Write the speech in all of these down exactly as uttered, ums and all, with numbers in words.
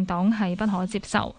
黨係不可接受。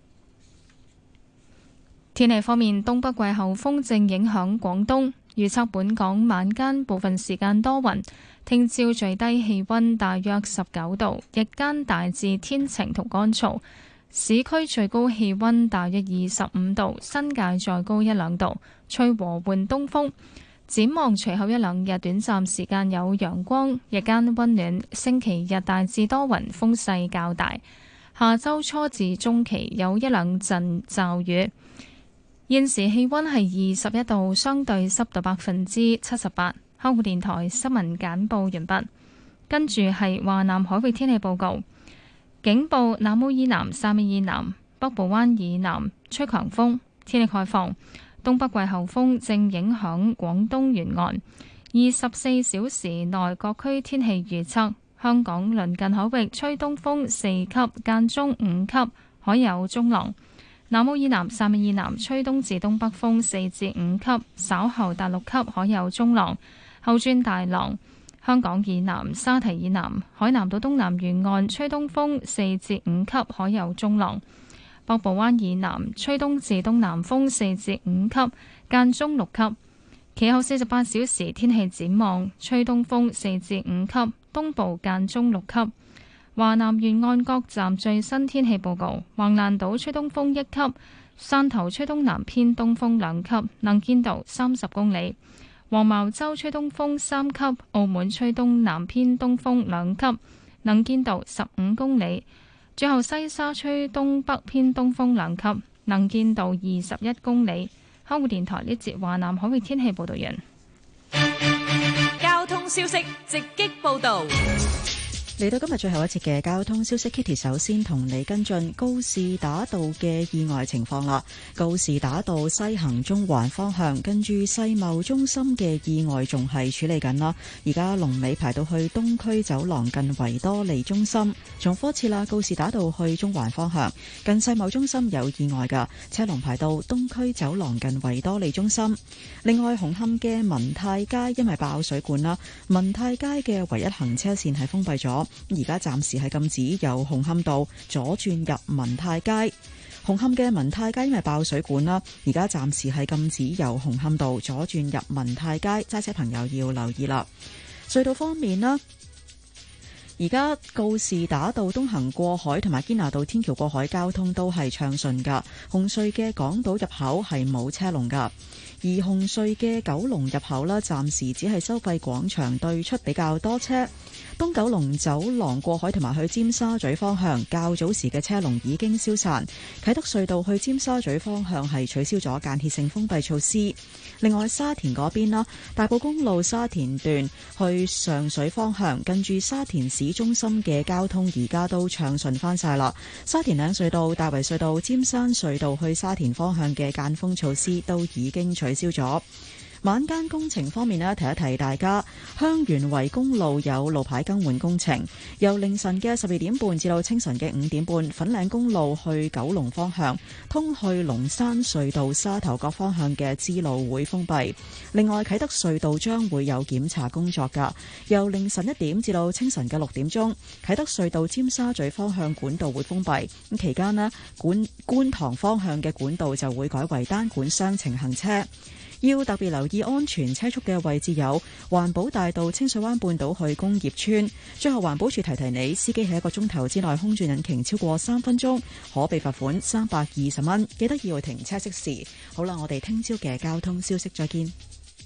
天氣方面，東北季候風正影響廣東，預測本港晚間部分時間多雲，聽朝最低氣溫大約十九度，日間大致天晴同乾燥，市區最高氣溫大約二十五度，新界再高一兩度，吹和緩東風。展望隨後一兩日短暫時間有陽光，日間溫暖，星期日大致多雲，風勢較大，下周初至中期有一兩陣驟雨。現時氣溫係二十一度，相對濕度百分之七十八。香港電台新聞簡報完畢，跟住係華南海域天氣報告。警報：南澳以南、汕尾以南、北部灣以南吹強風，天氣概況。東北季候風正影響廣東沿岸，二十四小時內各區天氣預測：香港鄰近海域吹東風四級，間中五級，海有中浪。南澳以南、汕尾以南吹東至東北風四至五級，稍後達六級，海有中浪，後轉大浪。香港以南、沙堤以南、海南島東南沿岸吹東風四至五級，海有中浪。北部灣以南吹東至東南風四至五級，間中六級。其後四十八小時天氣展望，吹東風四至五級，東部間中六級。華南沿岸各站最新天氣報告：橫瀾島吹東風一級，汕頭吹東南偏東風兩級，能見度三十公里；黃茅洲吹東風三級，澳門吹東南偏東風兩級，能見度十五公里。最後西沙吹東北偏東風兩級，能見度二十一公里。香港電台呢節華南海域天氣報道完。 交通消息直擊報道。 嚟到今日最後一節嘅交通消息 ，Kitty 首先同你跟進告士打道嘅意外情況啦。告士打道西行中環方向，跟住世貿中心嘅意外仲係處理緊啦。而家龍尾排到去東區走廊近維多利中心。重複一次啦，告士打道去中環方向，近世貿中心有意外㗎，車龍排到東區走廊近維多利中心。另外，紅磡嘅文泰街因為爆水管啦，文泰街嘅唯一行車線係封閉咗。而家暫時係禁止由紅磡道左轉入文泰街。紅磡嘅文泰街因為爆水管啦，而家暫時係禁止由紅磡道左轉入文泰街，揸車朋友要留意啦。隧道方面啦，而家告士打道東行過海同埋堅拿道天橋過海交通都係暢順噶，紅隧嘅港島入口係冇車龍噶。而紅隧嘅九龍入口呢，暫時只係收費廣場對出比較多車。東九龍走廊過海同埋去尖沙咀方向，較早時嘅車龍已經消散。啟德隧道去尖沙咀方向係取消咗間歇性封閉措施。另外沙田嗰邊啦，大埔公路沙田段去上水方向，近住沙田市中心嘅交通而家都暢順翻晒啦。沙田嶺隧道、大圍隧道、尖山隧道去沙田方向嘅間封措施都已經取消咗。晚間工程方面呢，提一提大家，香園圍公路有路牌更換工程，由凌晨嘅十二點半至到清晨嘅五點半，粉嶺公路去九龍方向，通去龍山隧道沙頭角方向嘅支路會封閉。另外，啟德隧道將會有檢查工作㗎，由凌晨一點至到清晨嘅六點鐘，啟德隧道尖沙咀方向管道會封閉。咁期間呢，管觀塘方向嘅管道就會改為單管雙程行車。要特別留意安全車速嘅位置有環保大道清水灣半島去工業村。最後環保署提提你，司機喺一個鐘頭之內空轉引擎超過三分鐘，可被罰款三百二十蚊。記得要停車熄匙。好啦，我哋聽朝嘅交通消息再見。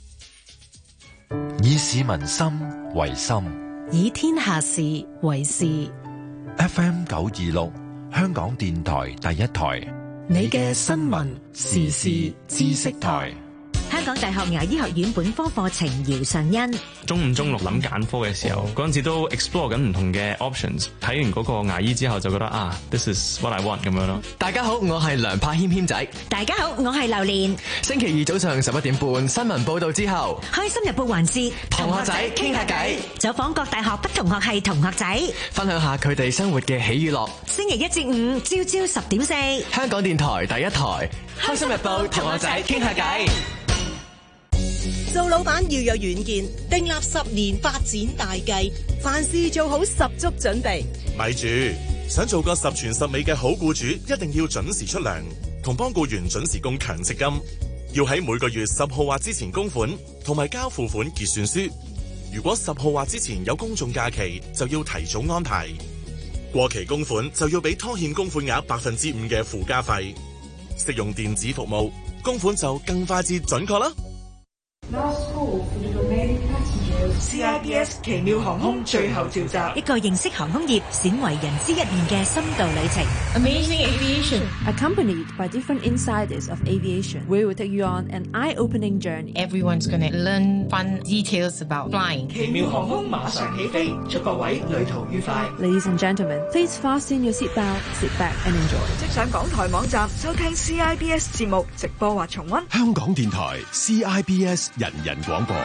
以市民心為心， 以天下事為事。 F M 九二六，香港電台第一台， 你嘅新聞時事知識台。 香港大學牙醫學院本科課程姚尚恩， 中五中六諗揀科嘅時候，嗰陣時都 explore 緊唔同嘅 options。睇完嗰個牙醫之後，就覺得啊 ，this is what I want 咁樣咯。 大家好，我係梁柏謙謙仔。 大家好，我係榴蓮。 星期二早上十一點半，新聞報道之後， 開心日報環節， 同學仔傾下偈， 走訪各大學不同學系同學仔， 分享下佢哋生活嘅喜與樂。 星期一至五朝朝十點四， 香港電台第一台，開心日報同學仔傾下偈。 做老闆要有遠見，訂立十年發展大計，凡事做好十足準備。 咪住， 想做個十全十美嘅好僱主，一定要準時出糧，同幫僱員準時供強積金。要喺每個月十號或之前供款，同埋交付款結算書。如果十號或之前有公眾假期，就要提早安排。過期供款就要俾拖欠供款額百分之五嘅附加費。適用電子服務，供款就更快捷準確啦。 C I B S 奇妙航空最後召集， 一個認識航空業鮮為人知一面嘅深度旅程。 Amazing Aviation, accompanied by different insiders of aviation, we will take you on an eye-opening journey. Everyone's going to learn fun details about flying. 奇妙航空馬上起飛，祝各位旅途愉快。 Ladies and gentlemen, please fasten your seatbelt, sit back and enjoy. 即上港台網站收聽 C I B S 節目直播或重溫。 香港電台 C I B S 人人廣播。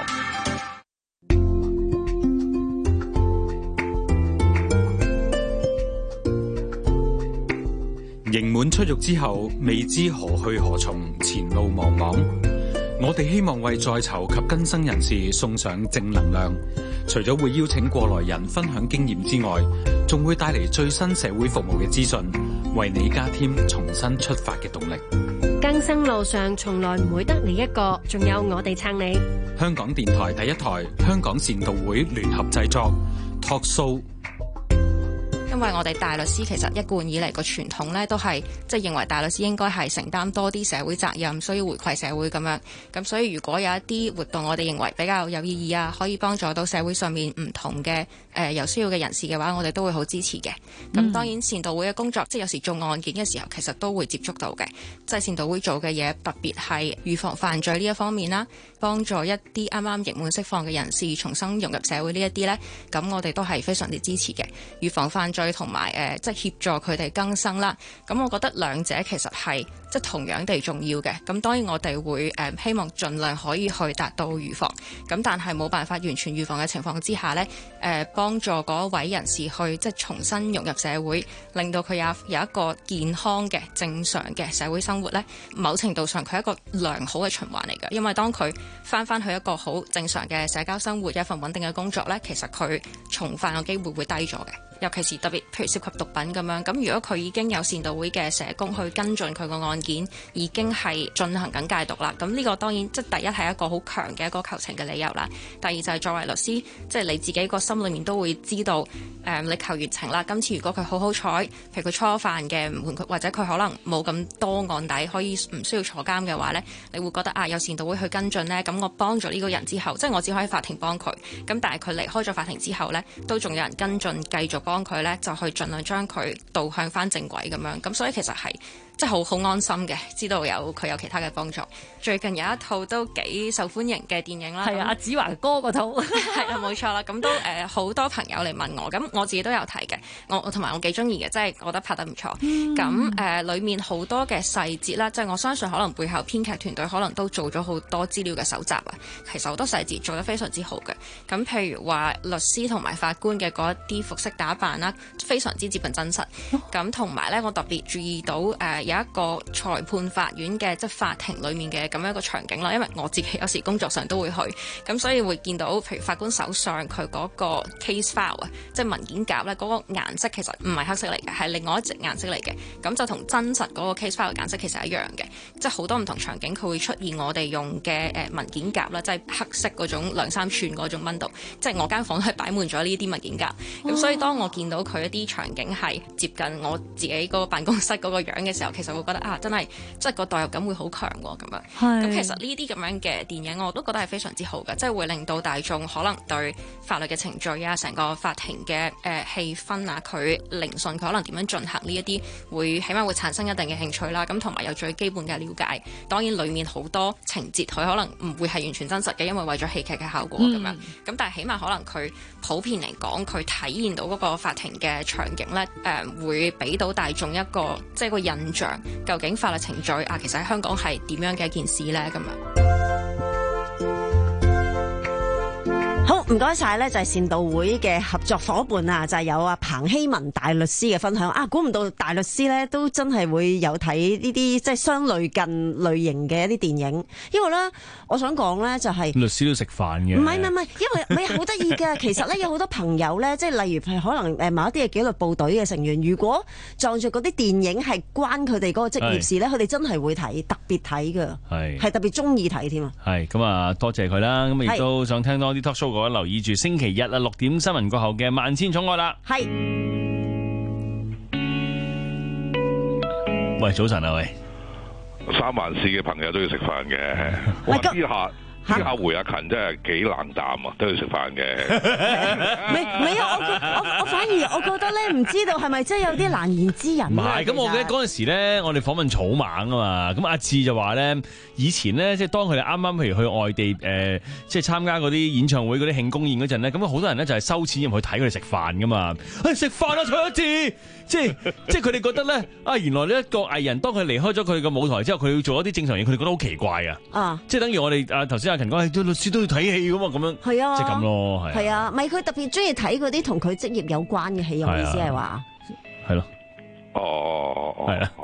刑滿出獄之後，未知何去何從，前路茫茫。我哋希望為在囚及更生人士送上正能量。除咗會邀請過來人分享經驗之外，仲會帶嚟最新社會服務嘅資訊，為你加添重新出發嘅動力。 更生路上從來唔會得你一個，仲有我哋撐你。 香港電台第一台，香港善導會聯合製作 Talk Show。 因為我哋大律師其實一貫以嚟個傳統咧，都係即係認為大律師應該係承擔多啲社會責任，需要回饋社會咁樣。咁所以如果有一啲活動我哋認為比較有意義啊，可以幫助到社會上面唔同嘅誒、呃、有需要嘅人士嘅話，我哋都會好支持嘅。咁、嗯、當然善導會嘅工作，即係有時做案件嘅時候，其實都會接觸到嘅。即係善導會做嘅嘢，特別係預防犯罪呢一方面啦，幫助一啲啱啱刑滿釋放嘅人士重新融入社會呢一啲呢，咁我哋都係非常之支持嘅。預防犯罪同埋誒，即係協助佢哋更生啦。咁我覺得兩者其實係即係同樣地重要嘅。咁當然我哋會誒、呃、希望盡量可以去達到預防。咁但係冇辦法完全預防嘅情況之下呢，誒、呃、幫助嗰位人士去即係重新融入社會，令到佢有有一個健康嘅正常嘅社會生活呢，某程度上佢係一個良好嘅循環嚟嘅。因為當佢翻翻去一個好正常嘅社交生活，一份穩定嘅工作呢，其實佢重犯嘅機會會低咗嘅。尤其是特別譬如涉及毒品咁樣，咁如果佢已經有善導會嘅社工去跟進佢個案件，已經係進行緊戒毒啦。咁呢個當然即係第一係一個好強嘅一個求情嘅理由啦。第二就係作為律師，即係你自己個心裏面都會知道，誒、呃、你求完情啦。今次如果佢好好彩，譬如佢初犯嘅，或者佢可能冇咁多案底，可以唔需要坐監嘅話呢，你會覺得啊有善導會去跟進呢。咁我幫咗呢個人之後，即係我只可以法庭幫佢。咁但係佢離開咗法庭之後呢，都仲有人跟進繼續幫佢咧，就去盡量將佢導向翻正軌咁樣，咁所以其實係即係好好安心嘅，知道有佢有其他嘅幫助。最近有一套都幾受歡迎嘅電影啦， 係啊，阿子華哥嗰套係啊，冇錯啦。咁都誒好、呃、多朋友嚟問我，咁我自己都有睇嘅，我我同埋我幾中意嘅，即係我覺得拍得唔錯。咁誒、嗯呃、裡面好多嘅細節啦，即係我相信可能背後編劇團隊可能都做咗好多資料嘅搜集啊。其實好多細節做得非常之好嘅。咁譬如話律師同埋法官嘅嗰一啲服飾打扮啦，非常之接近真實。咁同埋咧，我特別注意到誒、呃、有一個裁判法院嘅即係法庭裡面嘅咁樣一個場景啦。因為我自己有時工作上都會去，咁所以會見到譬如法官手上佢嗰個 case file 啊，即係文件夾咧，嗰個顏色其實唔係黑色嚟嘅，係另外一隻顏色嚟嘅。咁就同真實嗰個 case file 嘅顏色其實係一樣嘅。即係好多唔同場景佢會出現我哋用嘅誒文件夾啦，即係黑色嗰種兩三寸嗰種 bundle。即係我間房都係擺滿咗呢啲文件夾。咁、哦、所以當我見到佢一啲場景係接近我自己嗰個辦公室嗰個樣嘅時候，其實會覺得啊，真係即係個代入感會好強喎咁樣。咁其實呢啲咁樣嘅電影我都覺得係非常之好嘅，即係會令到大眾可能對法律嘅程序啊、成個法庭嘅誒氣氛啊、佢聆訊佢可能點樣進行呢一啲，會起碼會產生一定嘅興趣啦。咁同埋有最基本嘅了解。當然裡面好多情節佢可能唔會係完全真實嘅，因為為咗戲劇嘅效果咁樣。咁、嗯、但係起碼可能佢普遍嚟講，佢體現到嗰個法庭嘅場景咧，誒、呃、會俾到大眾一個即係個印象，究竟法律程序啊，其實喺香港係點樣嘅一件事咧咁樣。 好， 唔該晒咧，就係善道會嘅合作伙伴啊，就係有阿彭希文大律師嘅分享啊。估唔到大律師咧都真係會有睇呢啲即係相類近類型嘅一啲電影，因為咧我想講咧就係律師都食飯嘅。 唔係唔係唔係，因為咪好得意嘅。其實咧有好多朋友咧，即係例如係可能誒某一啲嘅紀律部隊嘅成員，如果撞住嗰啲電影係關佢哋嗰個職業事咧，佢哋真係會睇，特別睇㗎，係係特別中意睇添啊。 係咁啊，多謝佢啦。咁亦都想聽多啲 talk show 嘅話，留意住星期日啊六點新聞過後嘅萬千寵愛啦。 係。 喂，早晨啊，喂。 三藩市嘅朋友都要食飯嘅，哇！呢下呢下回阿勤真係幾冷淡啊，都要食飯嘅。 唔係唔係啊！我我我反而我覺得咧，唔知道係咪真係有啲難言之隱。 唔係，咁我記得嗰陣時咧，我哋訪問草蜢啊嘛，咁阿志就話咧，以前咧即係當佢哋啱啱譬如去外地誒、呃，即係參加嗰啲演唱會嗰啲慶功宴嗰陣咧，咁好多人咧就係收錢入去睇佢哋食飯噶嘛。誒食飯啊，蔡一智！即係即係佢哋覺得咧啊，原來呢一個藝人當佢離開咗佢個舞台之後，佢要做一啲正常嘢，佢哋覺得好奇怪啊！啊，即係等於我哋啊頭先阿勤講，律師都要睇戲噶嘛，咁樣係啊，即係咁咯，係啊，咪佢特別中意睇嗰啲同佢職業有關嘅戲，有意思係話係咯。 哦，係啊，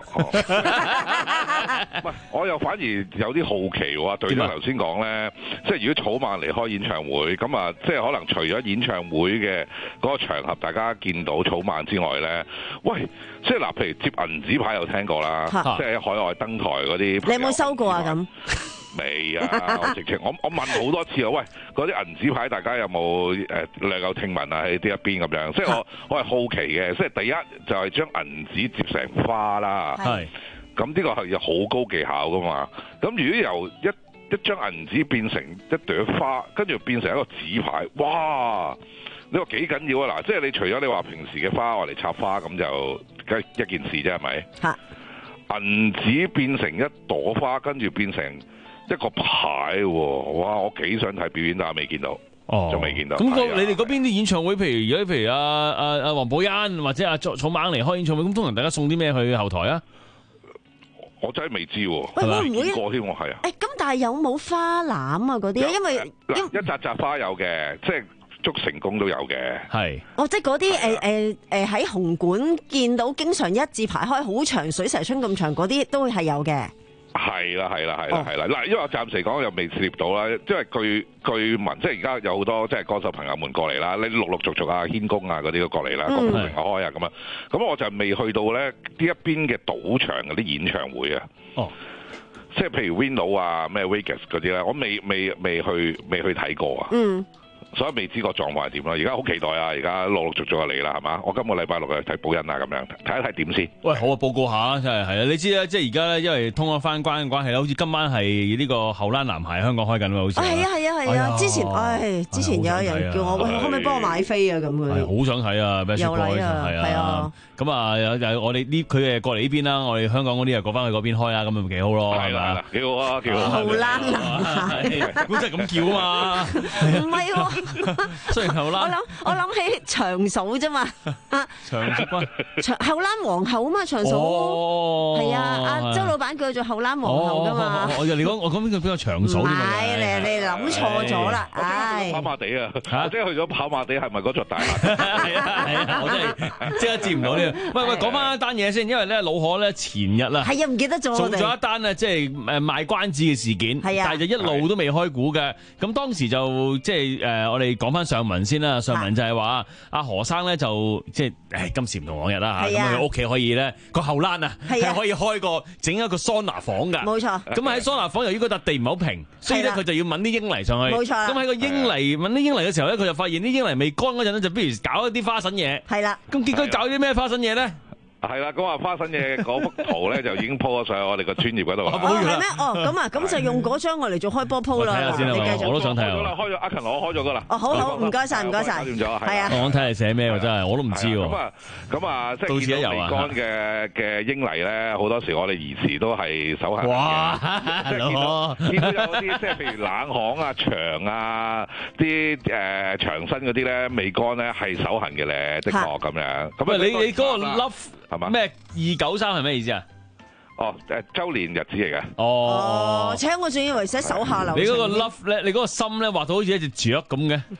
唔係，我又反而有啲好奇喎，對咗頭先講咧，即係如果草蜢離開演唱會，咁啊，即係可能除咗演唱會嘅嗰個場合，大家見到草蜢之外咧，喂，即係嗱，譬如接銀紙牌有聽過啦，即係喺海外登台嗰啲， 你有冇收過啊？咁？ 未啊！我直情我我問好多次啊，喂，嗰啲銀紙牌大家有冇誒略有聽聞啊？喺呢一邊咁樣，即係我我係好奇嘅，即係第一就係將銀紙摺成花啦，係，咁呢個係要好高技巧噶嘛。咁如果由一一張銀紙變成一朵花，跟住變成一個紙牌，哇！你話幾緊要啊？嗱，即係你除咗你話平時嘅花我嚟插花咁就梗係一件事啫，係咪？嚇！銀紙變成一朵花，跟住變成一個牌喎，哇！我幾想睇表演，但係未見到，哦，仲未見到。咁你哋嗰邊啲演唱會，譬如如果譬如阿阿阿黃寶欣或者阿草蜢嚟開演唱會，咁通常大家送啲咩去後台啊？ 我真係未知喎， 會唔會見過添？我係啊。誒， 咁但係有冇花籃啊嗰啲？因為一紮紮花有嘅，即係祝成功都有嘅。係。 哦，即係嗰啲誒誒誒喺紅館見到經常一字排開好長水蛇春咁長嗰啲，都係有嘅。 係啦，係啦，係啦，係啦。嗱，因為我暫時講又未涉獵到啦，因為據據聞，即係而家有好多即係歌手朋友們過嚟啦，你陸陸續續啊，軒公啊嗰啲都過嚟啦，郭富城開啊咁啊，咁我就未去到咧呢一邊嘅賭場嗰啲演唱會啊。哦，即係譬如 Reno 啊、咩 Vegas 嗰啲咧，我未未未去未去睇過啊。嗯。所以未知個狀況係點咯，而家好期待啊！而家陸陸續續就嚟啦，係嘛？我今個禮拜六去睇寶欣啊，咁樣睇一睇點先。 喂，好啊，報告下真係係啊！你知啦，即係而家咧，因為通咗翻關嘅關係啦，好似今晚係呢個後欄男孩香港開緊喎，好似。 係啊係啊係啊！之前唉，之前有人叫我喂，可唔可以幫我買飛啊？咁嘅。 係好想睇啊 Best Boys 係啊。咁啊，有有我哋呢，佢哋過嚟呢邊啦，我哋香港嗰啲又過翻去嗰邊開啊，咁咪幾好咯，係咪？ 幾好啊，幾好啊！ 後欄男孩， 咁真係咁叫啊嘛？ 唔係喎。我諗我諗起長嫂啫嘛，啊長嫂啊， 長後欄皇后啊嘛，長嫂係啊，阿周老闆叫佢做後欄皇后噶嘛。 我你講我講邊個邊個長嫂？ 唔係你你諗錯咗啦，唉， 跑馬地啊，我即係去咗跑馬地，係咪嗰座大廈？ 係啊係啊，我真係即刻接唔到呢個。喂喂，講翻一單嘢先，因為咧老可咧前日啦， 係啊唔記得咗， 做咗一單啊，即係誒賣關子嘅事件，係啊，但係就一路都未開估嘅。咁當時就即係誒我哋講翻上文先啦，上文就係話阿何生咧就即係誒今時唔同往日啦嚇，咁佢屋企可以咧個後欄啊係可以開個整一個桑拿房㗎， 冇錯。 咁喺桑拿房由於嗰笪地唔係好平，所以咧佢就要揾啲英泥上去， 冇錯。 咁喺個英泥揾啲英泥嘅時候咧，佢就發現啲英泥未乾嗰陣咧，就不如搞一啲花神嘢，係啦。咁結果搞啲咩花神嘢咧？ 係啦，咁啊花生嘢嗰幅圖咧就已經 po 咗上去我哋個專頁嗰度啦。 哦，係咩？哦，咁啊，咁就用嗰張我嚟做開波 po 啦。 睇下先啦，我都想睇下。開咗阿勤，我開咗噶啦。 哦，好好，唔該晒，唔該晒。 搞掂咗，係啊。 我睇下寫咩喎，真係我都唔知喎。 咁啊，咁啊，即係見到未乾嘅嘅英泥咧，好多時我哋兒時都係手痕嘅。 哇！ 即係見到見到有啲即係譬如冷巷啊、牆啊、啲誒牆身嗰啲咧未乾咧係手痕嘅咧，的確咁樣。 咁啊，你你嗰個 love 係嘛？ 咩二九三係咩意思啊？ 哦，誒週年日子嚟嘅。 哦，請我仲以為寫手下留情。 你嗰個 love 咧，你嗰個心咧畫到好似一隻雀咁嘅。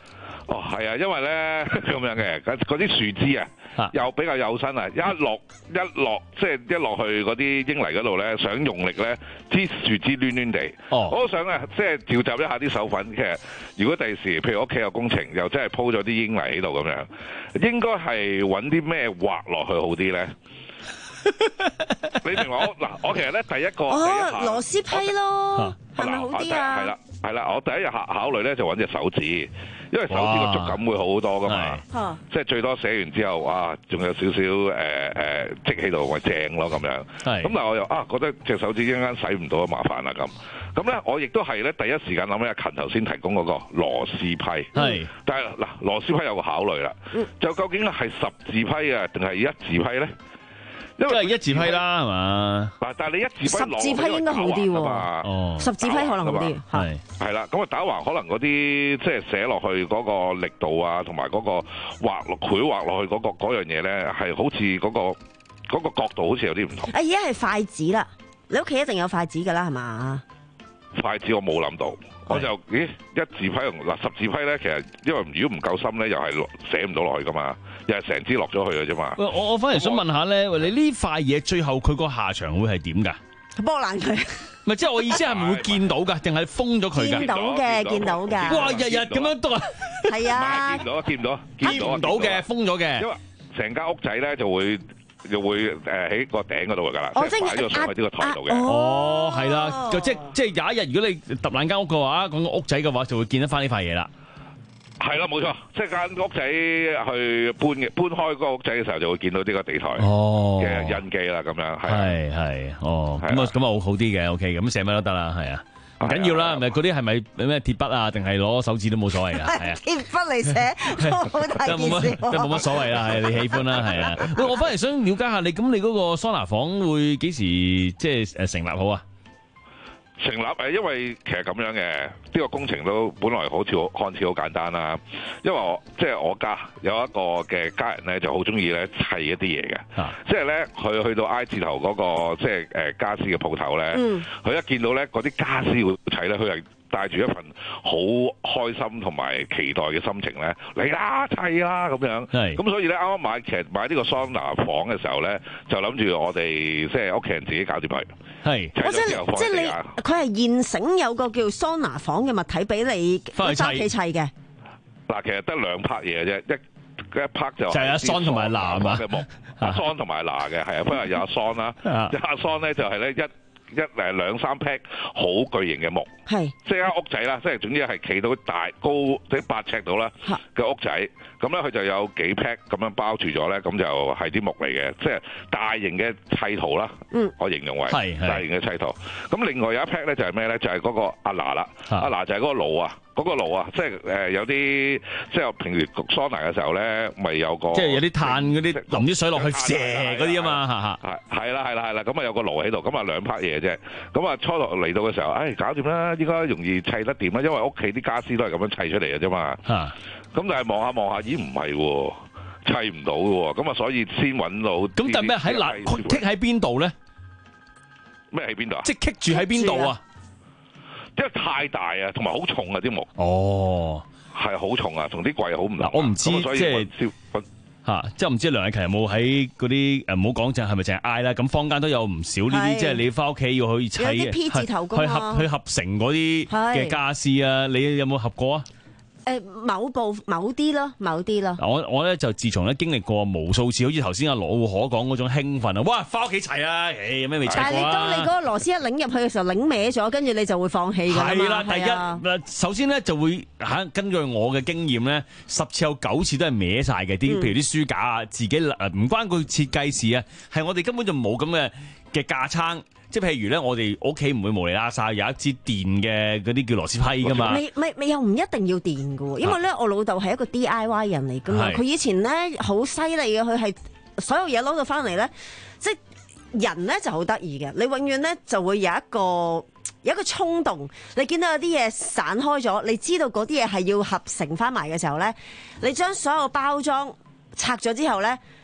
哦，係啊，因為咧咁樣嘅，嗰啲樹枝啊，又比較幼身啊，一落一落，即係一落去嗰啲英泥嗰度咧，想用力咧，支樹枝攣攣地。哦，我都想啊，即係召集一下啲手粉。其實如果第時，譬如屋企有工程，又真係鋪咗啲英泥喺度咁樣，應該係揾啲咩畫落去好啲咧？你明我嗱，我其實咧第一個哦螺絲批咯，係咪好啲啊？ 係啦係啦，我第一日考考慮咧就揾隻手指，因為手指個觸感會好好多噶嘛，即係最多寫完之後，哇，仲有少少誒誒積喺度，咪正咯咁樣。咁但係我又啊覺得隻手指一陣間洗唔到，麻煩啦咁。咁咧我亦都係咧第一時間諗起阿勤頭先提供嗰個螺絲批，係，但係嗱螺絲批有個考慮啦，就究竟係十字批啊定係一字批咧？因為一字批啦，係嘛？嗱，但係你一字批十字批應該好啲喎。哦，十字批可能好啲， 係係啦。咁啊，打橫可能嗰啲即係寫落去嗰個力度啊，同埋嗰個畫落繪畫落去嗰個嗰樣嘢咧，係好似嗰個嗰個角度好似有啲唔同。 啊，而家係筷子啦，你屋企一定有筷子㗎啦，係嘛？ 筷子我冇諗到，我就咦一字批同嗱十字批咧，其實因為如果唔夠深咧，又係寫唔到落去噶嘛，又係成支落咗去嘅啫嘛。 我我反而想問下咧，喂，你呢塊嘢最後佢個下場會係點㗎？ 剝爛佢。 唔係，即係我意思係咪會見到㗎，定係封咗佢㗎？ 見到嘅，見到㗎。 哇！日日咁樣讀啊。 係啊。 見唔到，見唔到， 見唔到嘅，封咗嘅。 因為成間屋仔咧就會。就會誒喺個頂嗰度㗎啦，即係擺咗上去呢個台度嘅。 哦，係啦，就即即係有一日，如果你揼爛間屋嘅話，講個屋仔嘅話，就會見得翻呢塊嘢啦。 係啦，冇錯，即係間屋仔去搬嘅，搬開嗰個屋仔嘅時候，就會見到呢個地台嘅印記啦，咁樣係係哦，咁啊咁啊好好啲嘅 ，OK，咁寫乜都得啦，係啊。唔緊要啦，唔係嗰啲係咪咩鐵筆啊，定係攞手指都冇所謂噶，係啊。 鐵筆嚟寫，好大件事。 即係冇乜所謂啦，係你喜歡啦，係啊。喂，我反而想了解下你，咁你嗰個桑拿房會幾時即係誒成立好啊？ 成立誒，因為其實咁樣嘅，呢個工程都本來好似看似好簡單啦。因為我即係我家有一個嘅家人咧，就好中意咧砌一啲嘢嘅，即係咧佢去到 I 字頭嗰個即係誒家私嘅鋪頭咧，佢一見到咧嗰啲家私會砌咧，佢係帶住一份好開心同埋期待嘅心情咧，嚟啦砌啦咁樣。咁所以咧啱啱買其實買呢個桑拿房嘅時候咧，就諗住我哋即係屋企人自己搞掂佢。係， 我即係即係你，佢係現成有個叫桑拿房嘅物體俾你翻屋企砌嘅。 嗱，其實得兩 part 嘢嘅啫，一一 part 就就係阿桑同埋拿嘛， 嘅木，阿桑同埋拿嘅，係啊，不過有阿桑啦，阿桑咧就係咧一。一誒兩三劈好巨型嘅木，係即係間屋仔啦，即係總之係企到大高即係八尺度啦嘅屋仔，咁咧佢就有幾劈咁樣包住咗咧，咁就係啲木嚟嘅，即係大型嘅砌圖啦。嗯，我形容為係大型嘅砌圖。咁另外有一劈咧就係咩咧？就係嗰個阿拿啦，阿拿就係嗰個爐啊。嗰個爐啊，即係誒有啲即係平時焗桑拿嘅時候咧，咪有個即係有啲炭嗰啲淋啲水落去射嗰啲啊嘛， 係係啦係啦係啦，咁啊有個爐喺度，咁啊兩 part 嘢啫，咁啊初落嚟到嘅時候，誒搞掂啦，應該容易砌得掂啦，因為屋企啲家私都係咁樣砌出嚟嘅啫嘛，咁但係望下望下，咦唔係喎，砌唔到嘅喎，咁啊所以先揾到。 咁但係咩喺嗱棘喺邊度咧？ 咩喺邊度啊？ 即係棘住喺邊度啊？ 因為太大啊，同埋好重啊啲木。 哦， 係好重啊，同啲櫃好唔同。 我唔知即係嚇，即係唔知梁偉勤有冇喺嗰啲誒，唔好講就係咪淨係 I 啦？咁坊間都有唔少呢啲，即係你翻屋企要去砌嘅， 有啲 P 字頭㗎嘛， 去合去合成嗰啲嘅傢俬啊，你有冇合過啊？ 誒某部某啲咯，某啲咯。 我我咧就自從咧經歷過無數次，好似頭先阿羅浩可講嗰種興奮啊！哇，翻屋企齊啊！誒有咩未齊過啊？ 但係你當你嗰個螺絲一擰入去嘅時候，擰歪咗，跟住你就會放棄㗎嘛。 係啦，第一首先咧就會嚇根據我嘅經驗咧，十次有九次都係歪晒嘅啲，譬如啲書架啊，自己誒唔關佢設計事啊，係我哋根本就冇咁嘅嘅架撐。即係譬如咧，我哋屋企唔會無厘啦曬有一支電嘅嗰啲叫螺絲批㗎嘛。 未未未又唔一定要電㗎喎，因為咧我老豆係一個 D I Y 人嚟㗎嘛。佢以前咧好犀利嘅，佢係所有嘢攞到翻嚟咧，即係人咧就好得意嘅。你永遠咧就會有一個有一個衝動，你見到有啲嘢散開咗，你知道嗰啲嘢係要合成翻埋嘅時候咧，你將所有包裝拆咗之後咧，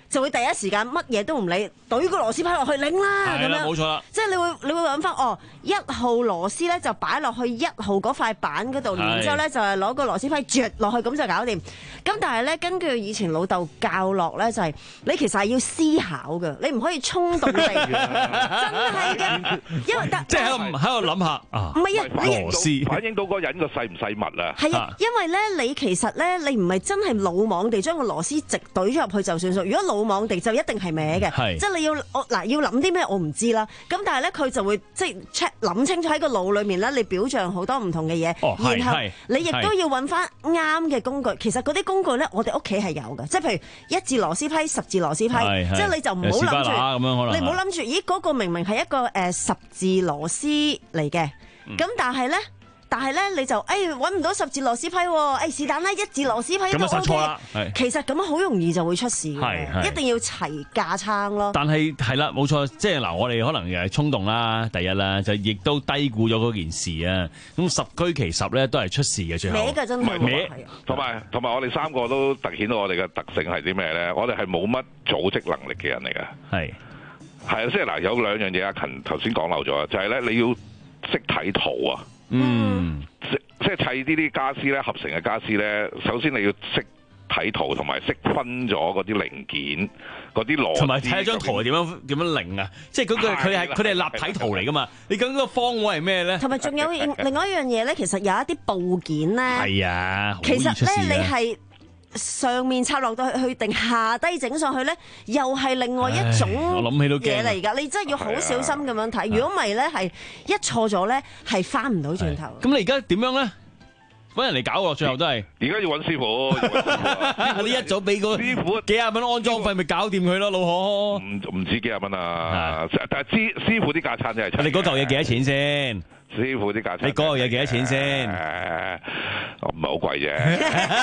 就會第一時間乜嘢都唔理，懟個螺絲批落去擰啦咁樣， 冇錯啦。 即係你會你會揾翻哦，一號螺絲咧就擺落去一號嗰塊板嗰度，然之後咧就係攞個螺絲批啜落去，咁就搞掂。咁但係咧，根據以前老豆教落咧，就係你其實係要思考嘅，你唔可以衝動地，真係嘅，因為即係喺度喺度諗下啊， 唔係啊， 螺絲反映到嗰個人個細唔細密啊。 係啊，因為咧你其實咧你唔係真係魯莽地將個螺絲直懟咗入去就算數，如果魯莽地就一定係歪嘅，即係你要我嗱要諗啲咩我唔知啦。咁但係咧佢就會即係 check 諗清楚喺個腦裏面咧，你表象好多唔同嘅嘢， 哦、 然後你亦都要揾翻啱嘅工具。其實嗰啲工具咧，我哋屋企係有嘅，即係譬如一字螺絲批、十字螺絲批，即係你就唔好諗住，你唔好諗住，咦嗰、嗰個明明係一個誒、呃、十字螺絲嚟嘅，咁、嗯、但係咧。但係咧，你就誒揾唔到十字螺絲批喎，誒是但啦，一字螺絲批都 O K。其實咁樣好容易就會出事嘅，一定要齊架撐咯。 但係係啦，冇錯，即係嗱，我哋可能又係衝動啦，第一啦，就亦都低估咗嗰件事啊。咁十居其十咧，都係出事嘅最後。 歪嘅真係歪，同埋同埋我哋三個都突顯到我哋嘅特性係啲咩咧？我哋係冇乜組織能力嘅人嚟嘅。係係啊，即係嗱，有兩樣嘢阿勤頭先講漏咗，就係咧你要識睇圖啊。嗯，即即係砌呢啲家私咧，合成嘅家私咧，首先你要識睇圖，同埋識分咗嗰啲零件，嗰啲螺絲，同埋睇張圖係點樣點樣擰啊！即係嗰個佢係佢哋係立體圖嚟噶嘛？你究竟個方位係咩咧？ 同埋仲有另外一樣嘢咧，其實有一啲部件咧，係啊，其實咧你係。上面插落到去定下低整上去咧，又係另外一種嘢嚟㗎。你真係要好小心咁樣睇。如果唔係咧，係一錯咗咧，係翻唔到轉頭。 咁你而家點樣咧？揾人嚟搞喎，最後都係。而家要揾師傅。你一早俾個師傅幾廿蚊安裝費，咪搞掂佢咯，老何。唔唔止幾廿蚊啊！但係師師傅啲架撐真係。你嗰嚿嘢幾多錢先？師傅啲架撐。你嗰嚿嘢幾多錢先？唔係好貴啫。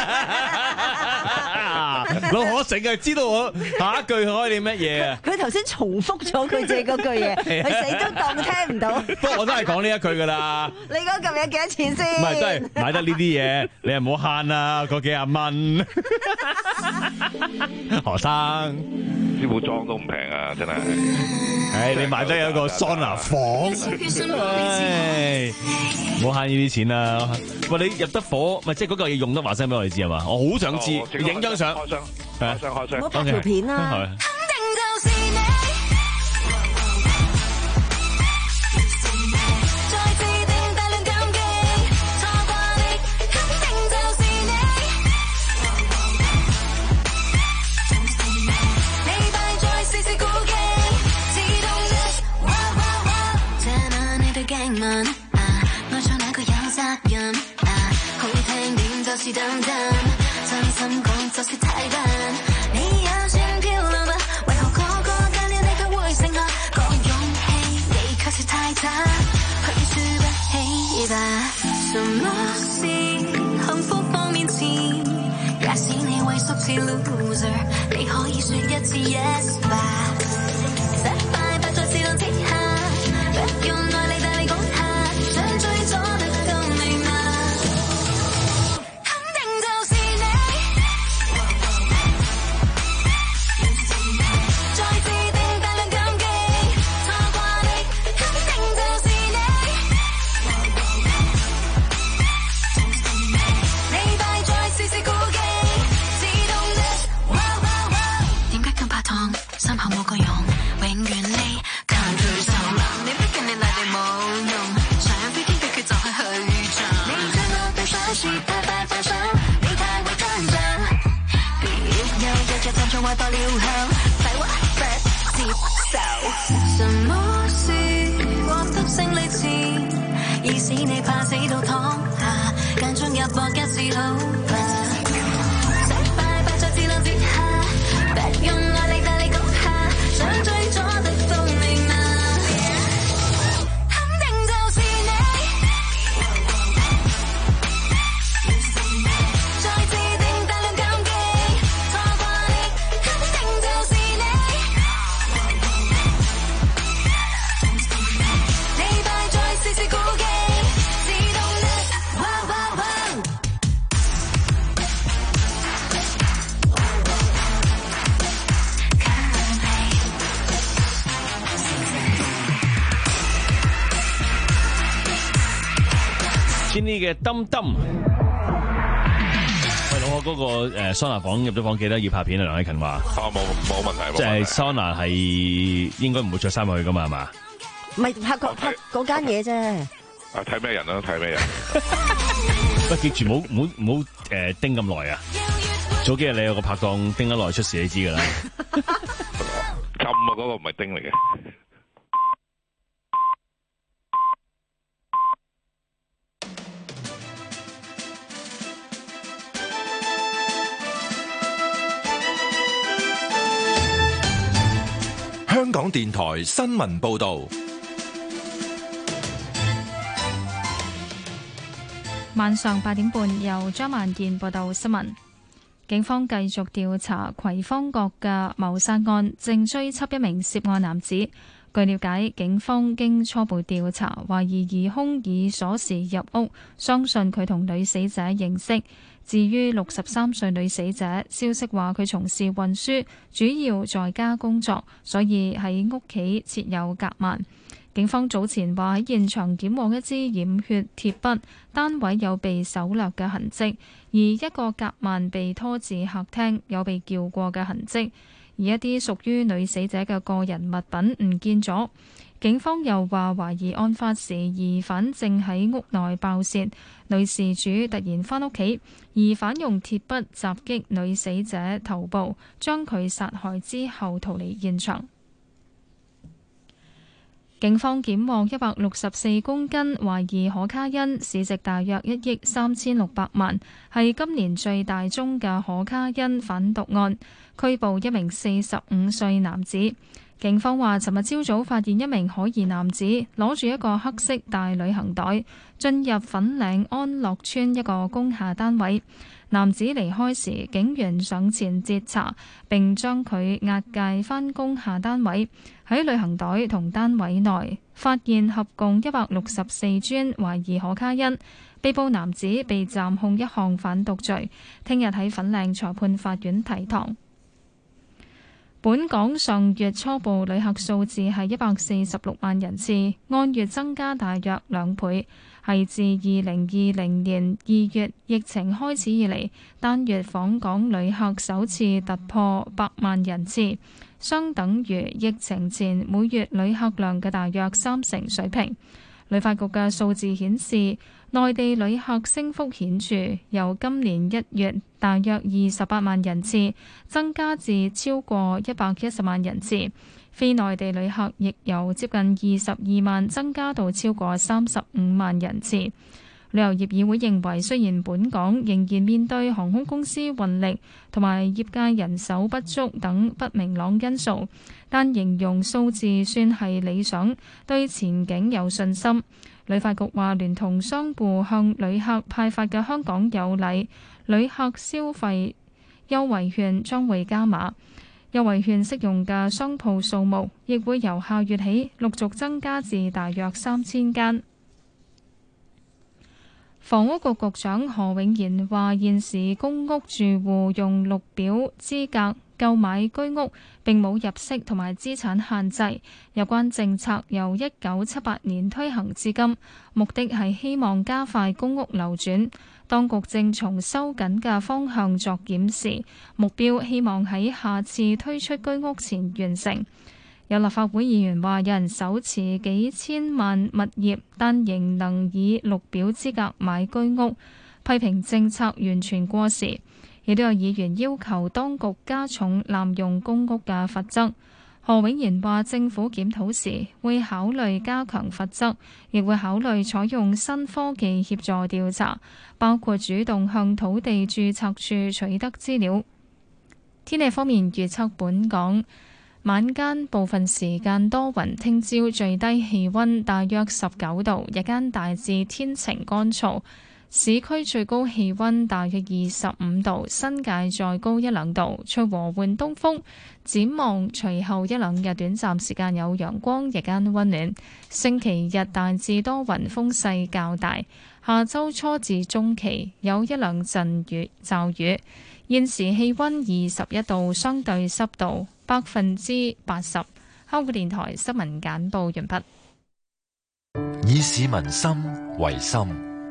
老何成日知道我下一句開你乜嘢啊？ 佢頭先重複咗佢自己嗰句嘢，佢死都當聽唔到。 不過我都係講呢一句噶啦。 你嗰嚿嘢幾多錢先？ 唔係都係買得呢啲嘢，你又唔好慳啦，嗰幾廿蚊。何生， 師傅裝都唔平啊，真係。 唉，你買得有一個桑拿房，唉，唔好慳呢啲錢啦。喂，你入得火，咪即係嗰嚿嘢用得話聲俾我哋知係嘛？我好想知，影張相，開箱，開箱，開箱， 我拍條片啊。 是等等，真心講就是太笨。你也算漂亮吧？為何個個見了你都會剩下個勇氣？你卻是太渣，去輸不起吧？什麼是幸福放面前？也使你畏縮似 loser， 你可以說一次 yes 吧？失敗不在試量之下，不用愛你但你講下，想追咗得到未嗎？到了後，快話不接受。什麼事獲得勝利前，已使你怕死到躺下，間中入搏一次好吧？失敗敗在自量之下，不用愛你但你講下，想追咗得到未嗎？肯定就是你。再次定大量感激，錯過你。就是你，你敗在試試顧忌，自動的。 Jenny 嘅燈燈。喂，老哥嗰個誒桑拿房入咗房記得要拍片啊！梁偉勤話： 啊，冇冇問題， 即係桑拿係應該唔會着衫入去噶嘛，係嘛？ 唔係拍個拍嗰間嘢啫。 啊，睇咩人啊？睇咩人？ 喂，記住唔好唔好唔好誒盯咁耐啊！早幾日你有個拍檔盯得耐出事，你知噶啦。 浸啊，嗰個唔係叮嚟嘅。 香港電台新聞報道。 晚上八點半，由張萬健報道新聞。警方繼續調查葵芳閣嘅謀殺案，正追緝一名涉案男子。據了解，警方經初步調查，懷疑疑兇以鎖匙入屋，相信佢同女死者認識。至於六十三歲女死者，消息話佢從事運輸，主要在家工作，所以喺屋企設有夾萬。警方早前話喺現場檢獲一支染血鐵筆，單位有被搜掠嘅痕跡，而一個夾萬被拖至客廳，有被撬過嘅痕跡，而一啲屬於女死者嘅個人物品唔見咗。警方又話懷疑案發時疑犯正喺屋內爆竊，女事主突然返屋企，疑犯用鐵筆襲擊女死者頭部，將佢殺害之後逃離現場。警方檢獲一百六十四公斤懷疑可卡因，市值大約一億三千六百萬，係今年最大宗嘅可卡因販毒案，拘捕一名四十五歲男子。警方話，尋日朝早發現一名可疑男子攞住一個黑色大旅行袋，進入粉嶺安樂村一個工廈單位。男子離開時，警員上前截查，並將佢押解返工廈單位。喺旅行袋同單位內發現合共一百六十四磚懷疑可卡因。被捕男子被暫控一項販毒罪，聽日喺粉嶺裁判法院提堂。本港上月初步旅客數字係一百四十六萬人次，按月增加大約兩倍，係自二零二零年二月疫情開始以嚟單月訪港旅客首次突破百萬人次，相等於疫情前每月旅客量嘅大約三成水平。旅發局嘅數字顯示，內地旅客升幅顯著，由今年一月大約二十八萬人次增加至超過一百一十萬人次，非內地旅客亦由接近二十二萬增加到超過三十五萬人次。旅遊業議會認為，雖然本港仍然面對航空公司運力同埋業界人手不足等不明朗因素，但形容數字算係理想，對前景有信心。旅發局話，聯同商戶向旅客派發嘅香港有禮旅客消費優惠券將會加碼，優惠券適用嘅商鋪數目亦會由下月起陸續增加至大約三千間。房屋局局長何永賢話，現時公屋住戶用綠表資格購買居屋，並冇入息同埋資產限制。有關政策由一九七八年推行至今，目的係希望加快公屋流轉。當局正從收緊嘅方向作檢視，目標希望喺下次推出居屋前完成。有立法會議員話，有人手持幾千萬物業，但仍能以綠表資格買居屋，批評政策完全過時。亦都有議員要求當局加重濫用公屋嘅罰則。何永賢話，政府檢討時會考慮加強罰則，亦會考慮採用新科技協助調查，包括主動向土地註冊處取得資料。天氣方面預測，本港晚間部分時間多雲，聽朝最低氣溫大約十九度，日間大致天晴乾燥，市區最高氣溫大約二十五度，新界再高一兩度，吹和緩東風。展望隨後一兩日短暫時間有陽光，日間溫暖。星期日大致多雲，風勢較大。下周初至中期有一兩陣雨驟雨。現時氣溫二十一度，相對濕度百分之八十。香港電台新聞簡報完畢。 以市民心為心，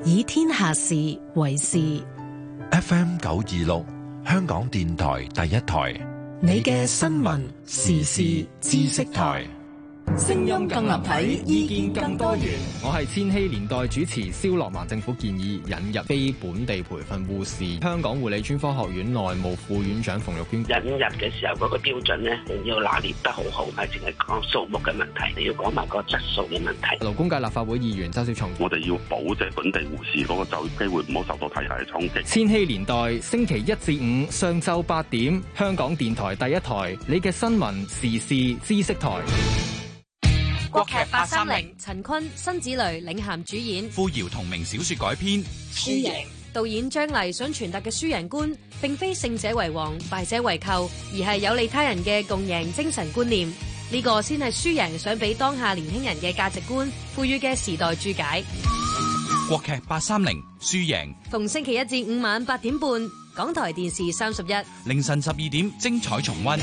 以天下事為事。 F M 九二六，香港電台第一台， 你嘅新聞時事知識台。聲音更立體，意見更多元。 我係千禧年代主持蕭樂文。政府建議引入非本地培訓護士。香港護理專科學院內務副院長馮玉娟， 引入嘅時候嗰個標準咧，要拿捏得好好，唔係淨係講數目嘅問題，你要講埋個質素嘅問題。 勞工界立法會議員周小松， 我哋要保證本地護士嗰個就業機會唔好受到體系嘅衝擊。 千禧年代星期一至五上晝八點，香港電台第一台，你嘅新聞時事知識台。 國劇八三零，陳坤、辛芷蕾領銜主演， 傅瑤同名小說改編。 輸贏導演張麗想傳達嘅輸贏觀，並非勝者為王、敗者為寇，而係有利他人嘅共贏精神觀念。呢個先係輸贏想俾當下年輕人嘅價值觀賦予嘅時代注解。 國劇八三零，輸贏， 逢星期一至五晚八點半，港台電視三十一， 凌晨十二點精彩重溫。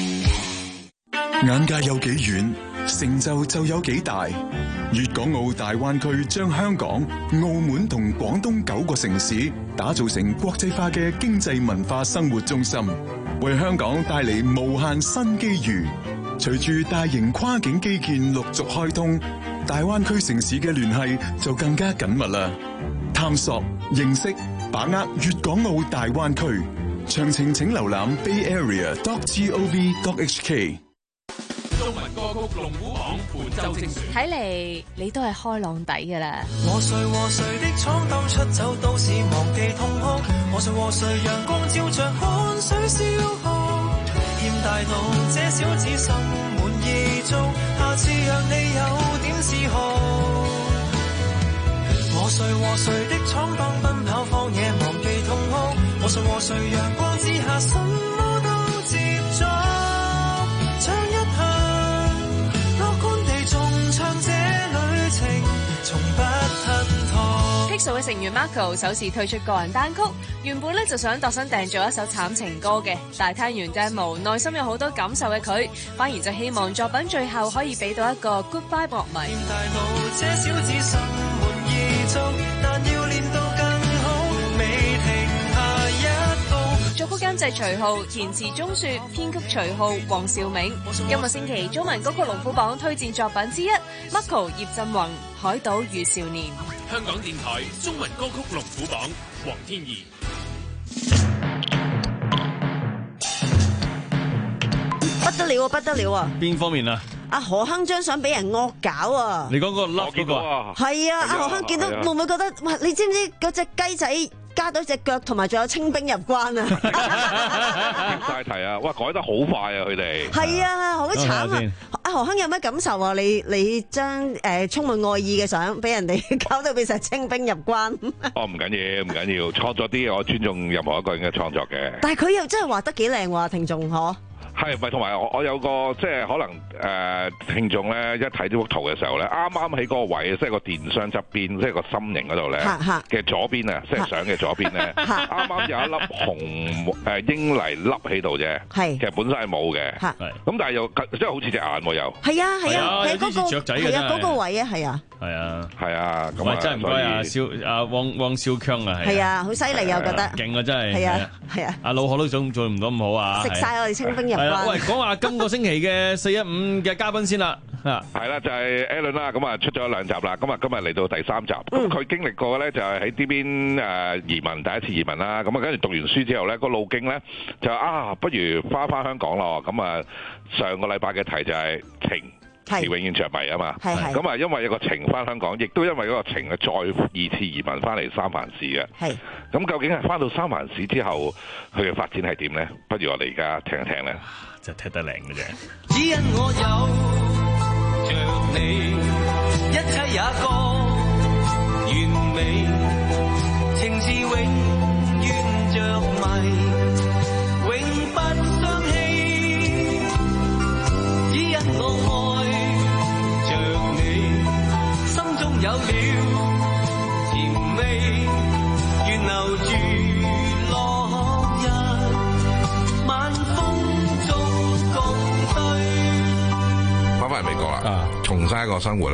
眼界有幾遠，成就就有幾大。粵港澳大灣區將香港、澳門同廣東九個城市打造成國際化嘅經濟文化生活中心，為香港帶嚟無限新機遇。隨住大型跨境基建陸續開通，大灣區城市嘅聯繫就更加緊密啦。探索、認識、把握粵港澳大灣區，詳情請瀏覽 bay area dot gov dot h k。 中文歌曲龍虎榜伴奏精選， 睇嚟你都係開朗底㗎啦。 和誰和誰的闖蕩出走都是忘記痛哭，和誰和誰陽光照着汗水消耗，欠大道這小子心滿意足，下次讓你有點嗜好。和誰和誰的闖蕩奔跑荒野忘記痛哭，和誰和誰陽光之下什麼都接觸，唱一下 Pixel 嘅成員 Marco 首次推出個人單曲，原本咧就想度身訂做一首慘情歌嘅，但係聽完 demo， 內心有好多感受嘅佢，反而就希望作品最後可以俾到一個 goodbye 樂迷。作曲監製徐浩，填詞鐘雪，編曲徐浩、黃兆銘。今個星期中文歌曲龍虎榜推薦作品之一 ，Marco 葉振宏《海島遇少年》。 香港電台中文歌曲龍虎榜，黃天怡。 不得了啊！不得了啊！ 邊方面啊？ 阿何鏗張相俾人惡搞啊！ 你講個笠嗰個啊？ 係啊！阿何鏗見到會唔會覺得哇？你知唔知嗰隻雞仔？加到隻腳，同埋仲有清兵入關啊！ 貼晒題啊！哇，改得好快啊！佢哋係啊，好慘啊！阿何鏗有乜感受啊？你你將誒、呃、充滿愛意嘅相俾人哋搞到變成清兵入關。 哦，唔緊要，唔緊要，創作啲我尊重任何一個人嘅創作嘅。 但係佢又真係畫得幾靚喎，聽眾嗬。 係咪同埋我我有個即係可能誒、呃、聽眾咧，一睇呢幅圖嘅時候咧，啱啱喺嗰個位，即係個電箱側邊，即係個心形嗰度咧嘅左邊啊，即係相嘅左邊咧，啱啱有一粒紅誒英泥粒喺度啫。係，其實本身係冇嘅。係，咁但係又即係好似隻眼喎又。係啊係啊， 有啲似雀仔嘅真係。 係啊，嗰個位啊，係啊。 係啊係啊，咁啊真係唔該啊蕭阿汪汪少強啊， 係啊，好犀利啊，我覺得。 勁啊真係。係啊係啊。 阿老何都想做唔到咁好啊。 食晒我哋清兵入關。 喂，講下今個星期嘅四一五嘅嘉賓先啦。啊， 係啦，就係 Alan 啦，咁啊出咗兩集啦，咁啊今日嚟到第三集。咁佢經歷過咧就係喺呢邊誒移民，第一次移民啦。咁啊跟住讀完書之後咧，個路徑咧就啊，不如翻返香港咯。咁啊上個禮拜嘅題就係情。係永遠着迷啊嘛，咁啊因為有個情翻香港，亦都因為嗰個情啊再二次移民翻嚟三藩市嘅。係咁究竟係翻到三藩市之後，佢嘅發展係點咧？不如我哋而家聽一聽咧， 就聽得靚嘅啫。 只因我有着你，一切也覺完美，情是永遠着迷，永不相棄。只因我愛有了甜味，願留住落日，晚風中共對。 翻返嚟美國啦，重新一個生活啦。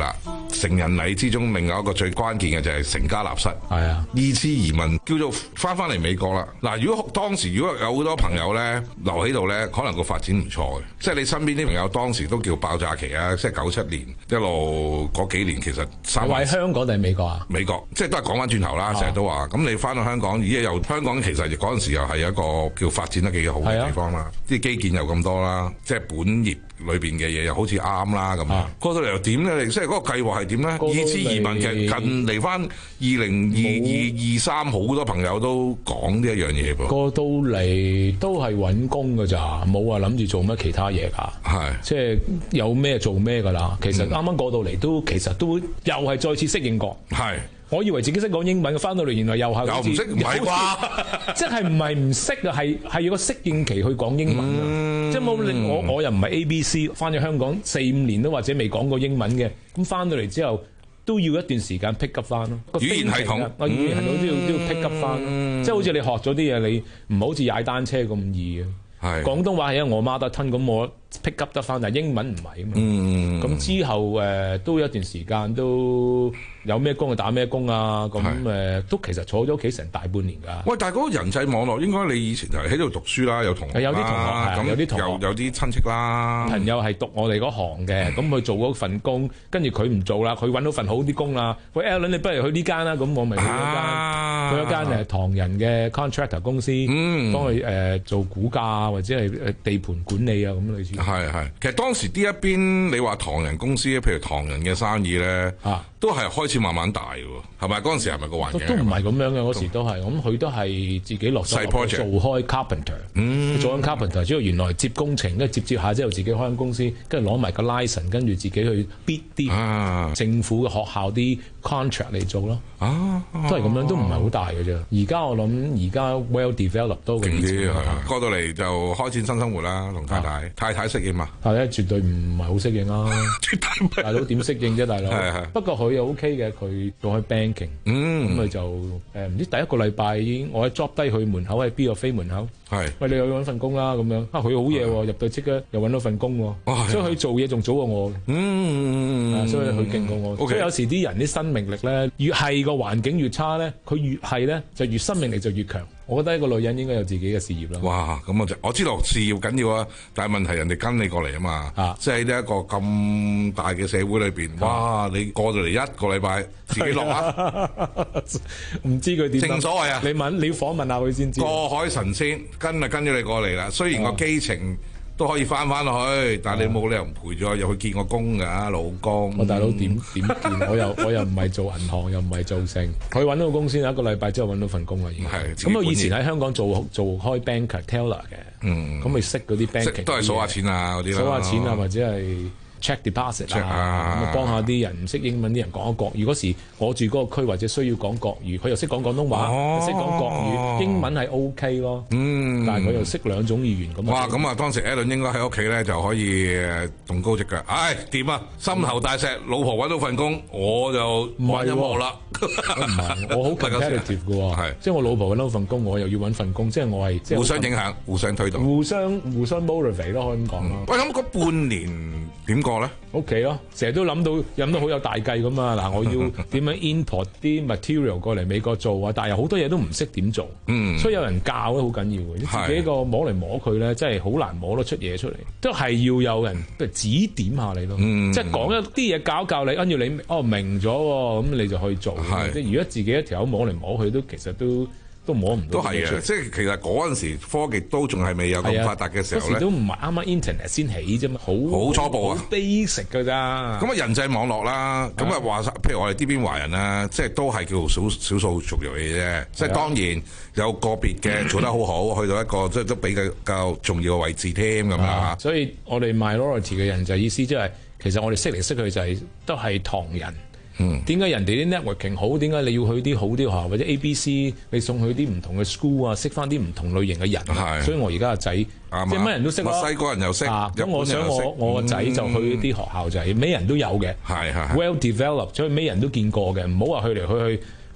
成人禮之中，另外一個最關鍵嘅就係成家立室。 係啊， 二次移民叫做翻翻嚟美國啦。嗱，如果當時如果有好多朋友咧留喺度咧，可能個發展唔錯嘅。即係你身邊啲朋友當時都叫爆炸期啊，即係九七年一路嗰幾年，其實三係喺香港定係美國啊？ 美國即係都係講翻轉頭啦，成日都話咁你翻到香港，而家又香港其實嗰陣時又係一個叫發展得幾好嘅地方啦。啲、啊、基建又咁多啦，即係本業裏邊嘅嘢又好似啱啦咁。過到嚟又點咧？即係嗰個計劃係點咧？二次移民嘅近嚟翻二零二二二三，好多朋友都講呢一樣嘢噃。 過到嚟都係揾工㗎咋，冇話諗住做乜其他嘢㗎。係即係有咩做咩㗎啦。其實啱啱過到嚟都其實都又係再次適應過。係。我以為自己識講英文，翻到嚟原來又係又唔識，唔係啩？即係唔係唔識啊？係係要個適應期去講英文㗎。嗯、即係冇令我我又唔係 A B C， 翻咗香港四五年都或者未講過英文嘅，咁翻到嚟之後都要一段時間 pick up 翻咯。語言系統，我語言系統都要都要 pick up 翻。嗯、即係好似你學咗啲嘢，你唔好似踩單車咁易啊。係廣東話係因為我媽得吞，咁我 pick up 得翻，但係英文唔係啊嘛。咁、嗯、之後誒、呃、都有一段時間都。有咩工就打咩工啊！咁誒都其實坐咗屋企成大半年㗎。喂，但係嗰個人際網絡應該你以前就喺度讀書啦，有同學，有啲同學，咁有啲同學，有有啲親戚啦。朋友係讀我哋嗰行嘅，咁佢做嗰份工，跟住佢唔做啦，佢揾到份好啲工啦。喂 Alan，你不如去呢間啦，咁我咪去嗰間，去一間誒唐人嘅 contractor 公司，幫佢誒做估價或者係誒地盤管理啊咁類似。係係，其實當時呢一邊你話唐人公司，譬如唐人嘅生意咧，啊，都係開。好似慢慢大喎，係咪？嗰陣時係咪個環境都唔係咁樣嘅？嗰時都係咁，佢都係自己落細 project 做開 carpenter，嗯，做緊 carpenter，之後原來接工程，跟住接接下之後自己開間公司，跟住攞埋個 license，跟住自己去 bid 啲政府嘅學校啲 contract 嚟做咯。啊，都係咁樣，都唔係好大嘅啫。而家我諗，而家 well developed 都勁啲，係過到嚟就開展新生活啦，同太太，啊、太太適應嘛？太太絕對唔係好適應啦，大佬點適應啫，大佬？係係。不過佢又 OK 嘅，佢做開 banking，嗯，咁佢就誒唔知第一個禮拜已經，我一 drop 低佢門口喺 B 個飛門口，係，喂，你去揾份工啦咁樣。啊，佢好嘢喎，入到即刻又揾到份工喎，所以佢做嘢仲早過我嘅，嗯，所以佢勁過我。所以有時啲人啲生命力咧，越係個環境越差咧，佢越係咧就越生命力就越強。我覺得一個女人應該有自己嘅事業啦。哇，咁我就我知道事業緊要啊，但係問題人哋跟你過嚟啊嘛，啊即係呢一個咁大嘅社會裏邊，哇！你過到嚟一個禮拜自己落啊，唔知佢點？正所謂啊，你問你要訪問下佢先知。過海神仙跟啊跟咗你過嚟啦，雖然個基情都可以翻翻落去，但係你冇理由唔陪咗入去見個工㗎，老公。我大佬點點見？我又我又唔係做銀行，又唔係做成。佢揾到個工先，一個禮拜之後揾到份工啦，已經。係。咁我以前喺香港做做開 banker teller 嘅，嗯，咁咪識嗰啲 banking，都係數下錢啊嗰啲啦，數下錢啊或者係。check deposit 啊，咁啊幫下啲人唔識英文啲人講國語。嗰時我住嗰個區或者需要講國語，佢又識講廣東話，又識講國語，英文係 OK 咯。嗯，但係佢又識兩種語言咁。哇，咁啊當時 Alan 應該喺屋企咧就可以動高職㗎。唉，掂啊，心頭大石，老婆揾到份工，我就玩音樂啦。唔係，我好 competitive 嘅喎，係，即係我老婆揾到份工，我又要揾份工，即係我係即係互相影響，互相推動，互相互相 motivate 咯，可以咁講咯。喂，咁嗰半年點過咧？屋企咯，成日都諗到諗到好有大計咁啊！嗱，我要點樣 import 啲 material 過嚟美國做啊？但係有好多嘢都唔識點做，嗯，所以有人教咧好緊要嘅。自己個摸嚟摸佢咧，真係好難摸得出嘢出嚟，都係要有人譬如指點下你咯，嗯、即係講一啲嘢教教你，跟住你哦明咗喎，咁你就去做。即係如果自己一條口摸嚟摸去，都其實都。都摸唔到，都係嘅，即係其實嗰陣時科技都仲係未有咁發達嘅時候咧，嗰時都唔係啱啱 internet 先起啫嘛，好好初步啊，好 basic 㗎咋。咁啊人際網絡啦，咁啊話晒，譬如我哋呢邊華人啦，即係都係叫少少數族裔嘅啫。即係當然有個別嘅做得好好，去到一個即係都比較較重要嘅位置添咁啊。所以我哋 minority 嘅人就意思即係，其實我哋識嚟識去就係都係唐人。點解人哋啲 networking 好？點解你要去啲好啲學校或者 A B C？ 你送去啲唔同嘅 school 啊，識翻啲唔同類型嘅人。係，所以我而家個仔即係乜人都識咯。墨西哥人又識，咁我想我我個仔就去啲學校就係咩人都有嘅。係係 well developed，所以咩人都見過嘅。唔好話去嚟去去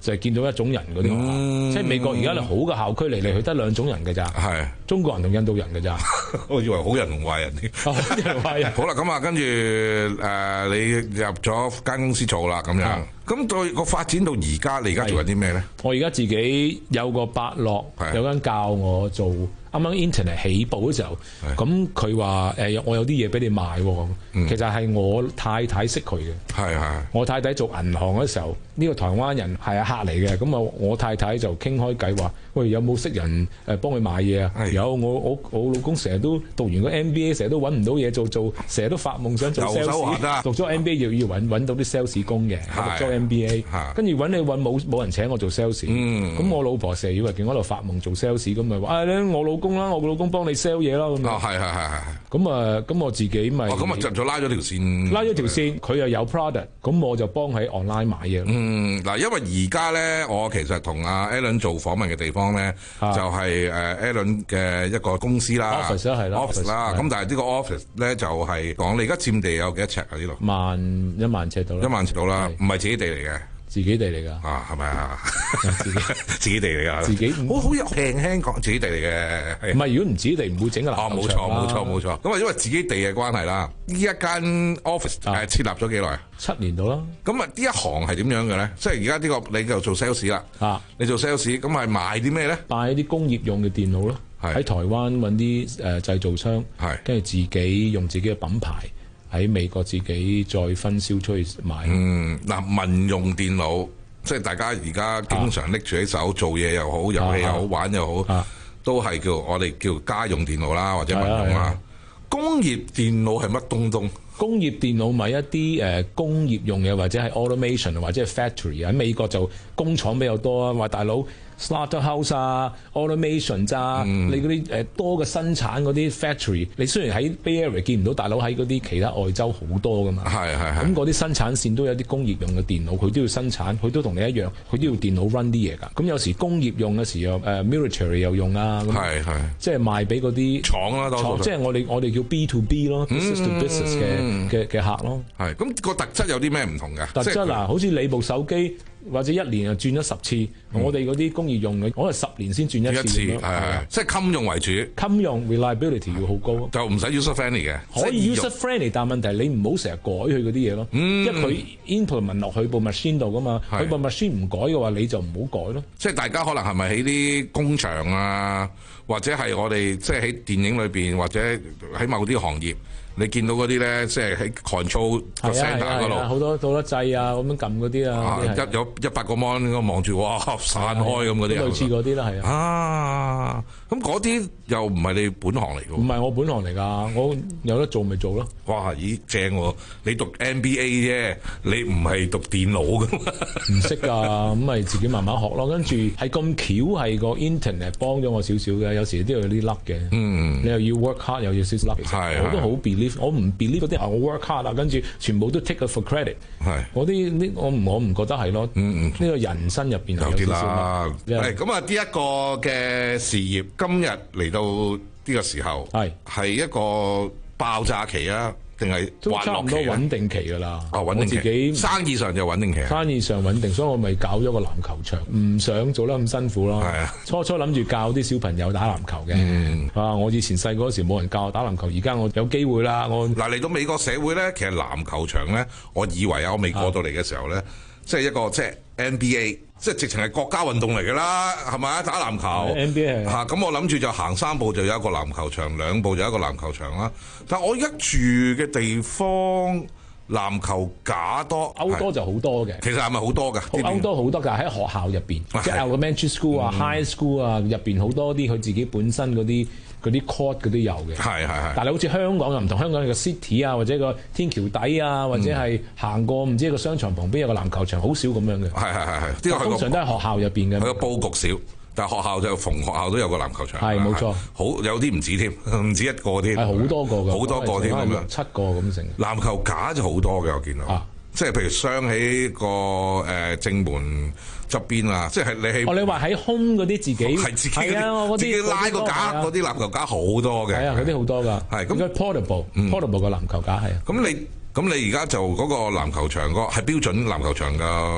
就係見到一種人嗰啲學校， 嗯、 即係美國而家你好嘅校區嚟嚟去得兩種人嘅咋， 係中國人同印度人嘅咋， 我以為好人同壞人添， 好人壞人。 好啦，咁啊，跟住誒你入咗間公司做啦，咁樣，咁對個發展到而家，你而家做緊啲咩咧？ 我而家自己有個伯樂，有間教我做。啱啱 Internet 起步嘅時候，咁佢話誒我有啲嘢俾你賣喎，嗯、其實係我太太識佢嘅。係係。我太太做銀行嘅時候，呢、呢個台灣人係客嚟嘅，咁啊我太太就傾開偈話，喂有冇識人誒幫佢買嘢啊？有，我我我老公成日都讀完個 M B A， 成日都揾唔到嘢做，做成日都發夢想做 sales。讀咗 M B A 要要揾揾到啲 sales 工嘅，讀咗 M B A， 跟住揾你揾冇冇人請我做 sales。咁、嗯、我老婆成日以為見我喺度發夢做 sales， 咁咪話啊我老公啦，我個老公幫你 sell 嘢啦咁。哦，係係係係。咁啊，咁我自己咪。哦，咁啊就就拉咗條線。拉咗條線，佢又有 product， 咁我就幫喺 online 買嘢。嗯，嗱，因為而家咧，我其實同阿 Alan 做訪問嘅地方咧，就係誒 Alan 嘅一個公司啦 ，office 啦係啦 ，office 啦。咁但係呢個 office 咧就係講你而家佔地有幾多尺啊？呢度萬一萬尺到啦。一萬尺到啦，唔係自己地嚟嘅。自己地嚟噶，啊係咪啊？自己自己地嚟噶，自己好好有輕輕講自己地嚟嘅，唔係如果唔自己地唔會整個籃球場啦。哦，冇錯冇錯冇錯。咁啊，因為自己地嘅關係啦，呢一間 office 誒設立咗幾耐？七年到啦。咁啊，呢一行係點樣嘅咧？即係而家呢個你就做 sales 啦，啊，你做 sales 咁係賣啲咩咧？賣啲工業用嘅電腦咯，喺台灣揾啲誒製造商，係跟住自己用自己嘅品牌。喺美國自己再分銷出去買。嗯，嗱，民用電腦，即係大家而家經常拎住喺手做嘢又好，遊戲又好，玩又好，啊、都係叫我哋叫家用電腦啦，或者民用啦。工業電腦係乜東東？工業電腦咪一啲誒工業用嘅，或者係 automation 或者係 factory。喺美國就工廠比較多啊，話大佬。Slaughterhouse 啊 ，automation 咋、嗯？你嗰啲誒多嘅生產嗰啲 factory，你雖然喺 Bay Area 見唔到，大佬喺嗰啲其他外州好多噶嘛。係係係。咁嗰啲生產線都有啲工業用嘅電腦，佢都要生產，佢都同你一樣，佢都要電腦 run 啲嘢㗎。咁有時工業用嘅時候，誒、呃、military 又用啊。係係。即係賣俾嗰啲廠啦，多數。即係我哋我哋叫 B to B 咯 ，business to business 嘅嘅嘅客咯。係。咁、個特質有啲咩唔同㗎？特質嗱，好似你部手機。或者一年就轉咗十次，嗯、我哋嗰啲工業用嘅，我係十年先轉一次，係係，即係襟用為主，襟用 reliability 要好高，就唔使 user friendly 嘅，可以 user friendly，但問題你唔好成日改佢嗰啲嘢咯，嗯、因為佢 implement 落去部 machine 度噶嘛，佢部 machine 唔改嘅話，你就唔好改咯。即係大家可能係咪喺啲工場啊，或者係我哋即係喺電影裏邊，或者喺某啲行業。你見到嗰啲咧，即係喺 control 個 center 嗰度，好多好多掣啊，咁樣撳嗰啲啊，一有一百個 mon 咁望住，哇散開咁嗰啲，類似嗰啲啦，係啊。啊，咁嗰啲又唔係你本行嚟㗎？唔係我本行嚟㗎，我有得做咪做咯。哇，咦正喎！你讀 M B A 啫，你唔係讀電腦㗎嘛？唔識㗎，咁咪自己慢慢學咯。跟住係咁巧係個 internet 幫咗我少少嘅，有時都有啲甩嘅。嗯，你又要 work hard 又要少少甩，我都好 believe。我唔 believe 嗰啲啊，我 work hard 啊，跟住全部都 take it for credit。係，嗰啲呢，我唔我唔覺得係咯。嗯嗯，呢個人生入邊有啲啦。係咁啊，呢一個嘅事業今日嚟到呢個時候，係係一個爆炸期啊！定係都差唔多穩定期㗎啦。哦，穩定期。我自己生意上就穩定期。生意上穩定，所以我咪搞咗個籃球場，唔想做得咁辛苦咯。係啊。初初諗住教啲小朋友打籃球嘅。嗯。啊，我以前細個嗰時冇人教我打籃球，而家我有機會啦。我嗱嚟到美國社會咧，其實籃球場咧，我以為啊，我未過到嚟嘅時候咧，即係一個即係 N B A。即係直情係國家運動嚟㗎啦，係咪啊？打籃球 N B A 嚇，咁我諗住就行三步就有一個籃球場，兩步就有一個籃球場啦。但係我而家住嘅地方籃球架多，歐多就好多嘅。其實係咪好多㗎？歐多好多㗎，喺學校入邊，即係 elementary school 啊、high school 啊入邊好多啲佢自己本身嗰啲。嗰啲 court 嗰啲有嘅，係係係。但係好似香港又唔同，香港有個 city 啊，或者個天橋底啊，或者係行過唔知一個商場旁邊有個籃球場，好少咁樣嘅。係係係係，呢個通常都係學校入邊嘅。佢個佈局少，但係學校就逢學校都有個籃球場。係冇錯，好有啲唔止添，唔止一個添。係好多個㗎，好多個添咁樣，七個咁成。籃球架就好多嘅，我見到。啊即係譬如雙喺個誒正門側邊啊，即係你喺哦，你話喺空嗰啲自己係自己係啊，我自己拉個架嗰啲籃球架好多嘅，係啊，嗰啲好多㗎，係咁 portable，portable 個籃球架係啊。咁你咁你而家就嗰個籃球場個係標準籃球場嘅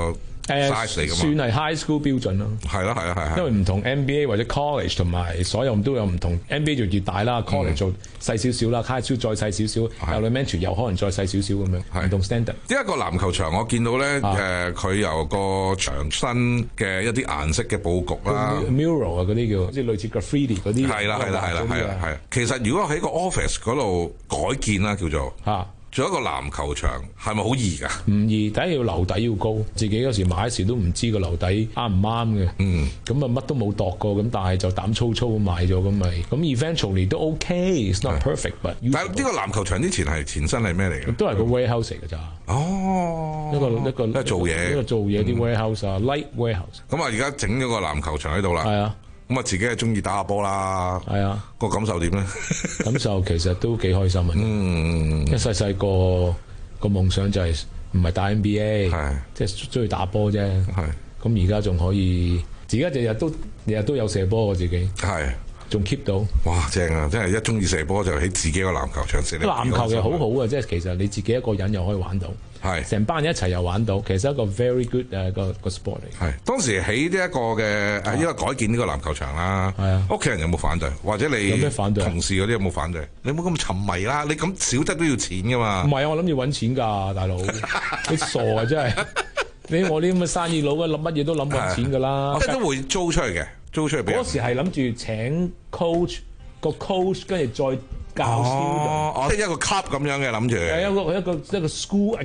size 嚟㗎嘛， 算係 high school 標準咯。 係咯係啊係啊， 因為唔同 M B A 或者 college 同埋所有都有唔同 ，M B A 就越大啦 ，college 就細少少啦 ，high school 再細少少 ，elementary 又可能再細少少咁樣，唔同 standard。 呢一個籃球場我見到咧，誒佢由個牆身嘅一啲顏色嘅佈局啦 ，mural 啊嗰啲叫，即係類似 graffiti 嗰啲。 係啦係啦係啦係啦係。其實如果喺個 office 嗰度改建啦，叫做嚇。做一個籃球場係咪好易㗎？ 唔易，第一要樓底要高，自己有時買時都唔知個樓底啱唔啱嘅。嗯，咁啊乜都冇度過，咁但係就膽粗粗買咗咁咪，咁 eventually 都 OK，it's not perfect，but 但係呢個籃球場之前係前身係咩嚟嘅？ 都係個 warehouse 嚟㗎咋。 哦， 一個一個一個做嘢， 一個做嘢啲 warehouse 啊 ，light warehouse。 咁啊，而家整咗個籃球場喺度啦。係啊。咁啊，自己係中意打下波啦。係啊，個感受點咧？ 感受其實都幾開心啊！嗯，一細細個個夢想就係唔係打 N B A， 即係中意打波啫。係。咁而家仲可以，而家日日都日日都有射波，我自己係仲 keep 到。哇！正啊！真係一中意射波就喺自己個籃球場射。籃球又好好啊！即係其實你自己一個人又可以玩到。係成班人一齊又玩到，其實一個 very good 誒個個 sport 嚟。係當時起呢一個嘅誒，因為改建呢個籃球場啦。係啊，屋企人有冇反對？或者你有咩反對？同事嗰啲有冇反對？你冇咁沉迷啦，你咁少得都要錢噶嘛。唔係啊，我諗住揾錢㗎，大佬，你傻啊真係！你我啲咁嘅生意佬嘅諗乜嘢都諗揾錢㗎啦。即係都會租出去嘅，租出去俾人。嗰時係諗住請 coach 個 coach， 跟住再。教書即係一個 club 咁樣嘅諗住，係一個一個一個 school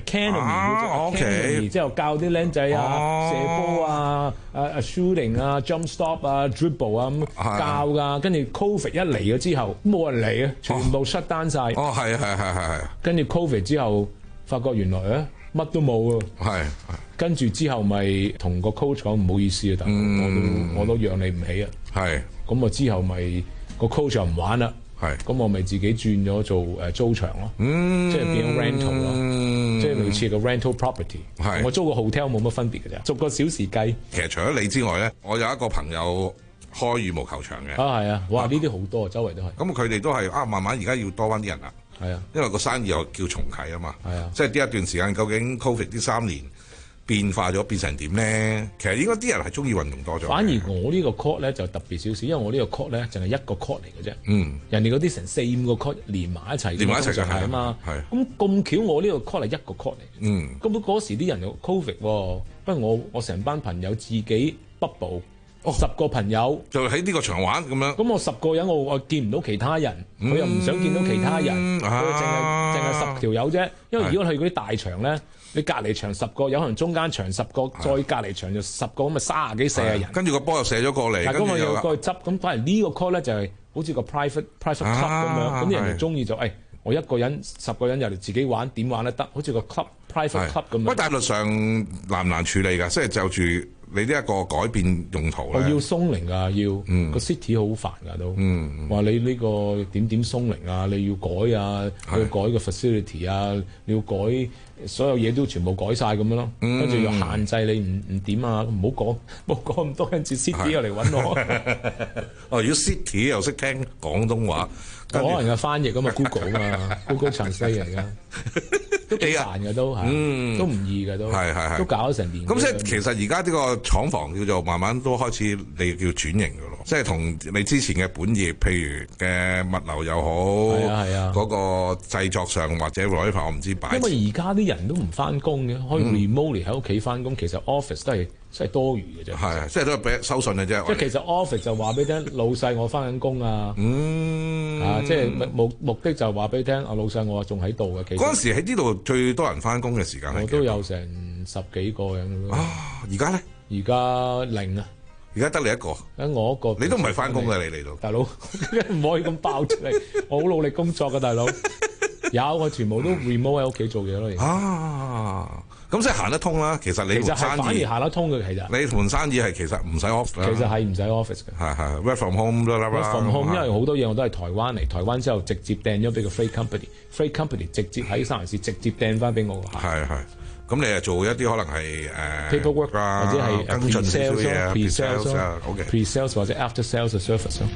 academy，之後教啲僆仔啊射波啊、啊 shooting 啊、jump stop 啊、dribble 啊咁教㗎。跟住 covid 一嚟咗之後，冇人嚟啊，全部 shut down 曬。哦，係係係係係。跟住 covid 之後，發覺原來咧乜都冇啊。係。跟住之後咪同個 coach 講唔好意思啊，但係我都我都養你唔起啊。係。咁啊之後咪個 coach 就唔玩啦。係，咁我咪自己轉咗做誒租場咯，嗯、即係變咗 rental 咯，嗯、即係類似個 rental property。係，我租個 hotel 冇乜分別嘅啫，逐個小時計。其實除咗你之外咧，我有一個朋友開羽毛球場嘅。啊，係啊，哇！呢啲好多，周圍都係。咁佢哋都係啊，慢慢而家要多翻啲人啦。係啊，因為個生意又叫重啟啊嘛。係啊，即係呢一段時間，究竟 Covid 呢三年變化咗變成點咧？其實應該啲人係中意運動多咗。反而我呢個 court 咧就特別少少，因為我呢個 court 咧淨係一個 court 嚟嘅啫。嗯，人哋嗰啲成四五個 court 連埋一齊，連埋一齊就係啊嘛。係。咁咁巧，我呢個 court 係一個 court 嚟。嗯。咁嗰時啲人有 Covid 喎，不過我我成班朋友自己 bubble，哦、十個朋友就喺呢個場玩咁樣。咁我十個人我我見唔到其他人，佢、嗯、又唔想見到其他人，佢淨係淨係十條友啫。因為如果去嗰啲大場咧。你隔離場十個，有可能中間場十個，再隔離場就十個，咁咪三十幾四十人。跟住個波又射咗過嚟，咁我又過去執。咁反而呢個 call 咧就係好似個 private private club 咁樣。咁啲人就中意就誒，我一個人十個人入嚟自己玩，點玩都得，好似個 club private club 咁樣。喂，大律上難唔難處理㗎？即係就住你呢一個改變用途咧。我要鬆零㗎，要、嗯、個 city 好煩㗎都。話、嗯、你呢個點點鬆零啊，你要改啊，你要改個 facility 啊，你要改。所有嘢都全部改晒咁樣咯，跟住又限制你唔唔點啊，唔好講，唔好講咁多，跟住 City 又嚟揾我。哦，如果 City 又識聽廣東話，可能有翻譯啊嘛 ，Google 啊嘛，Google Translate 嚟噶，都幾難嘅都係，嗯、都唔易嘅都，係係係，都搞咗成年。咁即係其實而家呢個廠房叫做慢慢都開始你叫轉型嘅咯，即係同你之前嘅本業，譬如嘅物流又好，係啊係啊，嗰個製作上或者攞啲我唔知擺。因為而家啲人都唔翻工嘅，可以 remotely 喺屋企翻工，其實 office 都係真係多餘嘅啫。係，即係都係俾收信嘅啫。即係其實 office 就話俾你聽，老細我翻緊工啊。嗯。啊，即係目目的就話俾你聽，啊老細我仲喺度嘅。其實嗰陣時喺呢度最多人翻工嘅時間，我都有成十幾個人咯。啊，而家咧？而家零啊。而家得你一個。誒，我一個。你都唔係翻工嘅，你嚟到。大佬，唔可以咁爆出嚟。我好努力工作嘅，大佬。有，我全部都 remote 喺屋企做嘢咯。啊，咁即係行得通啦。其實你其實係反而行得通嘅，其實。你盤生意係其實唔使 office。其實係唔使 office 嘅。係係 work from home 啦啦啦。work from home 因為好多嘢我都係台灣嚟，台灣之後直接掟咗俾個 freight company，freight company 直接喺三藩市直接掟翻俾我。係係。咁你係做一啲可能係誒 paperwork 啊，或者係跟進少少嘢 pre-sales 啊 ，pre-sales 或者 after sales 嘅 service 咯。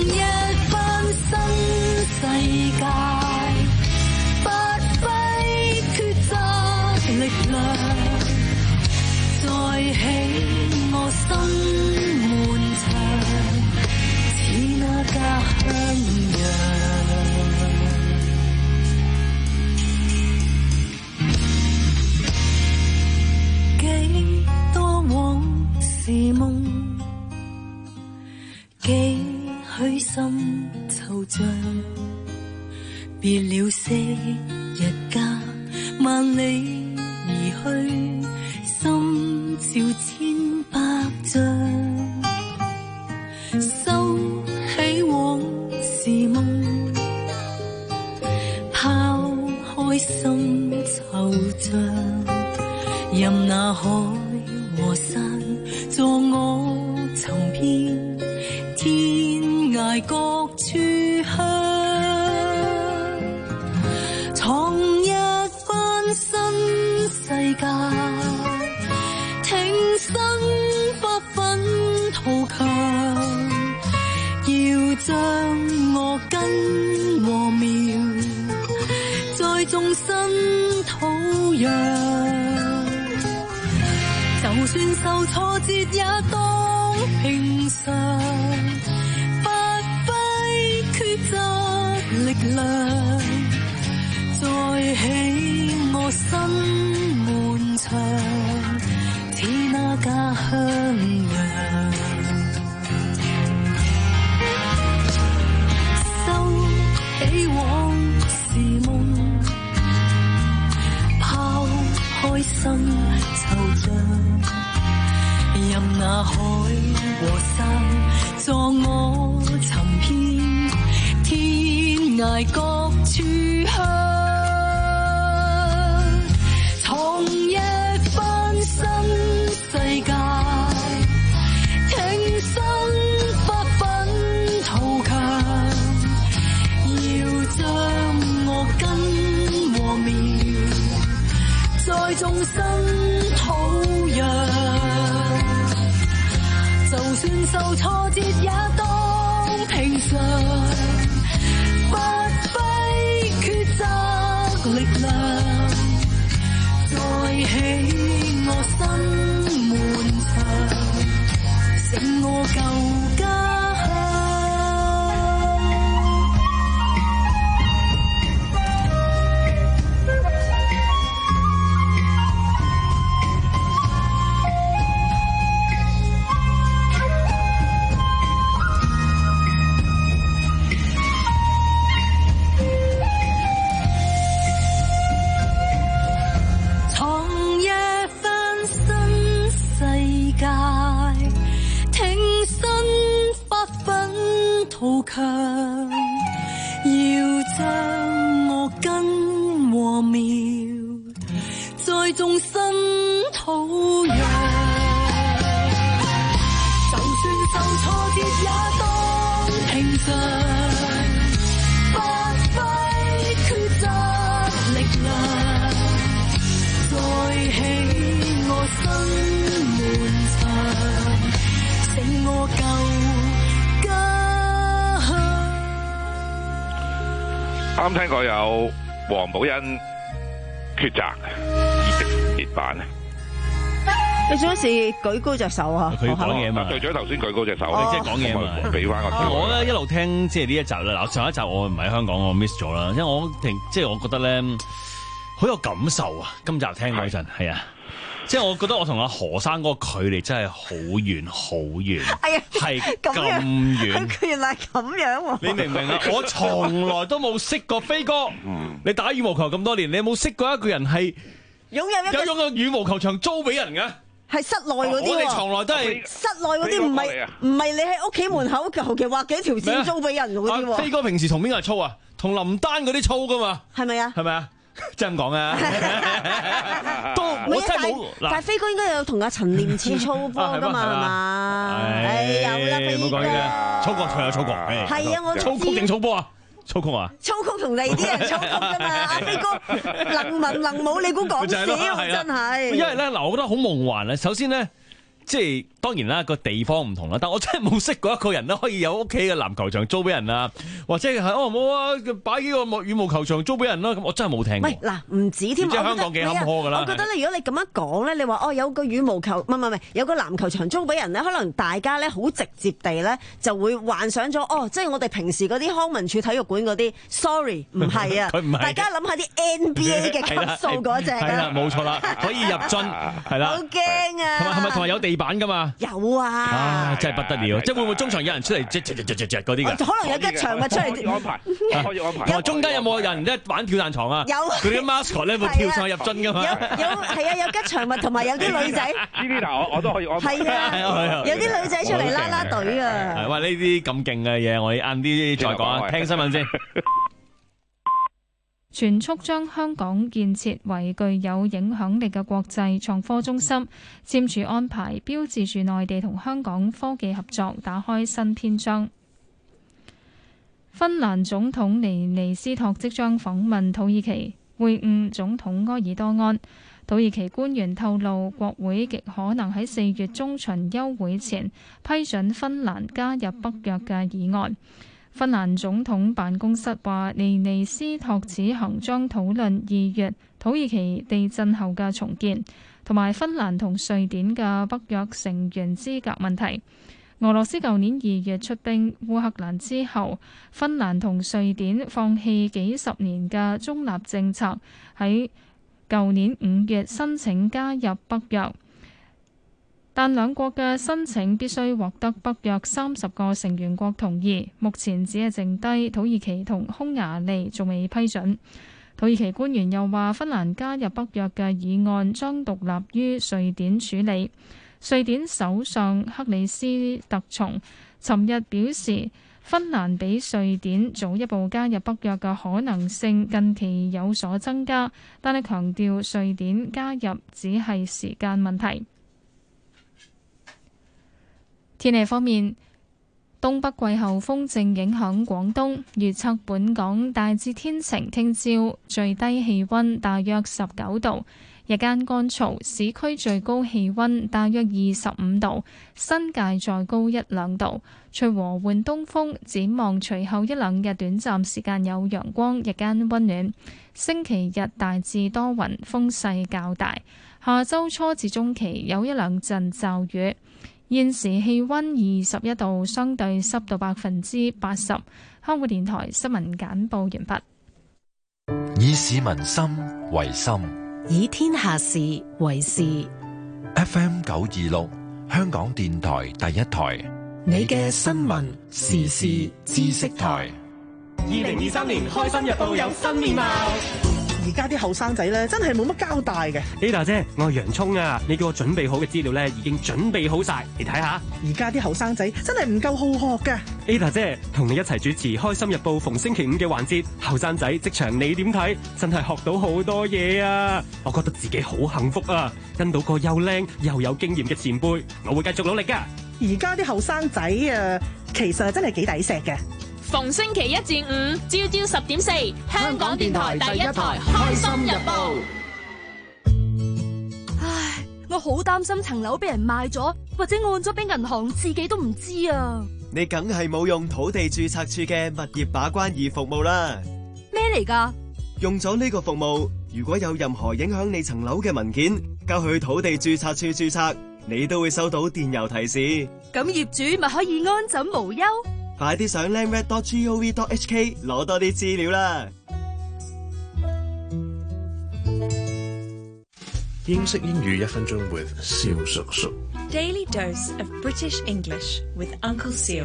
世界不歸別了昔日家，萬里而去，心照千百丈。收起往事夢，拋開心惆悵，任那海和山助我尋遍天涯各處鄉。創一番新世界，挺身不分圖強，要將我根和苗再種新土壤。就算受挫折也當平常，發揮抉擇力量，再起我新門牆，似那家鄉樣。收起往事夢，拋開心惆悵，任那海和山助我尋遍天涯各處鄉。創一番新世界，挺身不分圖強，要將我根和苗再種新土壤。就算受挫折也當平常，發揮抉擇力量，再起我新門牆，成我舊家圖強，要將我根和苗再種新土壤。就算受挫折也當平常，發揮抉擇力量，再起我新門牆，成我舊家。 啱聽過有黃寶欣抉擇熱版， 你做乜事舉高隻手啊？ 佢講嘢嘛， 隊長頭先舉高隻手， 你即係講嘢嘛， 俾翻個。 我咧一路聽即係呢一集啦，嗱上一集我唔喺香港，我 miss 咗啦，因為我停即係我覺得咧好有感受啊！今集聽嗰陣係啊。即係我覺得我同阿何生嗰個距離真係好遠好遠，係咁遠。 佢原來係咁樣喎！ 你明唔明啊？我從來都冇識過飛哥。你打羽毛球咁多年，你有冇識過一個人係擁有一個有個羽毛球場租俾人嘅？ 係室內嗰啲， 我哋從來都係室內嗰啲，唔係唔係你喺屋企門口求其畫幾條線租俾人嗰啲喎。 飛哥平時同邊個操啊？同林丹嗰啲操噶嘛？ 係咪啊？ 係咪啊？真係咁講啊！都我真係冇。 但係飛哥應該有同阿陳念慈操波噶嘛？係嘛？係有啦，飛哥。 操過佢有操過。 係啊，我操曲定操波啊？操曲啊？ 操曲同你啲人操曲噶嘛？阿飛哥能文能武，你估講笑真係？ 因為咧嗱，我覺得好夢幻啊。首先咧。即係當然啦，個地方唔同啦，但我真係冇識過一個人咧，可以有屋企嘅籃球場租俾人啊，或者係哦冇啊，擺幾個羽毛球場租俾人啦，咁我真係冇聽過。 喂，嗱，唔止添， 即係香港幾坎坷㗎啦。 我覺得咧，如果你咁樣講咧，你話哦有個羽毛球，唔係唔係唔係，有個籃球場租俾人咧，可能大家咧好直接地咧就會幻想咗哦，即係我哋平時嗰啲康文署體育館嗰啲 ，sorry 唔係啊， 佢唔係。 大家諗下啲 N B A 嘅級數嗰隻。 係啦，冇錯啦，可以入樽，係啦。 好驚啊！ 同埋係咪同埋有地版㗎嘛？ 有啊， 啊真係不得了！即係會唔會中場有人出嚟著著著著著嗰啲㗎？ 可能有吉場咪出嚟安排，可以安排。 同埋中間有冇人咧玩跳彈床啊？ 有佢啲 mascot 咧會跳上去入樽㗎嘛？ 有有係啊，有吉場物同埋有啲女仔。 呢啲嗱我我都可以安排。 係啊，有啲女仔出嚟啦啦隊啊！ 係哇，呢啲咁勁嘅嘢，我哋晏啲再講啊。聽新聞先。 全速將香港建設為具有影響力嘅國際創科中心，簽署安排，標誌住內地同香港科技合作打開新篇章。芬蘭總統尼尼斯托即將訪問土耳其，會晤總統埃爾多安。土耳其官員透露，國會極可能喺四月中旬休會前批准芬蘭加入北約嘅議案。芬蘭總統辦公室話，尼尼斯托此行將討論二月土耳其地震後嘅重建，同埋芬蘭同瑞典嘅北約成員資格問題。俄羅斯舊年二月出兵烏克蘭之後，芬蘭同瑞典放棄幾十年嘅中立政策，喺舊年五月申請加入北約。但兩國嘅申請必須獲得北約三十個成員國同意，目前只係剩低土耳其同匈牙利仲未批准。土耳其官員又話，芬蘭加入北約嘅議案將獨立於瑞典處理。瑞典首相克里斯特松尋日表示，芬蘭比瑞典早一步加入北約嘅可能性近期有所增加，但係強調瑞典加入只係時間問題。天氣方面，東北季候風正影響廣東，預測本港大致天晴，聽朝最低氣溫大約十九度，日間乾燥，市區最高氣溫大約二十五度，新界再高一兩度，吹和緩東風。展望隨後一兩日短暫時間有陽光，日間溫暖。星期日大致多雲，風勢較大。下周初至中期有一兩陣驟雨。現時氣溫二十一度，相對濕度百分之八十。香港電台新聞簡報完畢。 以市民心為心， 以天下事為事。 F M 九二六，香港電台第一台， 你嘅新聞時事知識台。 二零二三年開心日報有新面貌。 而家啲後生仔咧，真係冇乜交代嘅。 Ada 姐，我係洋葱啊！你叫我準備好嘅資料咧，已經準備好晒，你睇下。 而家啲後生仔真係唔夠好學嘅。 Ada 姐，同你一齊主持《開心日報》逢星期五嘅環節，後生仔職場你點睇？真係學到好多嘢啊！我覺得自己好幸福啊，跟到個又靚又有經驗嘅前輩，我會繼續努力噶。 而家啲後生仔啊，其實真係幾抵錫嘅。 逢星期一至五朝朝十點四，香港電台第一台《開心日報》。 唉，我好擔心層樓俾人賣咗，或者按咗俾銀行，自己都唔知啊！ 你梗係冇用土地註冊處嘅物業把關易服務啦。 咩嚟㗎？ 用咗呢個服務，如果有任何影響你層樓嘅文件，交去土地註冊處註冊，你都會收到電郵提示。 咁業主咪可以安枕無憂？ 快啲上 landred dot gov dot hk 攞多啲資料啦！ 英式英語一分鐘 with 蕭叔叔。 Daily dose of British English with Uncle Seal。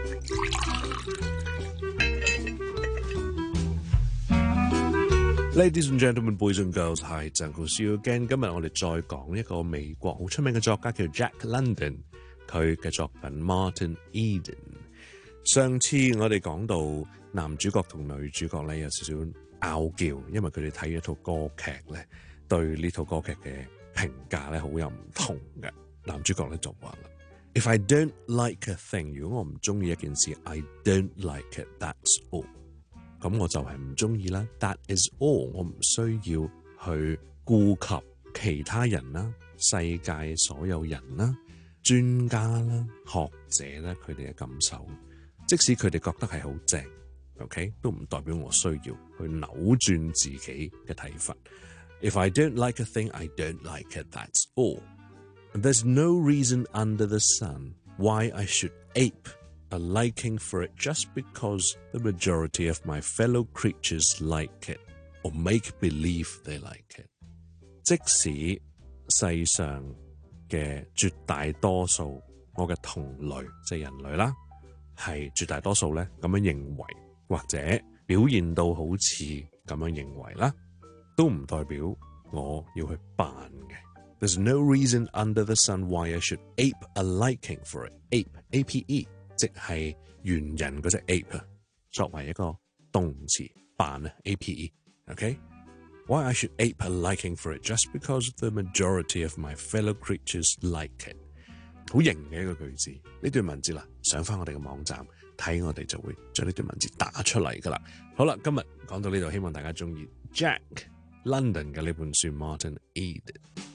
Ladies and gentlemen, boys and girls, hi, it's Uncle Seal again。今日我哋再講一個美國好出名嘅作家叫 Jack London，佢嘅作品 Martin Eden。上次我哋講到男主角同女主角咧有少少拗撬，因為佢哋睇一套歌劇咧，對呢套歌劇嘅評價咧好有唔同嘅。男主角咧就話啦 ：If I don't like a thing， 如果我唔中意一件事 ，I don't like it，that's all。咁我就係唔中意啦 ，that is all。我唔需要去顧及其他人啦、世界所有人啦、專家啦、學者啦佢哋嘅感受。即使佢哋覺得係好正 ，OK， 都唔代表我需要去扭轉自己嘅睇法。If I don't like a thing, I don't like it. That's all. And there's no reason under the sun why I should ape a liking for it just because the majority of my fellow creatures like it or make believe they like it. 即使世上嘅絕大多數，我嘅同類即係人類啦，係絕大多數咧咁樣認為，或者表現到好似咁樣認為啦，都唔代表我要去扮嘅。There's no reason under the sun why I should ape a liking for it. Ape, A P E， 即係猿人嗰隻 ape 啊，作為一個動詞扮啊 A P E。OK，why I should ape a liking for it just because the majority of my fellow creatures like it。好型嘅一個句子，呢段文字啦，上翻我哋嘅網站睇，我哋就會將呢段文字打出嚟噶啦。好啦，今日講到呢度，希望大家中意 Jack London 嘅呢本書 Martin Eden。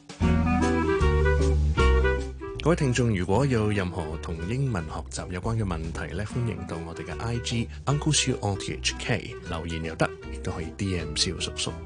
各位聽眾，如果有任何同英文學習有關嘅問題咧，歡迎到我哋嘅 I G Uncle Siu O T H K 留言又得，亦都可以 D M 蕭叔叔。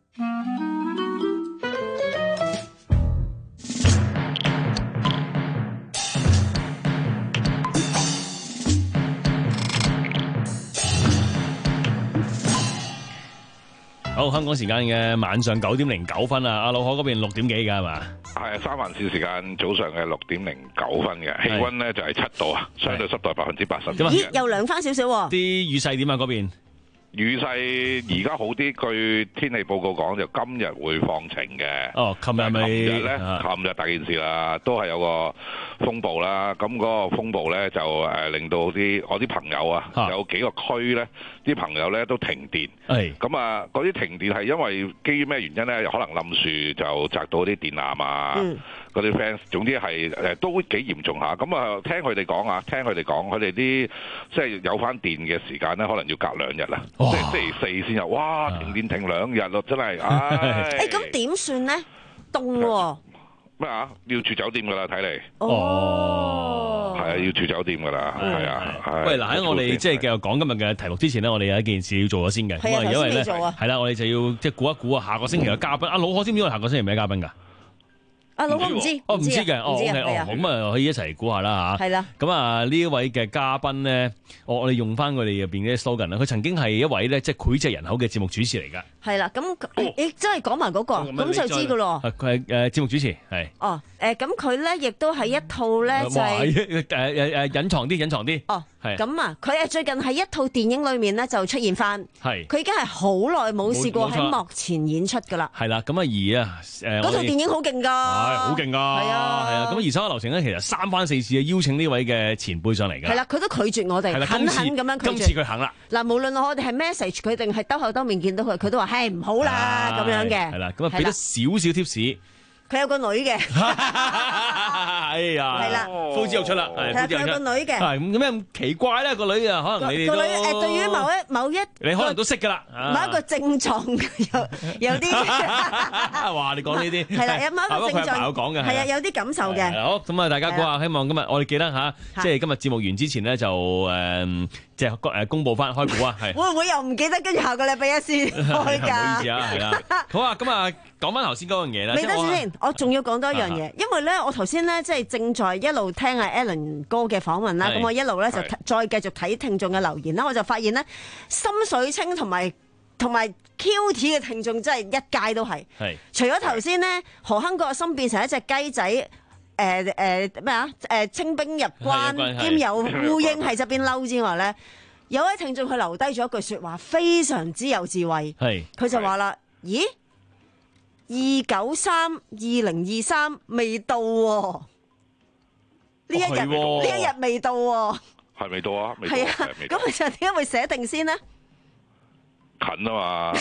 好，香港時間嘅晚上九點零九分啊，阿老可嗰邊六點幾㗎係嘛？ 係三藩市時間早上嘅六點零九分嘅，氣温咧就係七度啊，相對濕度百分之八十。 咦，又涼翻少少喎？ 啲雨勢點啊？嗰邊雨勢而家好啲，據天氣報告講就今日會放晴嘅。 哦，琴日係咪？ 琴日咧，琴日大件事啦，都係有個風暴啦。咁嗰個風暴咧就誒令到啲我啲朋友啊，有幾個區咧，啲朋友咧都停電。 係。 咁啊，嗰啲停電係因為基於咩原因咧？可能冧樹就砸到啲電纜啊。嗯。嗰啲 fans，總之係誒都幾嚴重下。咁啊，聽佢哋講啊，聽佢哋講，佢哋啲即係有翻電嘅時間咧，可能要隔兩日啦。即係星期四先有，哇！停電停兩日咯，真係，唉！ 誒，咁點算咧？凍喎。 咩啊？要住酒店噶啦，睇嚟。 哦。 係啊，要住酒店噶啦，係啊。 喂，嗱喺我哋即係繼續講今日嘅題目之前呢，我哋有一件事要做咗先嘅。 係啊， 因為咧做啊。 係啦，我哋就要即係估一估啊，下個星期嘅嘉賓。阿老可知唔知我哋下個星期咩嘉賓㗎？ 阿老可唔知， 哦唔知嘅，哦 OK，哦咁啊可以一齊估下啦嚇。 係啦。 咁啊呢一位嘅嘉賓咧，我我哋用翻佢哋入邊嘅 slogan 啦。佢曾經係一位咧即係膾炙人口嘅節目主持嚟㗎。 係啦，咁你真係講埋嗰個，咁就知㗎咯。 佢係誒節目主持係。 哦，誒咁佢咧亦都係一套咧就係誒誒誒隱藏啲，隱藏啲。 哦，係。咁啊，佢係最近喺一套電影裏面咧就出現翻。係。佢已經係好耐冇試過喺幕前演出㗎啦。 係啦，咁啊而啊誒。 嗰套電影好勁㗎。係， 好勁㗎。係啊，係啊。咁而手下留情咧，其實三番四次嘅邀請呢位嘅前輩上嚟㗎。 係啦，佢都拒絕我哋，狠狠咁樣拒絕。 今次佢肯啦。 嗱，無論我哋係 message 佢定係兜口兜面見到佢，佢都話係唔好啦咁樣嘅。 係啦，咁啊俾咗少少 tips。 佢有個女嘅。 哎呀， 係啦， 呼之欲出啦。係佢有個女嘅。 係咁咩咁奇怪咧？個女啊，可能你哋都個女誒，對於某一某一你可能都識㗎啦。 某一個症狀有有啲。 哇！你講呢啲係啦，有某一個症狀講嘅係啊，有啲感受嘅。 好，咁啊，大家估下，希望今日我哋記得嚇，即係今日節目完之前咧，就誒即係誒公佈翻開估啊，係。 會唔會又唔記得？跟住下個禮拜一先開㗎？唔好意思啊，係啦。好啊，咁啊，講翻頭先嗰樣嘢啦。 未得住先，我仲要講多一樣嘢，因為咧，我頭先咧即係正在一路聽阿 Alan 哥嘅訪問啦，咁我一路咧就再繼續睇聽眾嘅留言啦，我就發現咧，心水清同埋同埋 cute 嘅聽眾真係一屆都係。係。除咗頭先咧，何亨個心變成一隻雞仔，誒誒咩啊？誒清兵入關兼有烏蠅喺側邊嬲之外咧，有位聽眾佢留低咗一句説話，非常之有智慧。係。佢就話啦：咦？二九三二零二三未到喎，呢一日呢一日未到喎， 係未到啊？ 係啊，咁其實點解會寫定先呢？ 近啊嘛！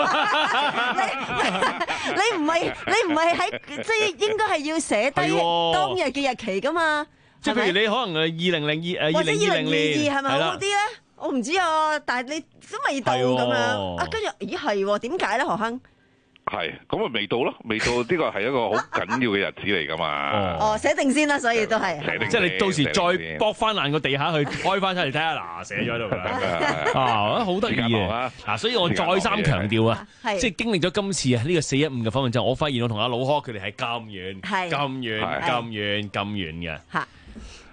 你唔係你唔係喺即係應該係要寫低當日嘅日期噶嘛？ 即係譬如你可能誒二零零二誒或者二零二二係咪好啲咧？我唔知啊，但係你都未到咁樣啊，跟住咦係點解咧？何亨？ 係，咁咪未到咯，未到呢個係一個好緊要嘅日子嚟噶嘛。 哦，寫定先啦，所以都係。 即係你到時再剝翻爛個地下去開翻出嚟睇下，嗱寫咗喺度啦。啊，好得意啊！嗱，所以我再三強調啊，即係經歷咗今次啊呢個四一五嘅訪問之後，我發現我同阿老柯佢哋係咁遠、咁遠、咁遠、咁遠嘅。嚇！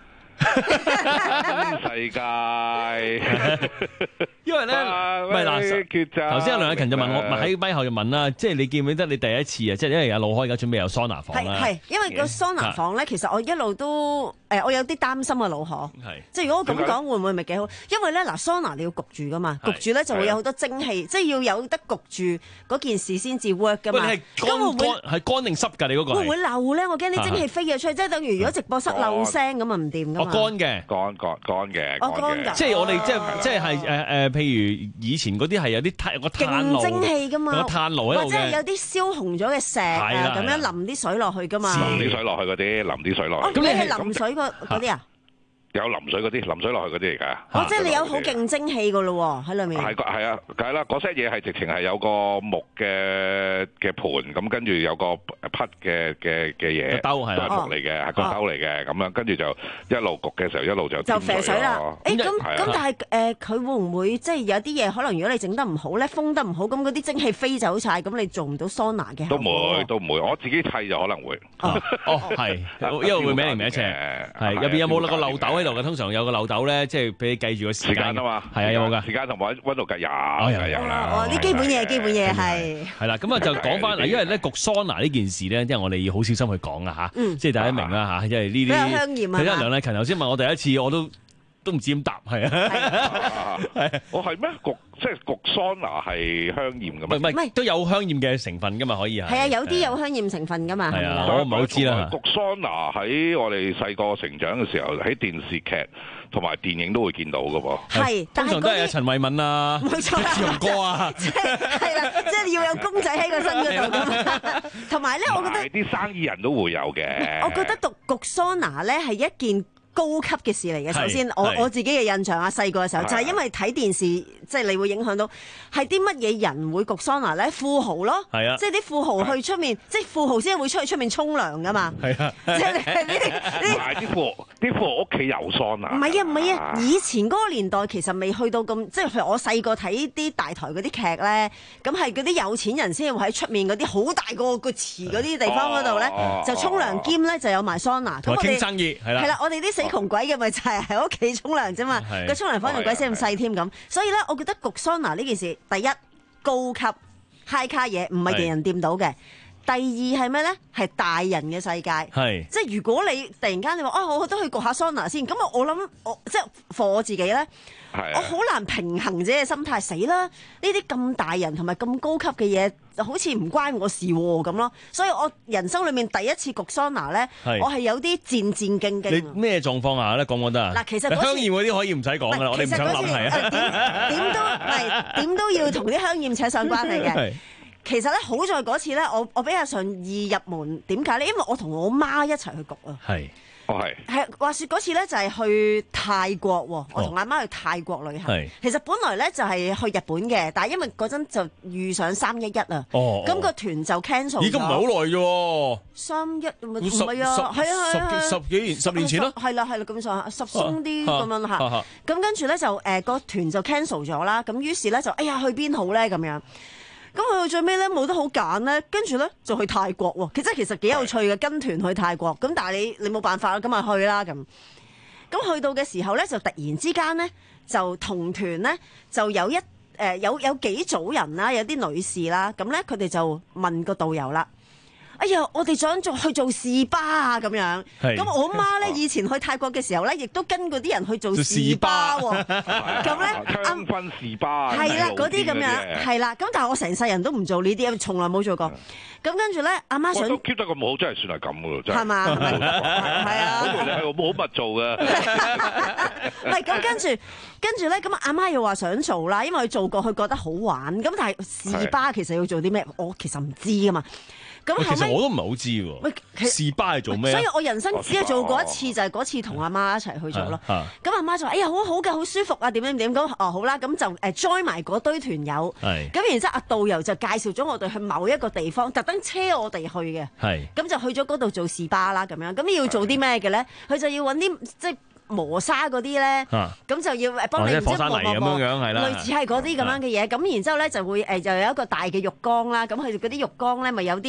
世界， 因為咧，唔係嗱，頭先阿梁雅芹就問我，喺咪後就問啦，即係你記唔記得你第一次啊？即係因為阿老開而家準備有桑拿房啦。 係係，因為個桑拿房咧，其實我一路都誒，我有啲擔心啊，老何。係，即係如果我咁講，會唔會咪幾好？因為咧嗱，桑拿你要焗住噶嘛，焗住咧就會有好多蒸氣，即係要有得焗住嗰件事先至 work 噶嘛。 係乾乾係乾定濕㗎？你嗰個會唔會漏咧？我驚啲蒸氣飛咗出去，即係等於如果直播室漏聲咁啊唔掂㗎嘛。 哦，乾嘅， 乾乾乾嘅， 哦乾㗎。 即係我哋即係即係係誒誒，譬如以前嗰啲係有啲炭個炭爐， 勁蒸氣㗎嘛， 有個炭爐喺度嘅， 或者係有啲燒紅咗嘅石啊，咁樣淋啲水落去㗎嘛。 淋啲水落去嗰啲，淋啲水落去。 咁你係淋水嗰嗰啲啊？ 有淋水嗰啲，淋水落去嗰啲嚟㗎。 哦，即係你有好勁蒸氣㗎咯喎，喺裏面。 係係啊，梗係啦，嗰 set 嘢係直情係有個木嘅嘅盤，咁跟住有個匹嘅嘅嘅嘢， 兜係木嚟嘅，係個兜嚟嘅，咁樣跟住就一路焗嘅時候一路就就啡水啦。誒咁咁，但係誒佢會唔會即係有啲嘢可能如果你整得唔好咧，封得唔好，咁嗰啲蒸氣飛走晒，咁你做唔到桑拿嘅。 都唔會，都唔會，我自己砌就可能會。 哦哦，係，因為會名嚟名尺，係入邊有冇個漏斗喺度嘅？通常有個漏斗咧，即係俾你計住個時間啊嘛。係啊，有冇㗎？ 時間同埋溫度計有，有有啦。 哦，啲基本嘢，基本嘢係。 係啦，咁啊就講翻嗱，因為咧焗桑拿呢件事咧，即係我哋要好小心去講啊嚇，即係大家明啦嚇，因為呢啲。比較香豔啊。 睇下梁雅芹頭先問我第一次，我都都唔知點答，係啊。係。我係咩焗？即係焗桑拿係香豔㗎嘛？ 唔係，都有香豔嘅成分㗎嘛？可以係。 係啊，有啲有香豔成分㗎嘛。 係啊，我唔係好知啦。 焗桑拿喺我哋細個成長嘅時候，喺電視劇同埋電影都會見到㗎噃。 係， 通常都係陳慧敏啊， 冇錯， 志雄哥啊， 即係係啦，即係要有公仔喺個身嗰度㗎嘛。同埋咧，我覺得啲生意人都會有嘅。 我覺得焗焗桑拿咧係一件高級嘅事嚟嘅。首先，我我自己嘅印象啊，細個嘅時候就係因為睇電視，即係你會影響到係啲乜嘢人會焗桑拿咧？富豪咯，係啊，即係啲富豪去出面，即係富豪先會出去出面沖涼噶嘛。係啊，即係呢啲呢啲啲富啲富豪屋企有桑拿。 唔係啊，唔係啊，以前嗰個年代其實未去到咁，即係譬如我細個睇啲大台嗰啲劇咧，咁係嗰啲有錢人先會喺出面嗰啲好大個個池嗰啲地方嗰度咧，就沖涼兼咧就有埋桑拿。 同埋傾生意係啦， 係啦，我哋啲死窮鬼嘅咪就係喺屋企沖涼啫嘛，個沖涼房仲鬼死咁細添咁，所以咧，我覺得焗桑拿呢件事，第一高級 high 卡嘢，唔係人人掂到嘅。第二係咩咧？係大人嘅世界，係即係如果你突然間你話啊，我都去焗下桑拿先，咁我我諗我即係 for 我自己咧，我好難平衡自己嘅心態，死啦！呢啲咁大人同埋咁高級嘅嘢，就好似唔關我事咁咯。所以我人生裏面第一次焗桑拿咧，我係有啲戰戰兢兢。 你咩狀況下咧？講講得啊？嗱， 其實香豔嗰啲可以唔使講噶啦，我哋唔想諗係啊。 點點都唔係點都要同啲香豔扯上關係嘅。其實咧，好在嗰次咧，我我比較上易入門。點解咧？因為我同我媽一齊去焗啊。係， 哦係。 係話説嗰次咧，就係去泰國喎。我同阿媽去泰國旅行。其實本來咧就係去日本嘅，但係因為嗰陣就遇上三一一啊。哦。咁個團就 cancel 咗。 已經唔係好耐啫喎。 三一唔係啊，係啊係啊。 十幾十幾年十年前咯。 係啦係啦，咁上下十鬆啲咁樣嚇。咁跟住咧就誒個團就 cancel 咗啦。咁於是咧就哎呀去邊好咧咁樣。咁去到最尾咧冇得好揀咧，跟住咧就去泰國喎。其實其實幾有趣嘅，跟團去泰國。咁但係你你冇辦法啦，咁咪去啦咁。咁去到嘅時候咧，就突然之間咧就同團咧就有一誒、呃、有有幾組人啦，有啲女士啦，咁咧佢哋就問個導遊啦。哎呀，我哋想做去做士巴啊咁樣。咁我媽咧以前去泰國嘅時候咧，亦都跟嗰啲人去做士巴喎。咁咧， 香薰士巴係啦，嗰啲咁樣係啦。咁但係我成世人都唔做呢啲，從來冇做過。咁跟住咧，阿媽想 keep 得咁好，真係算係咁噶咯，真係。係嘛？係啊。 你係好密做嘅。 唔係咁跟住，跟住咧咁阿媽又話想做啦，因為佢做過，佢覺得好玩。咁但係士巴其實要做啲咩？我其實唔知噶嘛。咁其實我都唔係好知喎。士巴係做咩？ 所以我人生只係做過一次，就係嗰次同阿媽一齊去做咯。咁阿媽就話：哎呀，好好嘅，好舒服啊！點點點咁哦，好啦，咁就誒 join 埋嗰堆團友。咁然之後，阿導遊就介紹咗我哋去某一個地方，特登車我哋去嘅。咁就去咗嗰度做士巴啦，咁樣。咁要做啲咩嘅咧？佢就要揾啲即係磨砂嗰啲咧，咁就要誒幫你即係磨磨磨，類似係嗰啲咁樣嘅嘢。咁然之後咧就會誒就有一個大嘅浴缸啦。咁佢哋嗰啲浴缸咧咪有啲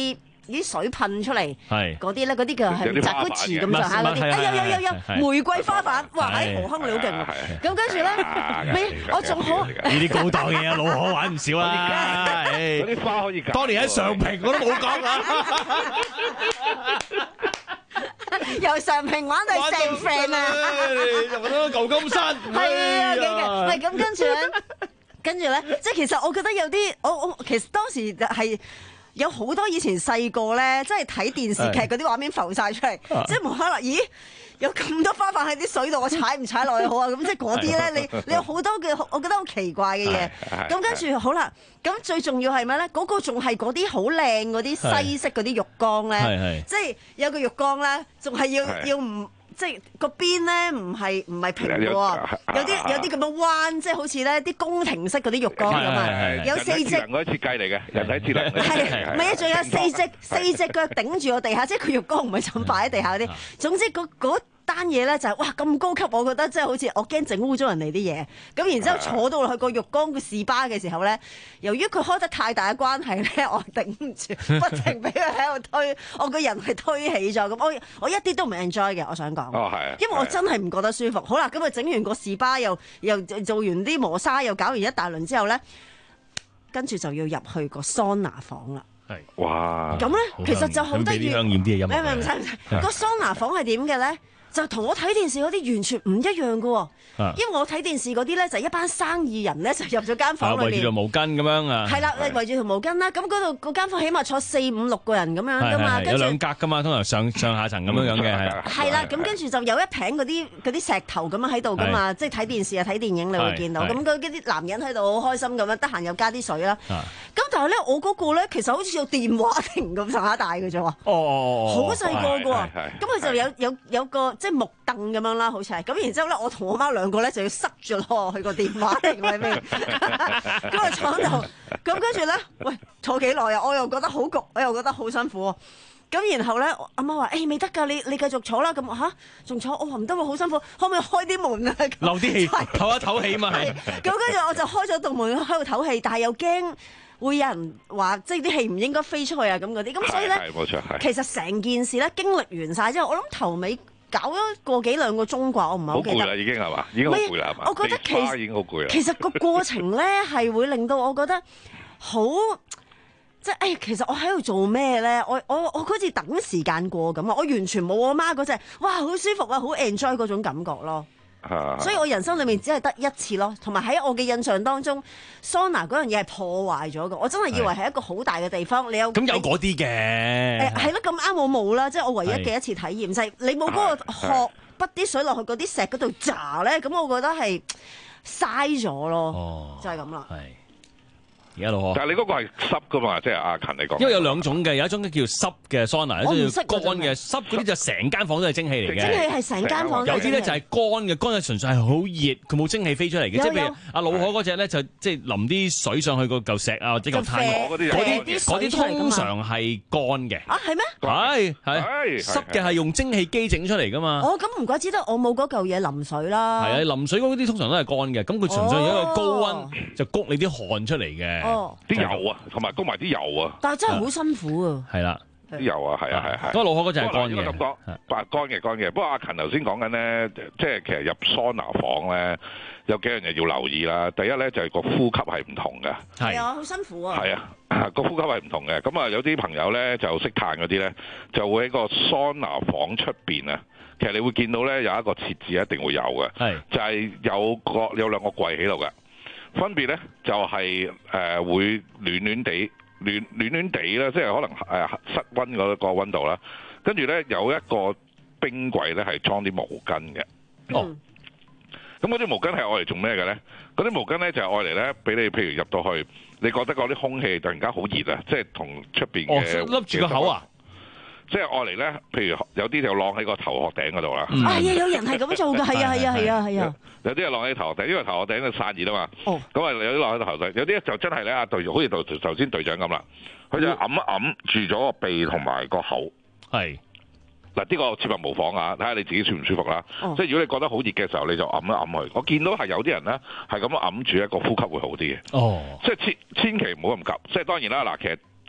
啲水噴出嚟係嗰啲咧，嗰啲叫係扎古馳咁上下嗰啲，啊有有有有玫瑰花瓣，哇喺何亨你好勁喎！咁跟住咧，你我仲好呢啲高檔嘢啊，老可玩唔少啦。 嗰啲花可以， 當年喺上平我都冇講啊。 由上平玩到正 friend 啊！ 又覺得舊金山係啊，幾勁！係咁跟住咧，跟住咧，即係其實我覺得有啲，我我其實當時係有好多以前細個咧，即係睇電視劇嗰啲畫面浮晒出嚟，即係冇可能，咦？有咁多花瓣喺啲水度，我踩唔踩落去好啊？咁即係嗰啲咧，你你有好多嘅，我覺得好奇怪嘅嘢。咁跟住好啦，咁最重要係咩咧？嗰個仲係嗰啲好靚嗰啲西式嗰啲浴缸咧，即係有個浴缸咧，仲係要要唔即係個邊咧，唔係唔係平嘅喎，有啲有啲咁樣彎，即係好似咧啲宮廷式嗰啲浴缸咁啊，有四隻人體設計嚟嘅，人體智能係，唔係啊？仲有四隻四隻腳頂住個地下，即係佢浴缸唔係就咁擺喺地下嗰啲。總之嗰嗰單嘢咧就係哇咁高級，我覺得即係好似我驚整污糟人哋啲嘢。咁然之後坐到落去個浴缸嘅士巴嘅時候咧，由於佢開得太大嘅關係咧，我頂唔住，不停俾佢喺度推，我個人係推起咗。咁我我一啲都唔 enjoy 嘅，我想講。 哦，係。 因為我真係唔覺得舒服。好啦，咁啊整完個士巴又又做完啲磨砂，又搞完一大輪之後咧，跟住就要入去個桑拿房啦。 係。 哇！ 咁咧其實就好得意。 香豔啲嘅音樂。 唔係唔使唔使，個桑拿房係點嘅咧？就同我睇電視嗰啲完全唔一樣嘅喎，因為我睇電視嗰啲咧就一班生意人咧就入咗間房裏邊， 圍住條毛巾咁樣啊， 係啦，圍住條毛巾啦，咁嗰度嗰間房起碼坐四五六個人咁樣噶嘛， 有兩格噶嘛，通常上上下層咁樣樣嘅係。 係啦，咁跟住就有一坪嗰啲嗰啲石頭咁樣喺度噶嘛，即係睇電視啊睇電影你會見到，咁嗰啲男人喺度好開心咁樣，得閒又加啲水啦。咁但係咧我嗰個咧其實好似有電話亭咁上下大嘅啫喎， 哦， 好細個嘅喎，咁佢就有有有個即係木凳咁樣啦，好似係咁，然之後咧，我同我媽兩個咧就要塞住落去個電話亭裏面，咁啊坐喺度，咁跟住咧，喂坐幾耐啊？我又覺得好焗，我又覺得好辛苦喎。咁然後咧，阿媽話：誒未得㗎，你你繼續坐啦。咁嚇仲坐，我話唔得喎，好辛苦，可唔可以開啲門啊？ 漏啲氣，唞一唞氣嘛係。 咁跟住我就開咗道門喺度唞氣，但係又驚會有人話即係啲氣唔應該飛出去啊咁嗰啲。咁所以咧， 冇錯係。 其實成件事咧經歷完晒之後，我諗頭尾搞咗個幾兩個鐘啩，我唔係好記得。 好攰啦，已經係嘛？已經好攰啦，係嘛？ 我覺得其實已經好攰啦。 其實個過程咧係會令到我覺得好，即係誒，其實我喺度做咩咧？我我我好似等時間過咁啊！我完全冇我媽嗰隻，哇，好舒服啊，好 enjoy 嗰種感覺咯。所以我人生裏面只係得一次咯，同埋喺我嘅印象當中，桑拿嗰樣嘢係破壞咗嘅。我真係以為係一個好大嘅地方，你有咁有嗰啲嘅誒係咯，咁啱我冇啦，即係我唯一嘅一次體驗就係你冇嗰個殼筆啲水落去嗰啲石嗰度炸咧，咁我覺得係嘥咗咯，就係咁啦。 而家老婆， 但係你嗰個係濕噶嘛？即係阿勤你講， 因為有兩種嘅，有一種叫濕嘅桑拿，一種叫乾嘅。濕嗰啲就成間房都係蒸氣嚟嘅， 蒸氣係成間房。 有啲咧就係乾嘅，乾係純粹係好熱，佢冇蒸氣飛出嚟嘅。即係譬如阿老可嗰隻咧，就即係淋啲水上去個嚿石啊，或者嚿炭嗰啲，嗰啲嗰啲通常係乾嘅。 啊，係咩？ 係係濕嘅係用蒸氣機整出嚟噶嘛。 哦，咁唔怪之得我冇嗰嚿嘢淋水啦。 係啊，淋水嗰啲通常都係乾嘅，咁佢純粹有一個高溫就谷你啲汗出嚟嘅。 哦， 啲油啊，同埋谷埋啲油啊， 但係真係好辛苦啊！ 係啦， 啲油啊，係啊，係係。 嗰個老可嗰隻係乾嘅， 咁講，白乾嘅乾嘅。不過阿勤頭先講緊咧，即係其實入桑拿房咧，有幾樣嘢要留意啦。第一咧就係個呼吸係唔同嘅， 係啊，好辛苦啊。 係啊，個呼吸係唔同嘅。咁啊，有啲朋友咧就識嘆嗰啲咧，就會喺個桑拿房出邊啊。其實你會見到咧有一個設置一定會有嘅，係就係有個有兩個櫃喺度嘅。分別咧就係、是、誒、呃、會暖暖地暖暖暖地啦，即係可能誒、呃、室溫嗰個溫度啦。跟住咧有一個冰櫃咧係裝啲毛巾嘅。哦，咁嗰啲毛巾係愛嚟做咩嘅咧？嗰啲毛巾咧就係愛嚟咧俾你，譬如入到去，你覺得嗰啲空氣突然間好熱啊，即係同出邊嘅笠住個口啊！ 即係愛嚟咧，譬如有啲就晾喺個頭殼頂嗰度啦。 係啊，有人係咁做㗎，係啊，係啊，係啊，係啊。 有啲係晾喺頭殼頂，因為頭殼頂就散熱啊嘛。哦。咁啊，有啲晾喺頭頂，有啲就真係咧，阿隊好似頭頭先隊長咁啦，佢就揞一揞住咗個鼻同埋個口。係。嗱，呢個切勿模仿啊！睇下你自己舒唔舒服啦。哦、即係如果你覺得好熱嘅時候，你就揞一揞佢。我見到係有啲人咧係咁樣揞住一個呼吸會好啲嘅。哦。即係千千祈唔好咁急。即係當然啦，嗱，其實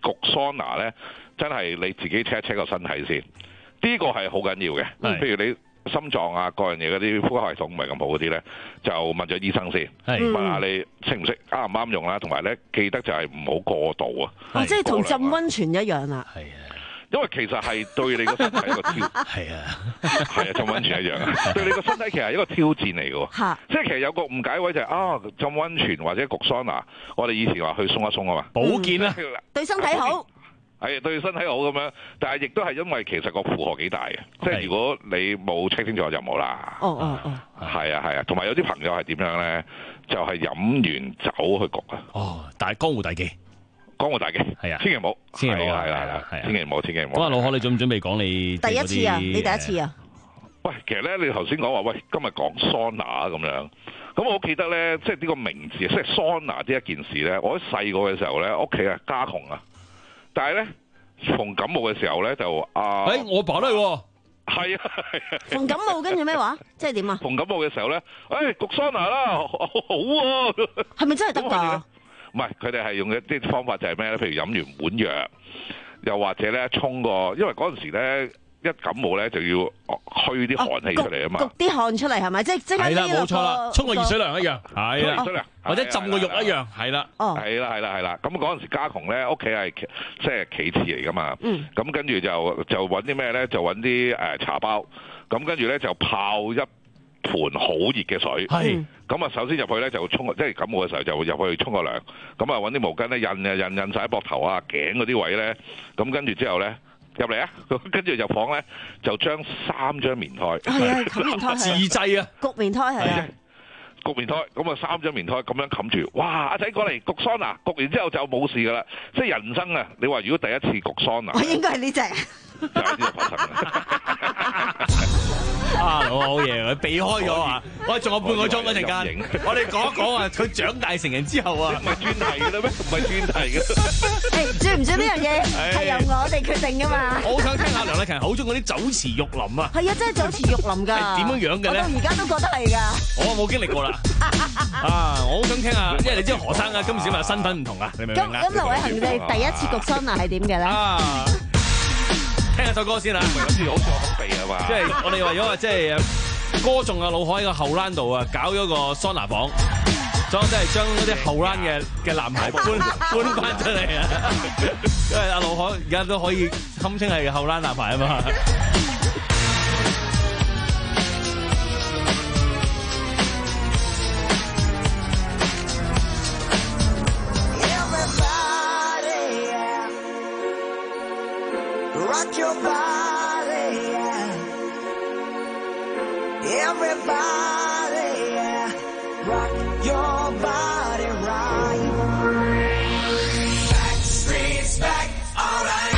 焗桑拿咧，真係你自己 check 一 check 個身體先，呢、這個係好緊要嘅。譬如你心臟啊各樣嘢嗰啲呼吸系統唔係咁好嗰啲咧，就問咗醫生先，問下你識唔識啱唔啱用啦，同埋咧記得就係唔好過度啊。 哦，即係同浸溫泉一樣啦。 係啊。 因為其實係對你個身體一個挑，係啊，係啊，浸溫泉一樣啊，對你個身體其實係一個挑戰嚟嘅喎，即係其實有個誤解位就係、是、啊，浸溫泉或者焗桑拿，我哋以前話去鬆一鬆啊嘛， 保健啦， 對身體好， 係對身體好咁樣，但係亦都係因為其實個負荷幾大嘅，即係如果你冇 check 清楚就冇啦。 哦哦哦， 係啊係啊，同埋有啲朋友係點樣咧，就係、是、飲完酒去焗啊。 哦，但係江湖大忌。 江湖大忌係啊，千祈唔好， 千祈唔好， 係啦係啦，千祈唔好，千祈唔好。 咁啊，老何，你準唔準備講你第一次啊？你第一次啊？ 喂，其實咧，你頭先講話，喂，今日講桑拿咁樣，咁我記得咧，即係呢個名字，即係桑拿呢一件事咧，我喺細個嘅時候咧，屋企啊家窮啊，但係咧逢感冒嘅時候咧就啊， 誒，我爸都係喎， 係啊係啊， 逢感冒跟住咩話？即係點啊？ 逢感冒嘅時候咧，誒焗桑拿啦，好喎， 係咪真係得㗎？ 唔係，佢哋係用一啲方法就係咩咧？譬如飲完碗藥，又或者咧沖個，因為嗰陣時咧一感冒咧就要驅啲汗氣出嚟啊嘛， 焗啲汗出嚟係咪？即係即係係啦，冇錯啦，沖個熱水涼一樣，係啦， 熱水涼或者浸個浴一樣，係啦， 係啦係啦係啦。咁嗰陣時家窮咧，屋企係即係企廁嚟噶嘛，咁跟住就就揾啲咩咧？就揾啲誒茶包，咁跟住咧就泡一盤好熱嘅水，係咁啊！首先入去咧就沖，即係感冒嘅時候就入去沖個涼，咁啊揾啲毛巾咧印啊印印曬喺膊頭啊頸嗰啲位咧，咁跟住之後咧入嚟啊，跟住入房咧就將三張棉胎， 係啊，冚棉胎自製啊， 焗棉胎係啊， 焗棉胎，咁啊三張棉胎咁樣冚住，哇！阿仔過嚟焗桑拿，焗完之後就冇事噶啦，即係人生啊！你話如果第一次焗桑拿， 我應該係呢隻， 就係呢隻發生。 啊，好好嘢，佢避開咗啊！我仲有半個鐘嗰陣間，我哋講一講啊，佢長大成人之後啊， 唔係專題嘅啦咩？唔係專題嘅。 誒，轉唔轉呢樣嘢係由我哋決定噶嘛？ 我好想聽下梁麗勤好中意嗰啲酒池肉林啊！ 係啊，真係酒池肉林㗎。 係點樣樣嘅咧？ 我到而家都覺得係㗎。 我冇經歷過啦。啊，我好想聽下，因為你知何生啊，今時今日身份唔同啊，你明唔明啊？ 咁咁，劉偉恒，你第一次焗桑拿係點嘅咧？ 啊！聽下首歌先啦， 好似好似我口鼻啊嘛， 即係我哋為咗話即係歌頌阿老海喺個後欄度啊，搞咗個桑拿房，所以即係將嗰啲後欄嘅嘅男孩搬搬翻出嚟啊！因為阿老海而家都可以堪稱係後欄男孩啊嘛。 Rock your body, yeah. Everybody, yeah. Rock your body right. Back streets back, alright.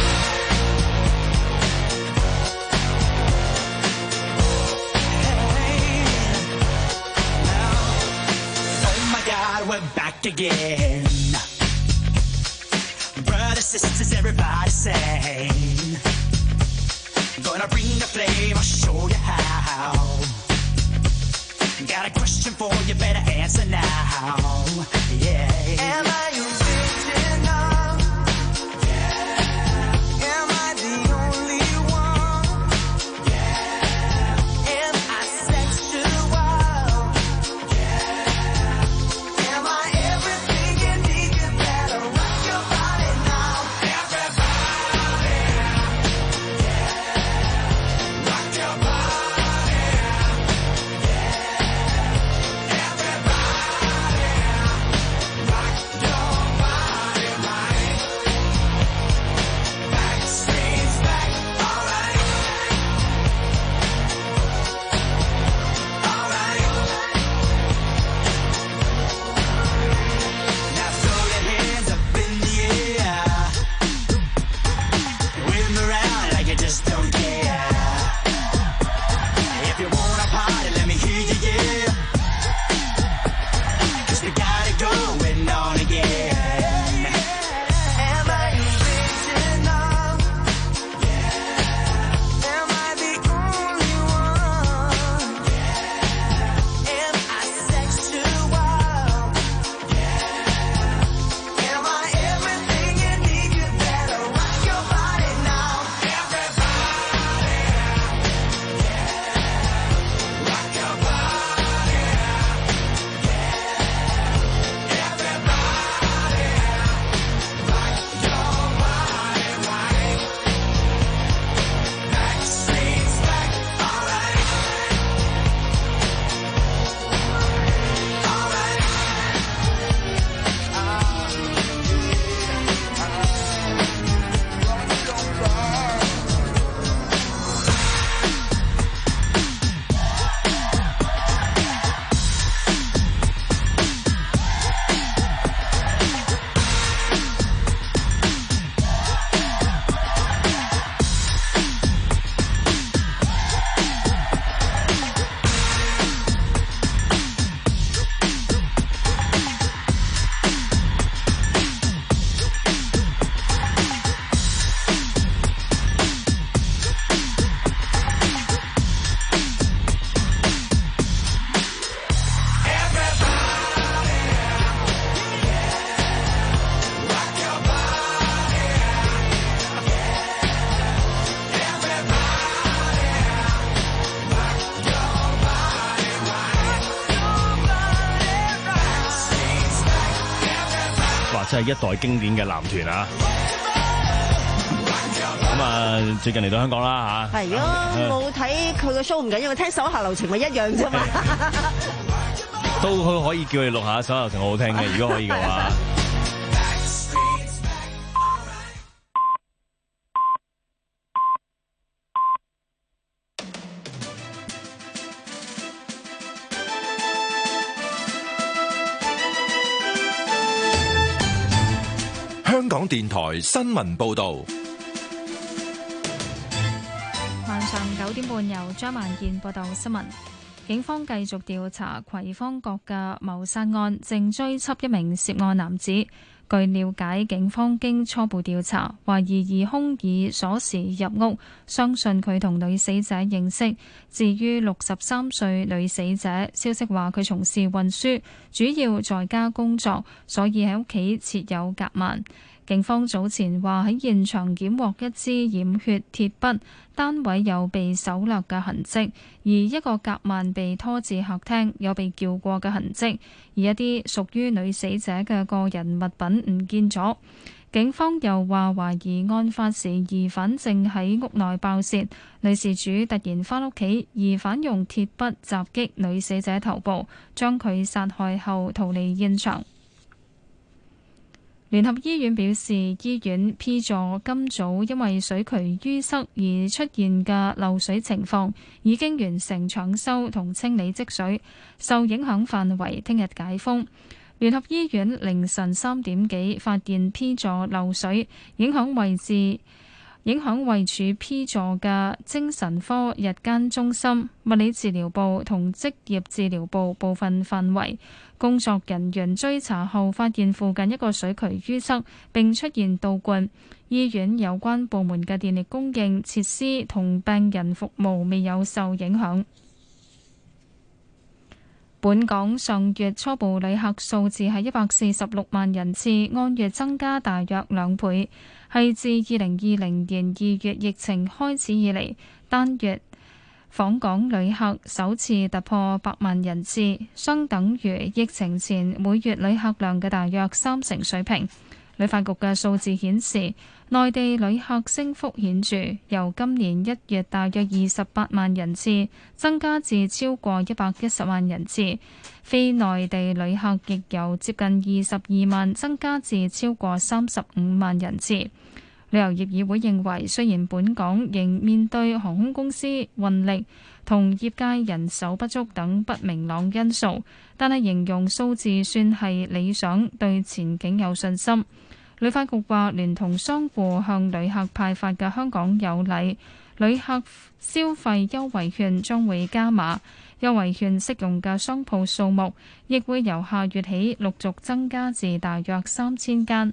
Hey, now, oh my God, we're back again. Brothers, sisters, everybody say. Gonna bring the flame, I'll show you how. Got a question for you, better answer now. Yeah. Am I original? Yeah. Am I the only one? Yeah. Am I sexual? Yeah. Am I everything you need? You better rock your body now. Everybody. Yeah. Rock your body. Yeah. Everybody. Rock your 真係一代經典嘅男團啊！咁啊，最近嚟到香港啦嚇。 係，如果冇睇佢個 show 唔緊要，聽手下留情咪一樣啫嘛。 都可以叫你錄下手下留情，好好聽嘅，如果可以嘅話。 香港電台新聞報導。 晚上九點半，由張萬健報道新聞。警方繼續調查葵芳閣嘅謀殺案，正追緝一名涉案男子。據了解，警方經初步調查，懷疑疑兇以鎖匙入屋，相信佢同女死者認識。至於六十三歲女死者，消息話佢從事運輸，主要在家工作，所以喺屋企設有夾萬。警方早前話喺現場檢獲一支染血鐵筆，單位有被搜掠嘅痕跡，而一個夾萬被拖至客廳，有被撬過嘅痕跡，而一啲屬於女死者嘅個人物品唔見咗。警方又話懷疑案發時疑犯正喺屋內爆竊，女事主突然返屋企，疑犯用鐵筆襲擊女死者頭部，將佢殺害後逃離現場。聯合醫院表示，醫院 P 座今早因為水渠淤塞而出現嘅漏水情況，已經完成搶修同清理積水，受影響範圍聽日解封。聯合醫院凌晨三點幾發現 P 座漏水，影響位置影響位處 P 座嘅精神科日間中心、物理治療部同職業治療部部分範圍。工作人員追查後發現附近一個水渠淤塞，並出現倒灌。醫院有關部門嘅電力供應、設施同病人服務未有受影響。本港上月初步旅客數字係一百四十六萬人次，按月增加大約兩倍，係自二零二零年二月疫情開始以嚟單月訪港旅客首次突破百萬人次，相等於疫情前每月旅客量嘅大約三成水平。旅發局嘅數字顯示，內地旅客升幅顯著，由今年一月大約二十八萬人次增加至超過一百一十萬人次，非內地旅客亦由接近二十二萬增加至超過三十五萬人次。旅遊業議會認為，雖然本港仍面對航空公司運力同業界人手不足等不明朗因素，但係形容數字算係理想，對前景有信心。旅發局話，聯同商戶向旅客派發嘅香港有禮旅客消費優惠券將會加碼，優惠券適用嘅商鋪數目亦會由下月起陸續增加至大約三千間。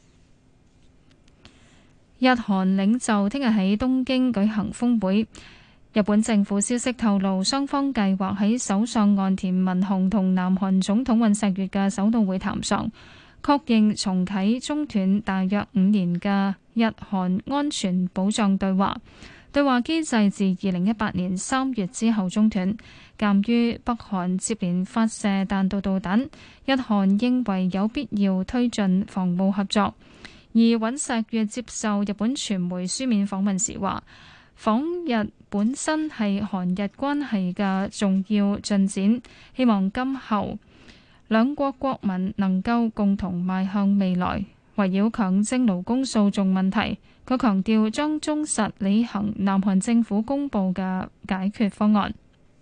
日韓領袖聽日喺東京舉行峰會。日本政府消息透露，雙方計劃喺首相岸田文雄同南韓總統尹錫悅嘅首度會談上，確認重啟中斷大約五年嘅日韓安全保障對話。對話機制自二零一八年三月之後中斷，鑑於北韓接連發射彈道導彈，日韓認為有必要推進防務合作。而尹錫悅接受日本傳媒書面訪問時話，訪日本身係韓日關係嘅重要進展，希望今後兩國國民能夠共同邁向未來。圍繞強徵勞工訴訟問題，佢強調將忠實履行南韓政府公布嘅解決方案。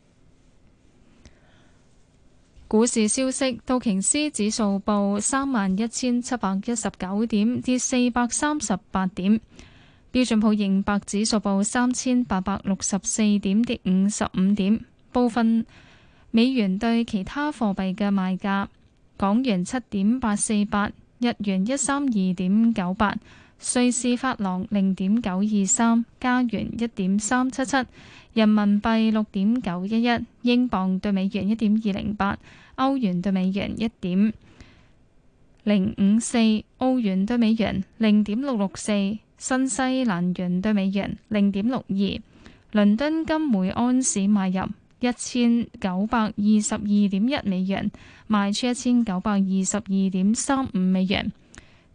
股市消息，道瓊斯指數報三萬一千七百一十九點，跌四百三十八點。標準普爾五百指數報三千八百六十四點，跌五十五點。部分美元對其他貨幣嘅賣價：港元七點八四八，日元一三二點九八，瑞士法郎零點九二三，加元一點三七七，人民幣六點九一一，英鎊對美元一點二零八，歐元對美元一點零五四，澳元對美元零點六六四，新西蘭元對美元零點六二。倫敦金每安士買入一千九百二十二點一美元，賣出一千九百二十二點三五美元。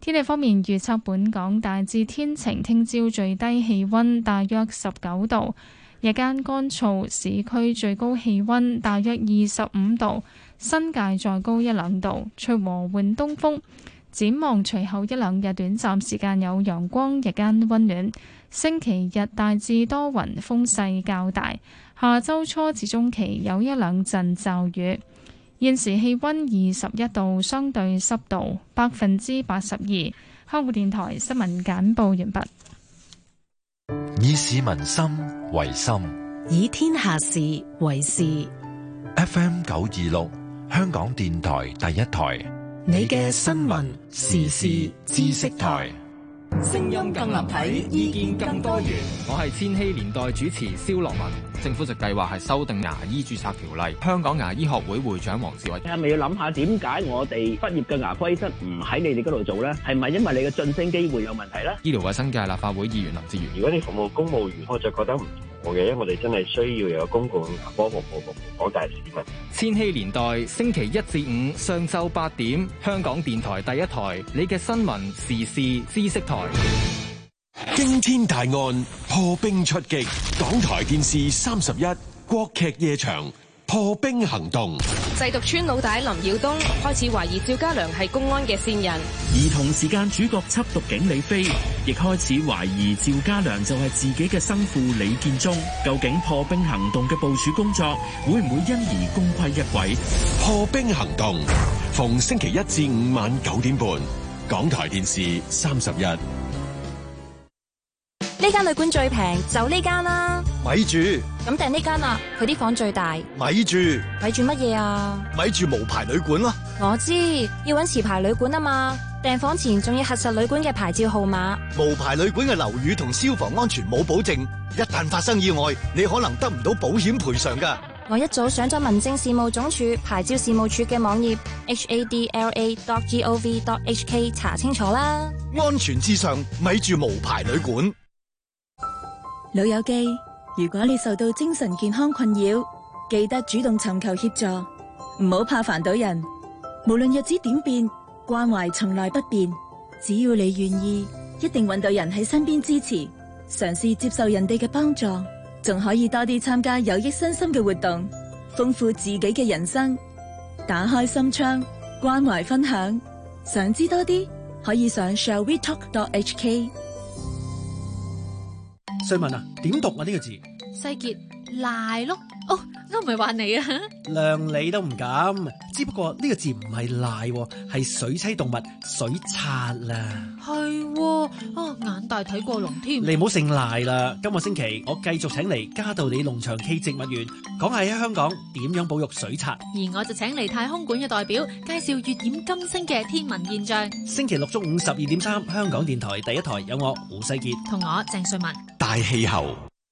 天氣方面預測本港大致天晴，聽朝最低氣溫大約十九度，日間乾燥，市區最高氣溫大約二十五度，新界再高一兩度，吹和緩東風。展望隨後一兩日短暫時間有陽光，日間溫暖。星期日大致多雲，風勢較大。下周初至中期有一兩陣驟雨。現時氣溫二十一度，相對濕度百分之八十二。香港電台新聞簡報完畢。 以市民心為心， 以天下事為事。 F M 九二六，香港電台第一台， 你嘅新聞時事知識台。聲音更立體，意見更多元。 我係千禧年代主持蕭樂文。政府就計劃係修訂牙醫註冊條例。香港牙醫學會會長黃志偉， 係咪要諗下點解我哋畢業嘅牙科醫生唔喺你哋嗰度做咧？係咪因為你嘅晉升機會有問題咧？ 醫療衛生界立法會議員林志源， 如果你服務公務員，我就覺得唔妥嘅，因為我哋真係需要有公共牙科服務服務廣大市民。 千禧年代星期一至五上晝八點，香港電台第一台，你嘅新聞時事知識台。 驚天大案破冰出擊，港台電視三十一國劇夜場破冰行動。 製毒村老大林耀東開始懷疑趙家良係公安嘅線人， 而同時間主角緝毒警李飛亦開始懷疑趙家良就係自己嘅生父李建忠。究竟破冰行動嘅部署工作會唔會因而功虧一簣？ 破冰行動逢星期一至五晚九點半，港台電視三十一。 呢間旅館最平，就呢間啦。 咪住， 咁訂呢間啊，佢啲房最大。 咪住， 咪住乜嘢啊？ 咪住無牌旅館咯。 我知，要揾持牌旅館啊嘛。訂房前仲要核實旅館嘅牌照號碼。 無牌旅館嘅樓宇同消防安全冇保證，一旦發生意外，你可能得唔到保險賠償㗎。 我一早上咗民政事務總署牌照事務處嘅網頁 h a d l a dot gov dot h k 查清楚啦。 安全至上，咪住無牌旅館。 老友記，如果你受到精神健康困擾，記得主動尋求協助，唔好怕煩到人。無論日子點變，關懷從來不變。只要你願意，一定搵到人喺身邊支持。嘗試接受人哋嘅幫助，仲可以多啲參加有益身心嘅活動，豐富自己嘅人生。打開心窗，關懷分享。想知多啲，可以上 shall we talk dot h k。 瑞文啊，點讀啊呢個字？ 世傑賴咯，哦，都唔係話你啊， 量你都唔敢。只不過呢個字唔係賴，係水棲動物水獺啦。 係，哦，眼大睇過龍添。 你唔好姓賴啦。今個星期我繼續請嚟嘉道理農場暨植物園，講下喺香港點樣保育水獺。 而我就請嚟太空館嘅代表，介紹月掩金星嘅天文現象。 星期六中午十二點三，香港電台第一台有我胡世傑同我鄭瑞文。 大氣候。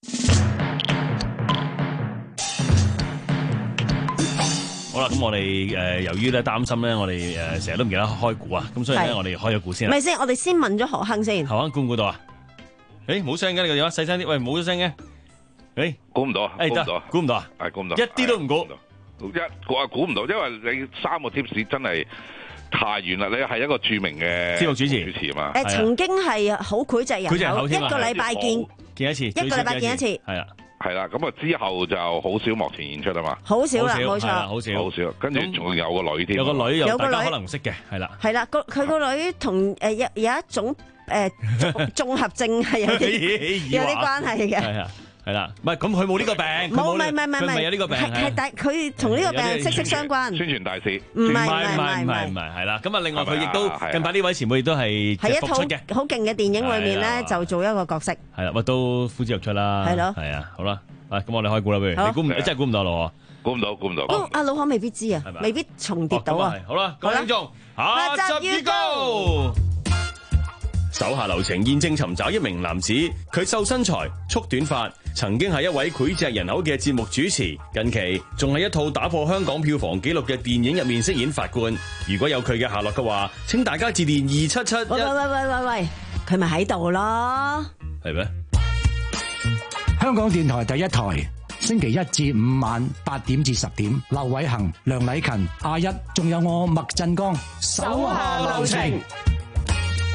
好啦，咁我哋誒、呃、由於咧擔心咧，我哋誒成日都唔記得開估啊，咁所以咧我哋開咗估先啦。 咪先，我哋先問咗何亨先。 何亨估唔估到啊？誒冇聲嘅，你個電話細聲啲。喂，冇咗聲嘅。誒估唔到， 誒得估唔到啊？ 係估唔到， 一啲都唔估。 一估啊估唔到，因為你三個 tips 真係太遠啦。你係一個著名嘅節目主持主持嘛？ 誒曾經係好膾炙人口，一個禮拜見見一次， 一個禮拜見一次， 係啊。 係啦，咁啊之後就好少幕前演出啊嘛， 好少啦，冇錯， 好少， 好少。跟住仲有個女添， 有個女，有大家可能唔識嘅，係啦， 係啦，個佢個女同誒有有一種誒綜合症係有啲有啲關係嘅， 係啊，係啦，唔係咁佢冇呢個病， 冇，唔係唔係唔係， 佢唔係有呢個病， 係係但佢同呢個病息息相關， 宣傳大使， 唔係唔係唔係唔係唔係，係啦，咁啊另外佢亦都近排呢位前輩亦都係係一套好勁嘅電影裏面咧就做一個角色， 係啦，喂都呼之欲出啦， 係咯， 係啊，好啦。咁我哋開估啦，不如你估唔，你真係估唔到咯， 估唔到，估唔到。 阿老可未必知啊，未必重疊到啊。 好啦，各位聽眾，下集預告。手下留情，現正尋找一名男子，佢瘦身材，束短髮，曾經係一位膾炙人口嘅節目主持，近期仲係一套打破香港票房紀錄嘅電影入面飾演法官。如果有佢嘅下落嘅話，請大家致電二七七一。 喂喂喂喂喂，佢咪喺度咯？ 係咩？ 香港電台第一台，星期一至五晚八點至十點，劉偉恒、梁禮勤、阿一，仲有我麥振剛，手下留情。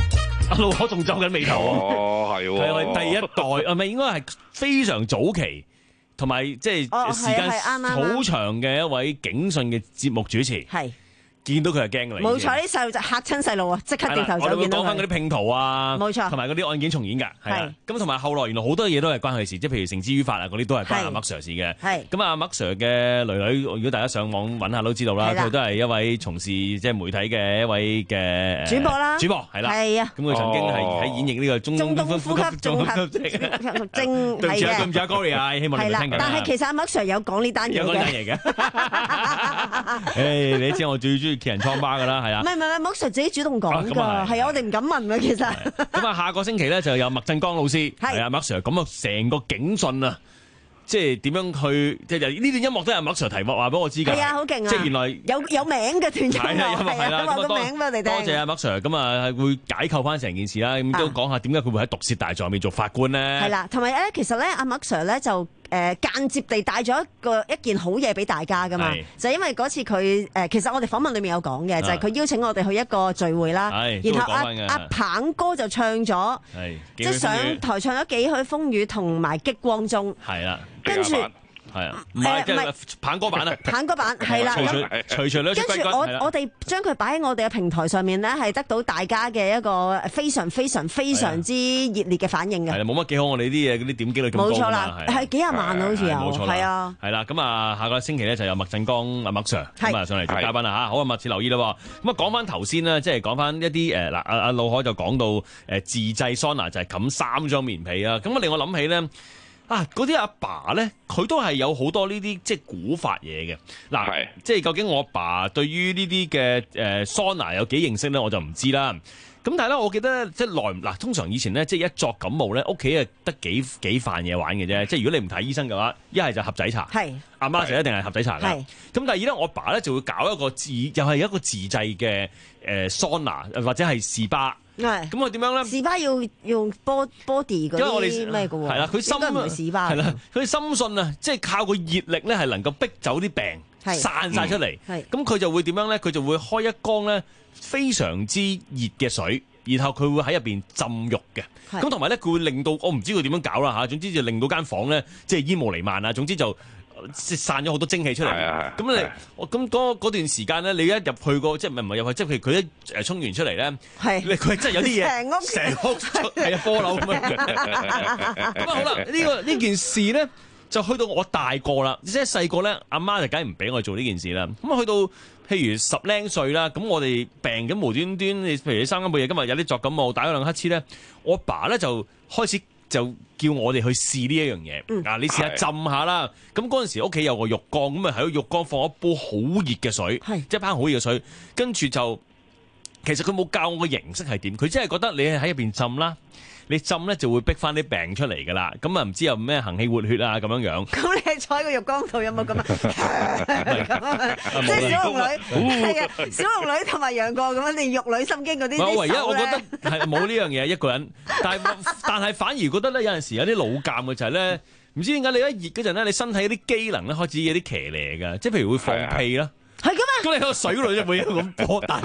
阿老可仲皺緊眉頭。 哦，係喎， 係我哋第一代，係咪應該係非常早期，同埋即係時間好長嘅一位警訊嘅節目主持。 係。 見到佢係驚㗎啦， 冇錯，啲細路就嚇親細路啊，即刻掉頭走。 我哋會講翻嗰啲拼圖啊， 冇錯， 同埋嗰啲案件重演㗎，係啊。咁同埋後來原來好多嘢都係關佢事，即係譬如繩之於法啊嗰啲都係關阿麥 Sir 事嘅。係咁啊，麥 Sir 嘅女女，如果大家上網揾下都知道啦，佢都係一位從事即係媒體嘅一位嘅主播啦， 主播係啦， 係啊。 咁佢曾經係喺演繹呢個中中東呼吸綜合症， 對唔住啊，對唔住啊 Gloria 啊，希望你哋聽緊。 但係其實阿麥 Sir 有講呢單嘢嘅， 有講呢單嘢嘅。誒，你知我最中意揭人瘡疤㗎啦。係啊， 唔係唔係，麥 Sir 自己主動講㗎，係啊，我哋唔敢問啊，其實。 咁啊，下個星期咧就有麥振剛老師，係啊，麥 Sir 咁啊，成個警訊啊，即係點樣去，即係呢段音樂都係麥 Sir 題目話俾我知㗎。係啊，好勁啊！即係原來有有名嘅段音樂，係啊，話個名俾我哋聽。 多謝阿麥 Sir，咁啊係會解構翻成件事啦，咁都講下點解佢會喺毒舌大狀入面做法官咧？ 係啦，同埋咧，其實咧，阿麥 Sir 咧就。誒、呃、間接地帶咗一個一件好嘢俾大家噶嘛，就因為嗰次佢誒、呃，其實我哋訪問裏面有講嘅，就係、是、佢邀請我哋去一個聚會啦，然後阿阿鵬哥就唱咗，即係上台唱咗《幾許風雨》同埋《激光中》， 係啦， 跟住。 係啊，唔係即係棒歌版啊， 棒歌版係啦， 隨隨跟住我我哋將佢擺喺我哋嘅平台上面咧，係得到大家嘅一個非常非常非常之熱烈嘅反應嘅。係啦， 冇乜幾好，我哋啲嘢嗰啲點擊率咁高。 冇錯啦，係幾廿萬好似有，係啊， 係啦，咁啊，下個星期咧就有麥振剛阿麥 Sir 咁啊上嚟做嘉賓啦嚇，好啊，密切留意啦。咁啊講翻頭先啦，即係講翻一啲誒嗱，阿阿老海就講到誒自製桑拿就係冚三張棉被啊，咁啊令我諗起咧。啊！嗰啲阿爸咧，佢都係有好多呢啲即係古法嘢嘅。嗱，即係究竟我阿爸對於呢啲嘅誒桑拿有幾認識咧，我就唔知啦。咁但係咧，我記得即係耐嗱，通常以前咧，即係一作感冒咧，屋企係得幾幾飯嘢玩嘅啫。即係如果你唔睇醫生嘅話，一係就盒仔茶，阿媽就一定係盒仔茶㗎。咁第二咧，我阿爸咧就會搞一個自，又係一個自製嘅誒桑拿或者係士巴。係，咁佢點樣咧？ 士巴要用 body 嗰啲咩嘅喎？ 係啦，佢深唔係士巴。 係啦，佢深信啊，即係靠個熱力咧，係能夠逼走啲病，散晒出嚟。係，咁佢就會點樣咧？佢就會開一缸咧非常之熱嘅水，然後佢會喺入邊浸浴嘅。咁同埋咧，佢會令到我唔知佢點樣搞啦嚇。總之就令到間房咧，即係煙霧彌漫啊。總之就。即散咗好多蒸氣出嚟，咁你咁嗰段時間咧，你一入去個即係唔係唔係入去，即係譬如佢一誒沖完出嚟咧，係佢真係有啲嘢成屋成屋係啊貨樓咁樣。咁啊好啦，呢個呢件事咧就去到我大個啦，即係細個咧，阿媽就梗係唔俾我做呢件事啦。咁啊去到譬如十零歲啦，咁我哋病咁無端端，你譬如你三更半夜今日有啲作感冒，打咗兩乞嗤咧，我阿爸咧就開始。就叫我哋去試呢一樣嘢，嗱、嗯、你試下浸下啦。咁嗰陣時屋企有個浴缸，咁啊喺個浴缸放一煲好熱嘅水，即係一盆好熱嘅水，跟住就其實佢冇教我個形式係點，佢真係覺得你係喺入邊浸啦。你浸咧就會逼翻啲病出嚟噶啦，咁啊唔知有咩行氣活血啊咁樣樣。咁你係坐喺個浴缸度有冇咁啊？即係小龍女，係啊，小龍女同埋楊過咁樣，你玉女心經嗰啲。 我唯一我覺得係冇呢樣嘢一個人，但係但係反而覺得咧有陣時有啲老尷嘅就係咧，唔知點解你一熱嗰陣咧，你身體啲機能咧開始有啲騎呢㗎，即係譬如會放屁啦。 係噶嘛？ 咁你喺個水裏就冇嘢咁波大。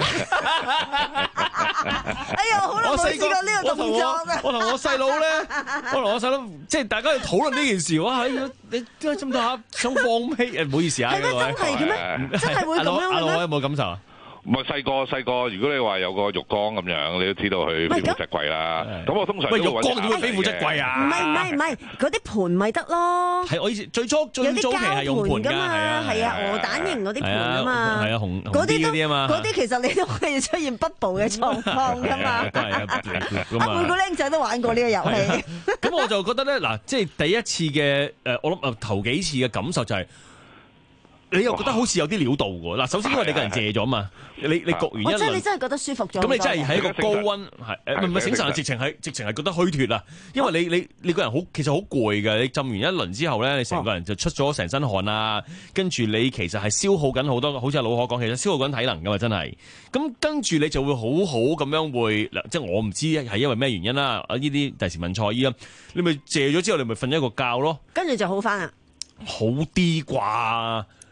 哎呀，好耐冇試過呢個動作啊！ 我同我細佬咧，我同我細佬即係大家去討論呢件事。哇！你點解浸下想放屁？誒，唔好意思啊， 係咩真係嘅咩？真係會咁樣嘅咩？ 阿老有冇感受啊？ 唔係細個細個，如果你話有個浴缸咁樣，你都知道佢非富則貴啦。咁我通常都浴缸點會非富則貴啊？ 唔係唔係唔係，嗰啲盤咪得咯。 係我以前最初最早期係用盤㗎嘛，係啊，鵝蛋型嗰啲盤啊嘛， 係啊紅嗰啲嗰啲啊嘛。 嗰啲其實你都可以出現 bubble 嘅狀況㗎嘛。啊，每個僆仔都玩過呢個遊戲。 咁我就覺得咧，嗱，即係第一次嘅誒，我諗誒頭幾次嘅感受就係。你又覺得好似有啲料到喎？嗱，首先因為你個人謝咗嘛，你你焗完一輪， 即係你真係覺得舒服咗。 咁你真係喺一個高溫係誒，唔係醒神，直情係直情係覺得虛脫啊！因為你你你個人好其實好攰嘅，你浸完一輪之後咧，你成個人就出咗成身汗啊，跟住你其實係消耗緊好多，好似阿老可講，其實消耗緊體能㗎嘛，真係。咁跟住你就會好好咁樣會，即係我唔知係因為咩原因啦。啊，呢啲第時問蔡醫啦，你咪謝咗之後，你咪瞓一個覺咯， 跟住就好翻啊！ 好啲啩？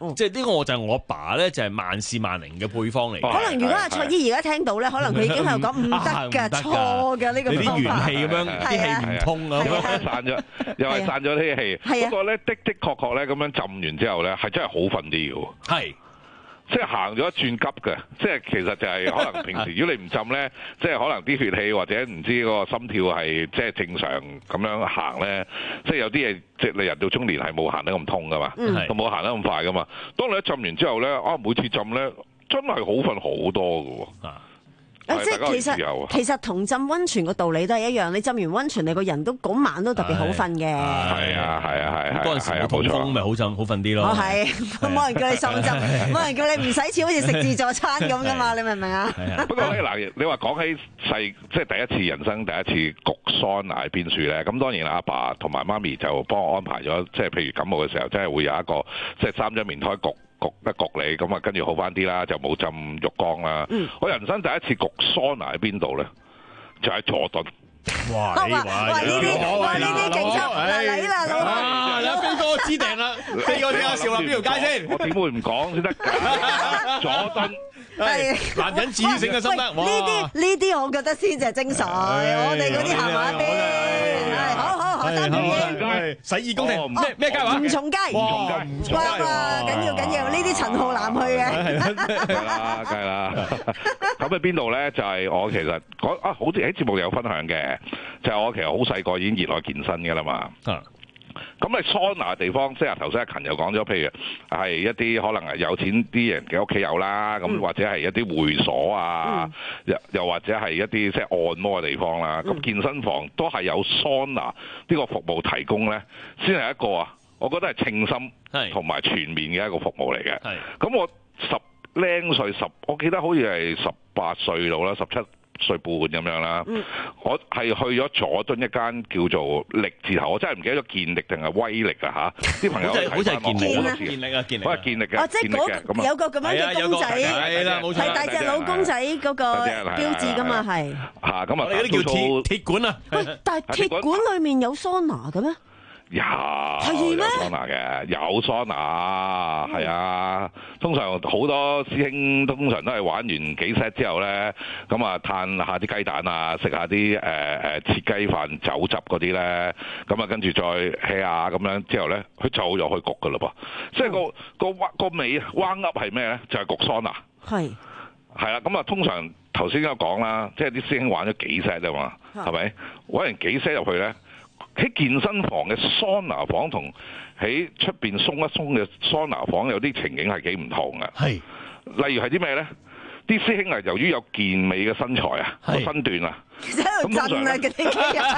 即係呢個就係我阿爸咧，就係萬事萬靈嘅配方嚟。 可能如果阿卓姨而家聽到咧，可能佢已經係講唔得㗎，錯㗎呢個方法。 你啲元氣咁樣，啲氣唔通啊， 散咗，又係散咗啲氣。不過咧的的確確咧咁樣浸完之後咧，係真係好瞓啲嘅。 係。 即係行咗一轉急嘅，即係其實就係可能平時如果你唔浸咧，即係可能啲血氣或者唔知嗰個心跳係即係正常咁樣行咧，即係有啲嘢即係你人到中年係冇行得咁通噶嘛，都冇行得咁快噶嘛。當你一浸完之後咧，啊每次浸咧真係好瞓好多㗎喎。 啊！即係其實其實同浸溫泉個道理都係一樣，你浸完溫泉，你個人都嗰晚都特別好瞓嘅。係啊係啊係啊！ 嗰陣時冇痛風咪好浸好瞓啲咯。 哦係，冇人叫你喪浸，冇人叫你唔使錢，好似食自助餐咁噶嘛？你明唔明啊？ 不過咧嗱，你話講起細即係第一次人生第一次焗桑拿喺邊處咧，咁當然阿爸同埋媽咪就幫我安排咗，即係譬如感冒嘅時候，真係會有一個即係三張棉胎焗。焗一焗你，咁啊跟住好翻啲啦，就冇浸浴缸啦。嗯、我人生第一次焗桑拿喺邊度咧？就喺佐敦。 哇！哇！呢啲哇呢啲警察嗱你啦， 啊！阿飛哥知定啦，飛哥聽下笑話邊條街先？ 我點會唔講先得㗎？佐敦。 係男人自醒嘅心得。 呢啲呢啲，我覺得先至係精髓。我哋嗰啲行埋一邊。係好好好，三條嘢。 洗耳恭聽。咩咩街話？ 吳松街。吳松街。吳松街。哇！緊要緊要，呢啲陳浩南去嘅。 係啦，梗係啦。咁喺邊度咧？就係我其實講啊，好似喺節目有分享嘅，就係我其實好細個已經熱愛健身㗎啦嘛。咁你桑拿地方，即係頭先阿勤又講咗，譬如係一啲可能係有錢啲人嘅屋企有啦，咁、嗯、或者係一啲會所啊，嗯、又又或者係一啲即係按摩嘅地方啦。咁、嗯、健身房都係有桑拿呢個服務提供咧，先係一個啊，我覺得係稱心同埋全面嘅一個服務嚟嘅。咁我十零歲十，我記得好似係十八歲到啦，十七歲半咁樣啦，嗯、我係去咗佐敦一間叫做力字頭，我真係唔記得咗健力定係威力啊嚇！啲朋友睇翻我好多次， 健力啊健力， 我係健力嘅， 哦，即係嗰有個咁樣嘅公仔， 係啦冇錯， 係大隻佬公仔嗰個標誌噶嘛係。 嚇咁啊！ 我哋嗰啲叫鐵鐵管啊。 喂，但係鐵管裡面有桑拿嘅咩？ 有有桑拿嘅，有桑拿，係啊。通常好多師兄通常都係玩完幾 set 之後咧，咁啊嘆下啲雞蛋啊，食下啲誒誒切雞飯酒汁嗰啲咧，咁啊跟住再 hea 下咁樣之後咧，佢就又去焗噶嘞噃。即係個個個尾彎噏係咩咧？就係焗桑拿。係係啦，咁啊通常頭先有講啦，即係啲師兄玩咗幾 set 啊嘛，係咪玩完幾 set 入去咧？喺健身房嘅桑拿房同喺出邊鬆一鬆嘅桑拿房有啲情景係幾唔同嘅。係，例如係啲咩咧？啲師兄啊，由於有健美嘅身材啊，個身段啊， 喺度震啊嗰啲肌肉，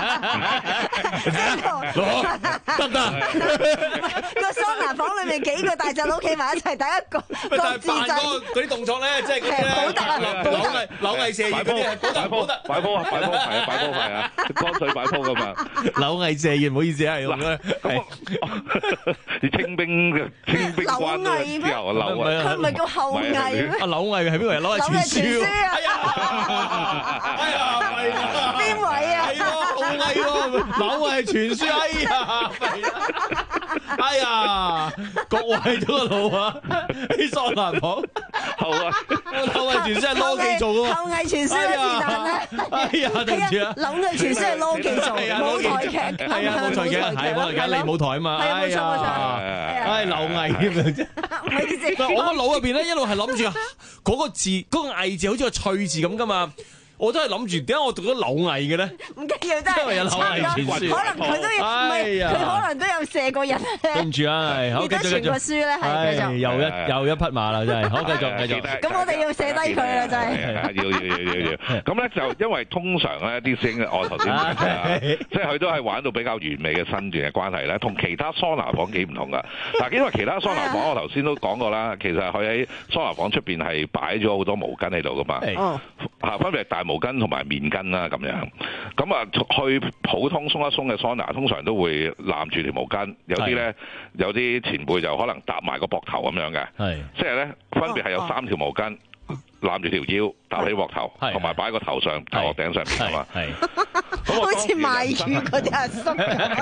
得唔得？ 個桑拿房裏面幾個大隻佬企埋一齊，第一個各自震。 嗰啲動作咧，即係嗰啲咧， 保德啊， 扭藝扭藝射月嗰啲，保德保德擺鋪啊，擺鋪係啊，擺鋪係啊，乾水擺鋪噶嘛。 扭藝射月唔好意思啊，用咧。 咁你清兵嘅清兵關咗之後，扭啊， 佢唔係叫後藝咩？ 啊扭藝係邊個人扭？ 扭藝傳書啊！ 哎呀，哎呀，係啦， 邊位啊？ 係喎，後藝喎，扭藝傳書，哎呀，係啦，哎呀，各位咗個腦啊，啲桑拿房， 後啊， 扭藝傳書係攞記做㗎喎， 後藝傳書啊，是但啦， 哎呀，對唔住啊， 扭藝傳書係攞記做，舞台劇， 係啊，舞台劇，係舞台劇，利舞台啊嘛， 係啊，冇錯冇錯， 唉，扭藝添啊，真係， 唔好意思， 我個腦入邊咧一路係諗住嗰個字，嗰個藝字好似個翠字咁噶嘛。我都係諗住點解我讀咗柳毅嘅咧？ 唔緊要，真係差唔多。可能佢都有，唔係佢可能都有射過人。對唔住啊，好繼續繼續。傳過書咧，係繼續。又一又一匹馬啦，真係。好，繼續繼續。咁我哋要寫低佢啦，真係。 要要要要要。咁咧就因為通常咧啲師兄，我頭先講啦，即係佢都係玩到比較完美嘅身段嘅關係咧，同其他桑拿房幾唔同噶。嗱，因為其他桑拿房我頭先都講過啦，其實佢喺桑拿房出邊係擺咗好多毛巾喺度噶嘛。哦。嚇，分別係大毛巾同埋面巾啦，咁樣咁啊，去普通鬆一鬆嘅桑拿，通常都會攬住條毛巾，有啲咧，有啲前輩就可能搭埋個膊頭咁樣嘅，係即係咧分別係有三條毛巾攬住條腰，搭起膊頭，同埋擺喺個頭上頭殼頂上面啊嘛。 好似賣魚嗰啲阿叔，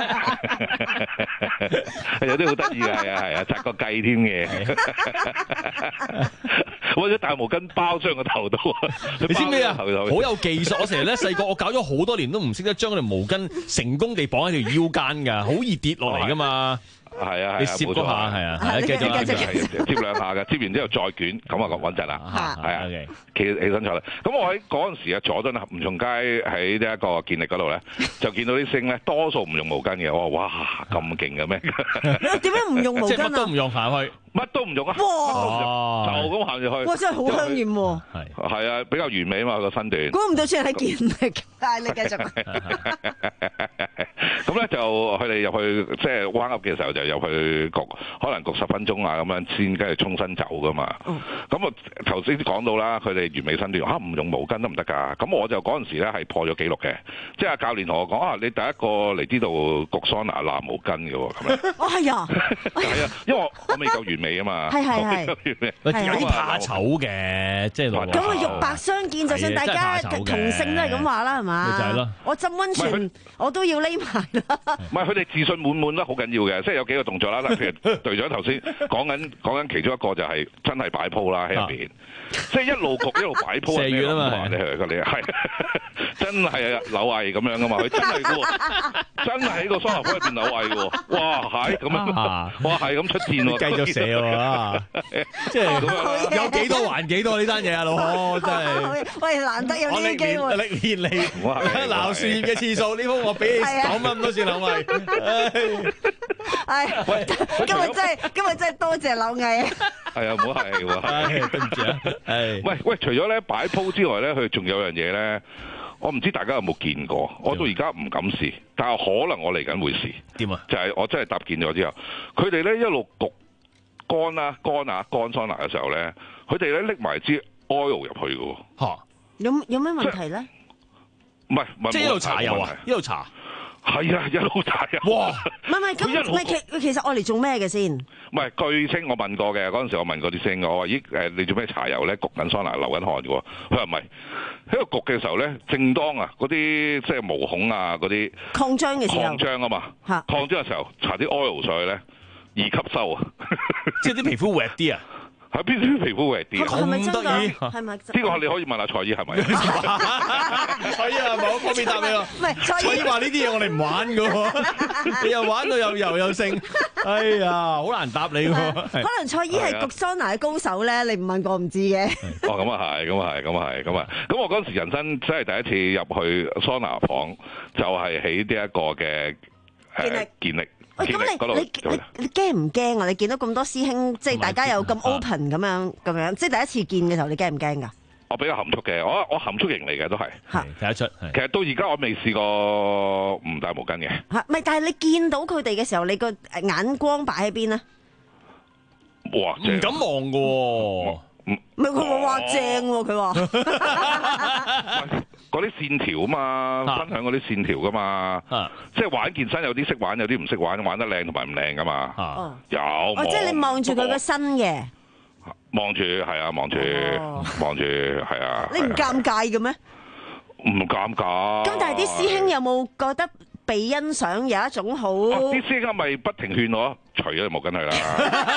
有啲好得意嘅，係啊係啊，紮個髻添嘅，揾咗大毛巾包將個頭度。 你知唔知啊？好有技術，我成日咧細個，我搞咗好多年都唔識得將嗰條毛巾成功地綁喺條腰間㗎，好易跌落嚟㗎嘛。 係啊， 你攝嗰下係啊，係啊，繼續繼續接兩下嘅，接完之後再捲，咁啊穩陣啦，係啊，企起身坐啦。咁我喺嗰陣時啊，佐敦吳松街喺呢一個健力嗰度咧，就見到啲星咧，多數唔用毛巾嘅。我話哇，咁勁嘅咩？ 點解唔用毛巾啊？ 乜都唔用行去， 乜都唔用啊！ 哇， 就咁行入去。 哇，真係好香豔喎！ 係係啊，比較完美啊嘛個身段。 估唔到出係健力，但係你繼續。 咁咧就佢哋入去即係彎噏嘅時候就入去焗，可能焗十分鐘啊咁樣先，跟住沖身走噶嘛。咁我頭先講到啦，佢哋完美身段嚇唔用毛巾得唔得㗎？咁我就嗰陣時咧係破咗紀錄嘅，即係教練同我講啊，你第一個嚟呢度焗桑拿攬毛巾嘅喎，咁樣。 哦係啊， 係啊，因為我我未夠完美啊嘛。 係係係。 有啲怕醜嘅，即係咁啊肉白相見，就算大家同性都係咁話啦，係嘛？ 咪就係咯。 我浸溫泉我都要匿埋啦。 唔係佢哋自信滿滿得好緊要嘅，即係有幾個動作啦。譬如隊長頭先講緊講緊其中一個就係真係擺鋪啦喺入邊，即係一路焗一路擺鋪。射月啊嘛，你係你係真係扭穢咁樣噶嘛？佢真係嘅喎，真係喺個桑拿房入邊扭穢嘅喎。哇係咁樣，哇係咁出戰喎， 繼續射喎，即係有幾多還幾多呢單嘢啊，老何真係。 喂，難得有呢啲機會。 歷練你鬧樹葉嘅次數，呢封我俾你九蚊都算兩位。 唉，今日真係今日真係多謝柳毅啊！ 係啊，唔好係喎， 對唔住啊！係喂喂，除咗咧擺鋪之外咧，佢仲有樣嘢咧，我唔知大家有冇見過，我到而家唔敢試，但係可能我嚟緊會試。點啊？就係我真係搭建咗之後，佢哋咧一路焗乾啦乾啊乾桑拿嘅時候咧，佢哋咧拎埋支 oil 入去嘅喎。嚇！ 有有咩問題咧？ 唔係， 即係一路搽油啊，一路搽。 係啊，一路搽油。哇！ 唔係唔係，咁唔係其其實我嚟做咩嘅先？ 唔係據稱，我問過嘅嗰陣時，我問過啲星，我話咦誒，你做咩搽油咧？焗緊桑拿流緊汗嘅喎。佢話唔係，喺度焗嘅時候咧，正當啊嗰啲即係毛孔啊嗰啲擴張嘅時候， 擴張啊嘛，擴張嘅時候搽啲 oil 上去咧，易吸收啊， 即係啲皮膚滑啲啊。 喺邊啲皮膚滑啲啊？ 係咪真㗎？係咪？ 呢個你可以問下蔡姨係咪？ 蔡姨啊，某方面答你喎。 唔係蔡姨話呢啲嘢我哋唔玩㗎喎，你又玩到又油又剩，哎呀，好難答你喎。 可能蔡姨係焗桑拿嘅高手咧，你唔問過唔知嘅。 哦，咁啊係，咁啊係，咁啊係，咁啊。咁我嗰陣時人生真係第一次入去桑拿房，就係喺呢一個嘅誒健力。 喂，咁你你你你驚唔驚啊？你見到咁多師兄，即係大家有咁 open 咁樣咁樣，即係第一次見嘅時候，你驚唔驚㗎？ 我比較含蓄嘅，我我含蓄型嚟嘅都係， 睇得出。 其實到而家我未試過唔帶毛巾嘅。 嚇，唔係，但係你見到佢哋嘅時候，你個眼光擺喺邊啊？ 哇！ 唔敢望㗎喎。 唔係佢話話正喎，佢話。 嗰啲線條啊嘛，分享嗰啲線條噶嘛，即係玩健身有啲識玩，有啲唔識玩，玩得靚同埋唔靚噶嘛。有， 哦，即係你望住佢個身嘅， 望住係啊，望住望住係啊。 你唔尷尬嘅咩？ 唔尷尬。 咁但係啲師兄有冇覺得被欣賞有一種好？ 啲師兄咪不停勸我除咗條毛巾去啦。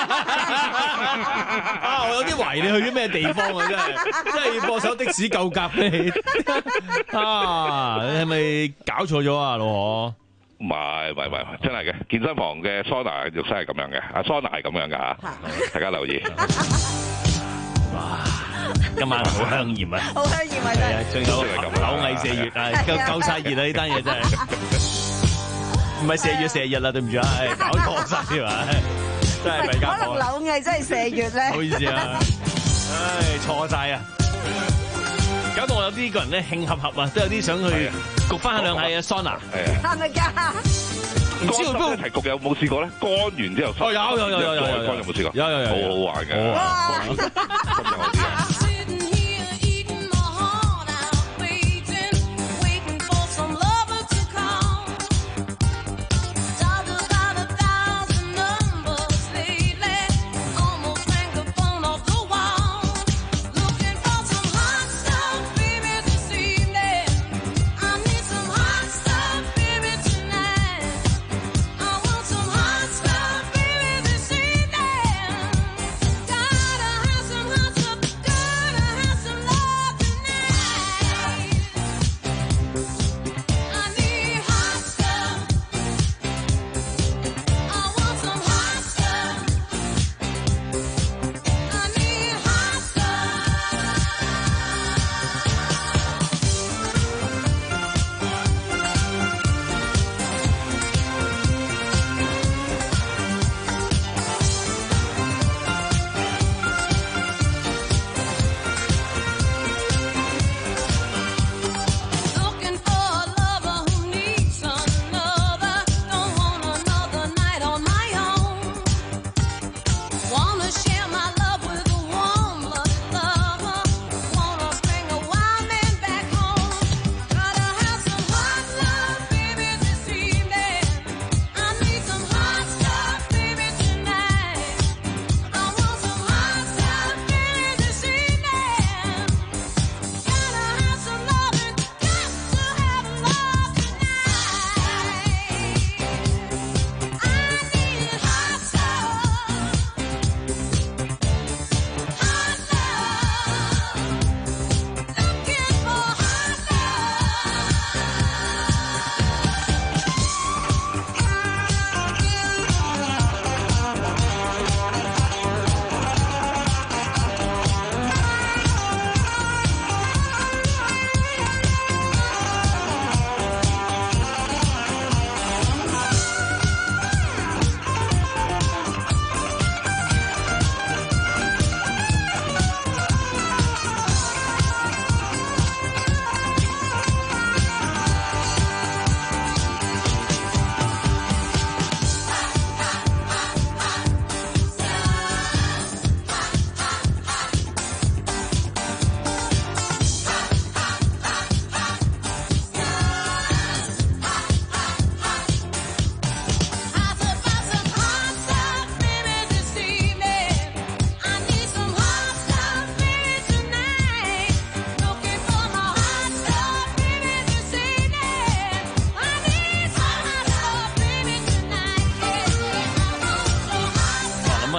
啊！我有啲懷疑你去啲咩地方啊！真係，真係要播首的士夠格俾你啊！你係咪搞錯咗啊，老何？ 唔係唔係唔係，真係嘅健身房嘅桑拿浴室係咁樣嘅，啊桑拿係咁樣㗎嚇，大家留意。 哇！今晚好香豔啊！ 好香豔啊！真係， 仲有柳毅射月啊，夠夠曬熱啊！呢單嘢真係，唔係射月射日啦，對唔住啊，搞錯曬添啊！真係弊家伙。 可能柳毅真係射月咧。唔好意思啊，唉，錯曬啊！搞到我有啲個人咧興合合啊，都有啲想去焗翻兩下嘅桑拿。 係啊。 係咪㗎？ 唔知道邊個提焗有冇試過咧？乾完之後， 哦有有有有有有， 乾有冇試過？ 有有有， 好好玩嘅。 哇！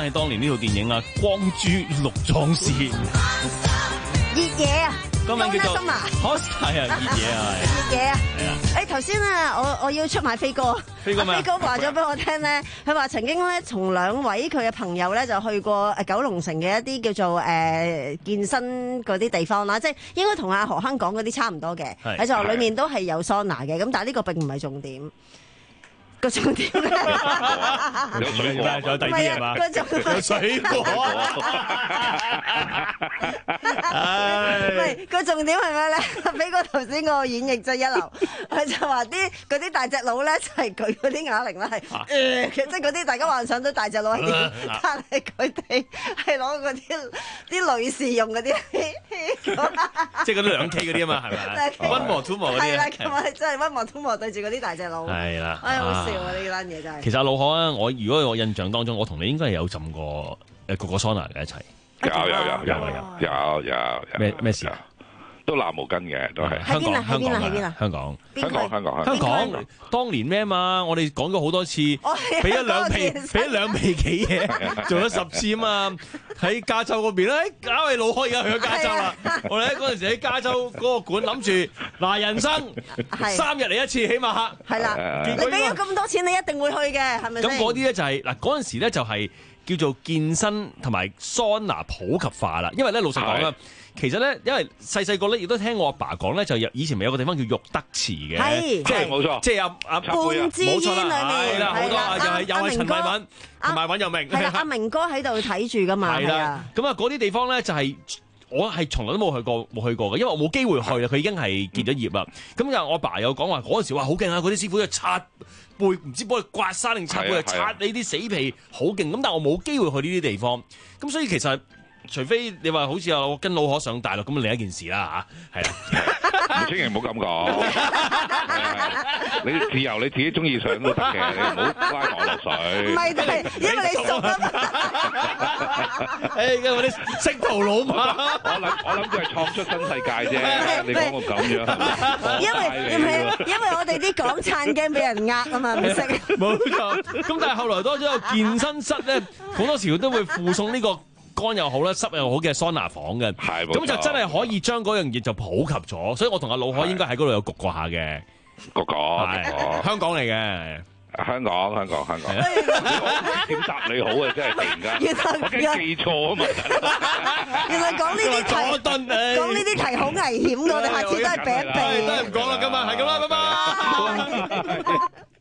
起當年呢套電影啊，《光珠六壯士》 熱嘢啊！ 個名叫做心啊， 可係啊，熱嘢啊， 熱嘢啊！ 係啊！ 誒頭先咧，我我要出賣飛哥， 飛哥咩？ 飛哥話咗俾我聽咧，佢話曾經咧，從兩位佢嘅朋友咧就去過誒九龍城嘅一啲叫做誒、呃、健身嗰啲地方啦，即係應該同阿何亨講嗰啲差唔多嘅，喺就裡面都係有桑拿嘅，咁但係呢個並唔係重點。個重點咧， 有水果， 仲有第二啲係嘛？有水果。 唔係個重點係咩咧？俾個頭先個演繹真係一流，佢就話啲嗰啲大隻佬咧就係舉嗰啲啞鈴啦，係誒，即係嗰啲大家幻想到大隻佬係點，但係佢哋係攞嗰啲啲女士用嗰啲， 即係嗰啲兩 K 嗰啲啊嘛，係咪？One more two more 嗰啲。 係啦，咁啊真係 one more two more 對住嗰啲大隻佬。 係啦。 哎，好笑啊！呢單嘢真係。 其實阿老何啊，我如果我印象當中，我同你應該係有浸過誒個個桑拿嘅一齊。 有有有有有有有咩咩事啊？ 都攬毛巾嘅，都係。 喺邊啊？喺邊啊？喺邊啊？ 香港。 香港香港香港。當年咩嘛？我哋講咗好多次，俾一兩皮，俾一兩皮幾嘢，做咗十次啊嘛。喺加州嗰邊咧，搞係老開而家去咗加州啦。我哋喺嗰陣時喺加州嗰個館諗住，嗱人生三日嚟一次，起碼係啦。你俾咗咁多錢，你一定會去嘅，係咪先？ 咁嗰啲咧就係嗱嗰陣時咧就係叫做健身同埋桑拿普及化啦。因為咧老實講啦。其實咧，因為細細個咧，亦都聽我阿爸講咧，就以前咪有個地方叫玉德池嘅， 即係冇錯， 即係阿阿半支煙裏面， 係啦，好多啊，又係又係陳慧敏同埋尹又明， 係啦，阿明哥喺度睇住噶嘛， 係啦，咁啊嗰啲地方咧就係我係從來都冇去過冇去過嘅，因為我冇機會去啦，佢已經係結咗業啦。咁又我阿爸有講話嗰陣時話好勁啊，嗰啲師傅就擦背，唔知幫佢刮痧定擦背，擦你啲死皮好勁。咁但係我冇機會去呢啲地方，咁所以其實。除非你話好似我跟老可上大陸咁，另一件事啦嚇，係啦， 千祈唔好咁講。你自由你自己中意上都得嘅，你唔好拉我落水。 唔係，係因為你熟啊嘛。 誒，因為啲識途佬嘛。 我諗我諗佢係創出新世界啫。你講我咁樣， 因為因為因為我哋啲港燦驚俾人呃啊嘛，唔識。 冇錯。咁但係後來多咗個健身室咧，好多時都會附送呢個。乾又好啦，濕又好嘅桑拿房嘅，咁就真係可以將嗰樣嘢就普及咗，所以我同阿老海應該喺嗰度有焗過下嘅， 焗過， 係香港嚟嘅， 香港香港香港，點答你好啊？真係突然間，我驚記錯啊嘛！ 原來講呢啲題，講呢啲題好危險㗎，我哋下次都係避一避。 都係唔講啦，今日係咁啦，拜拜。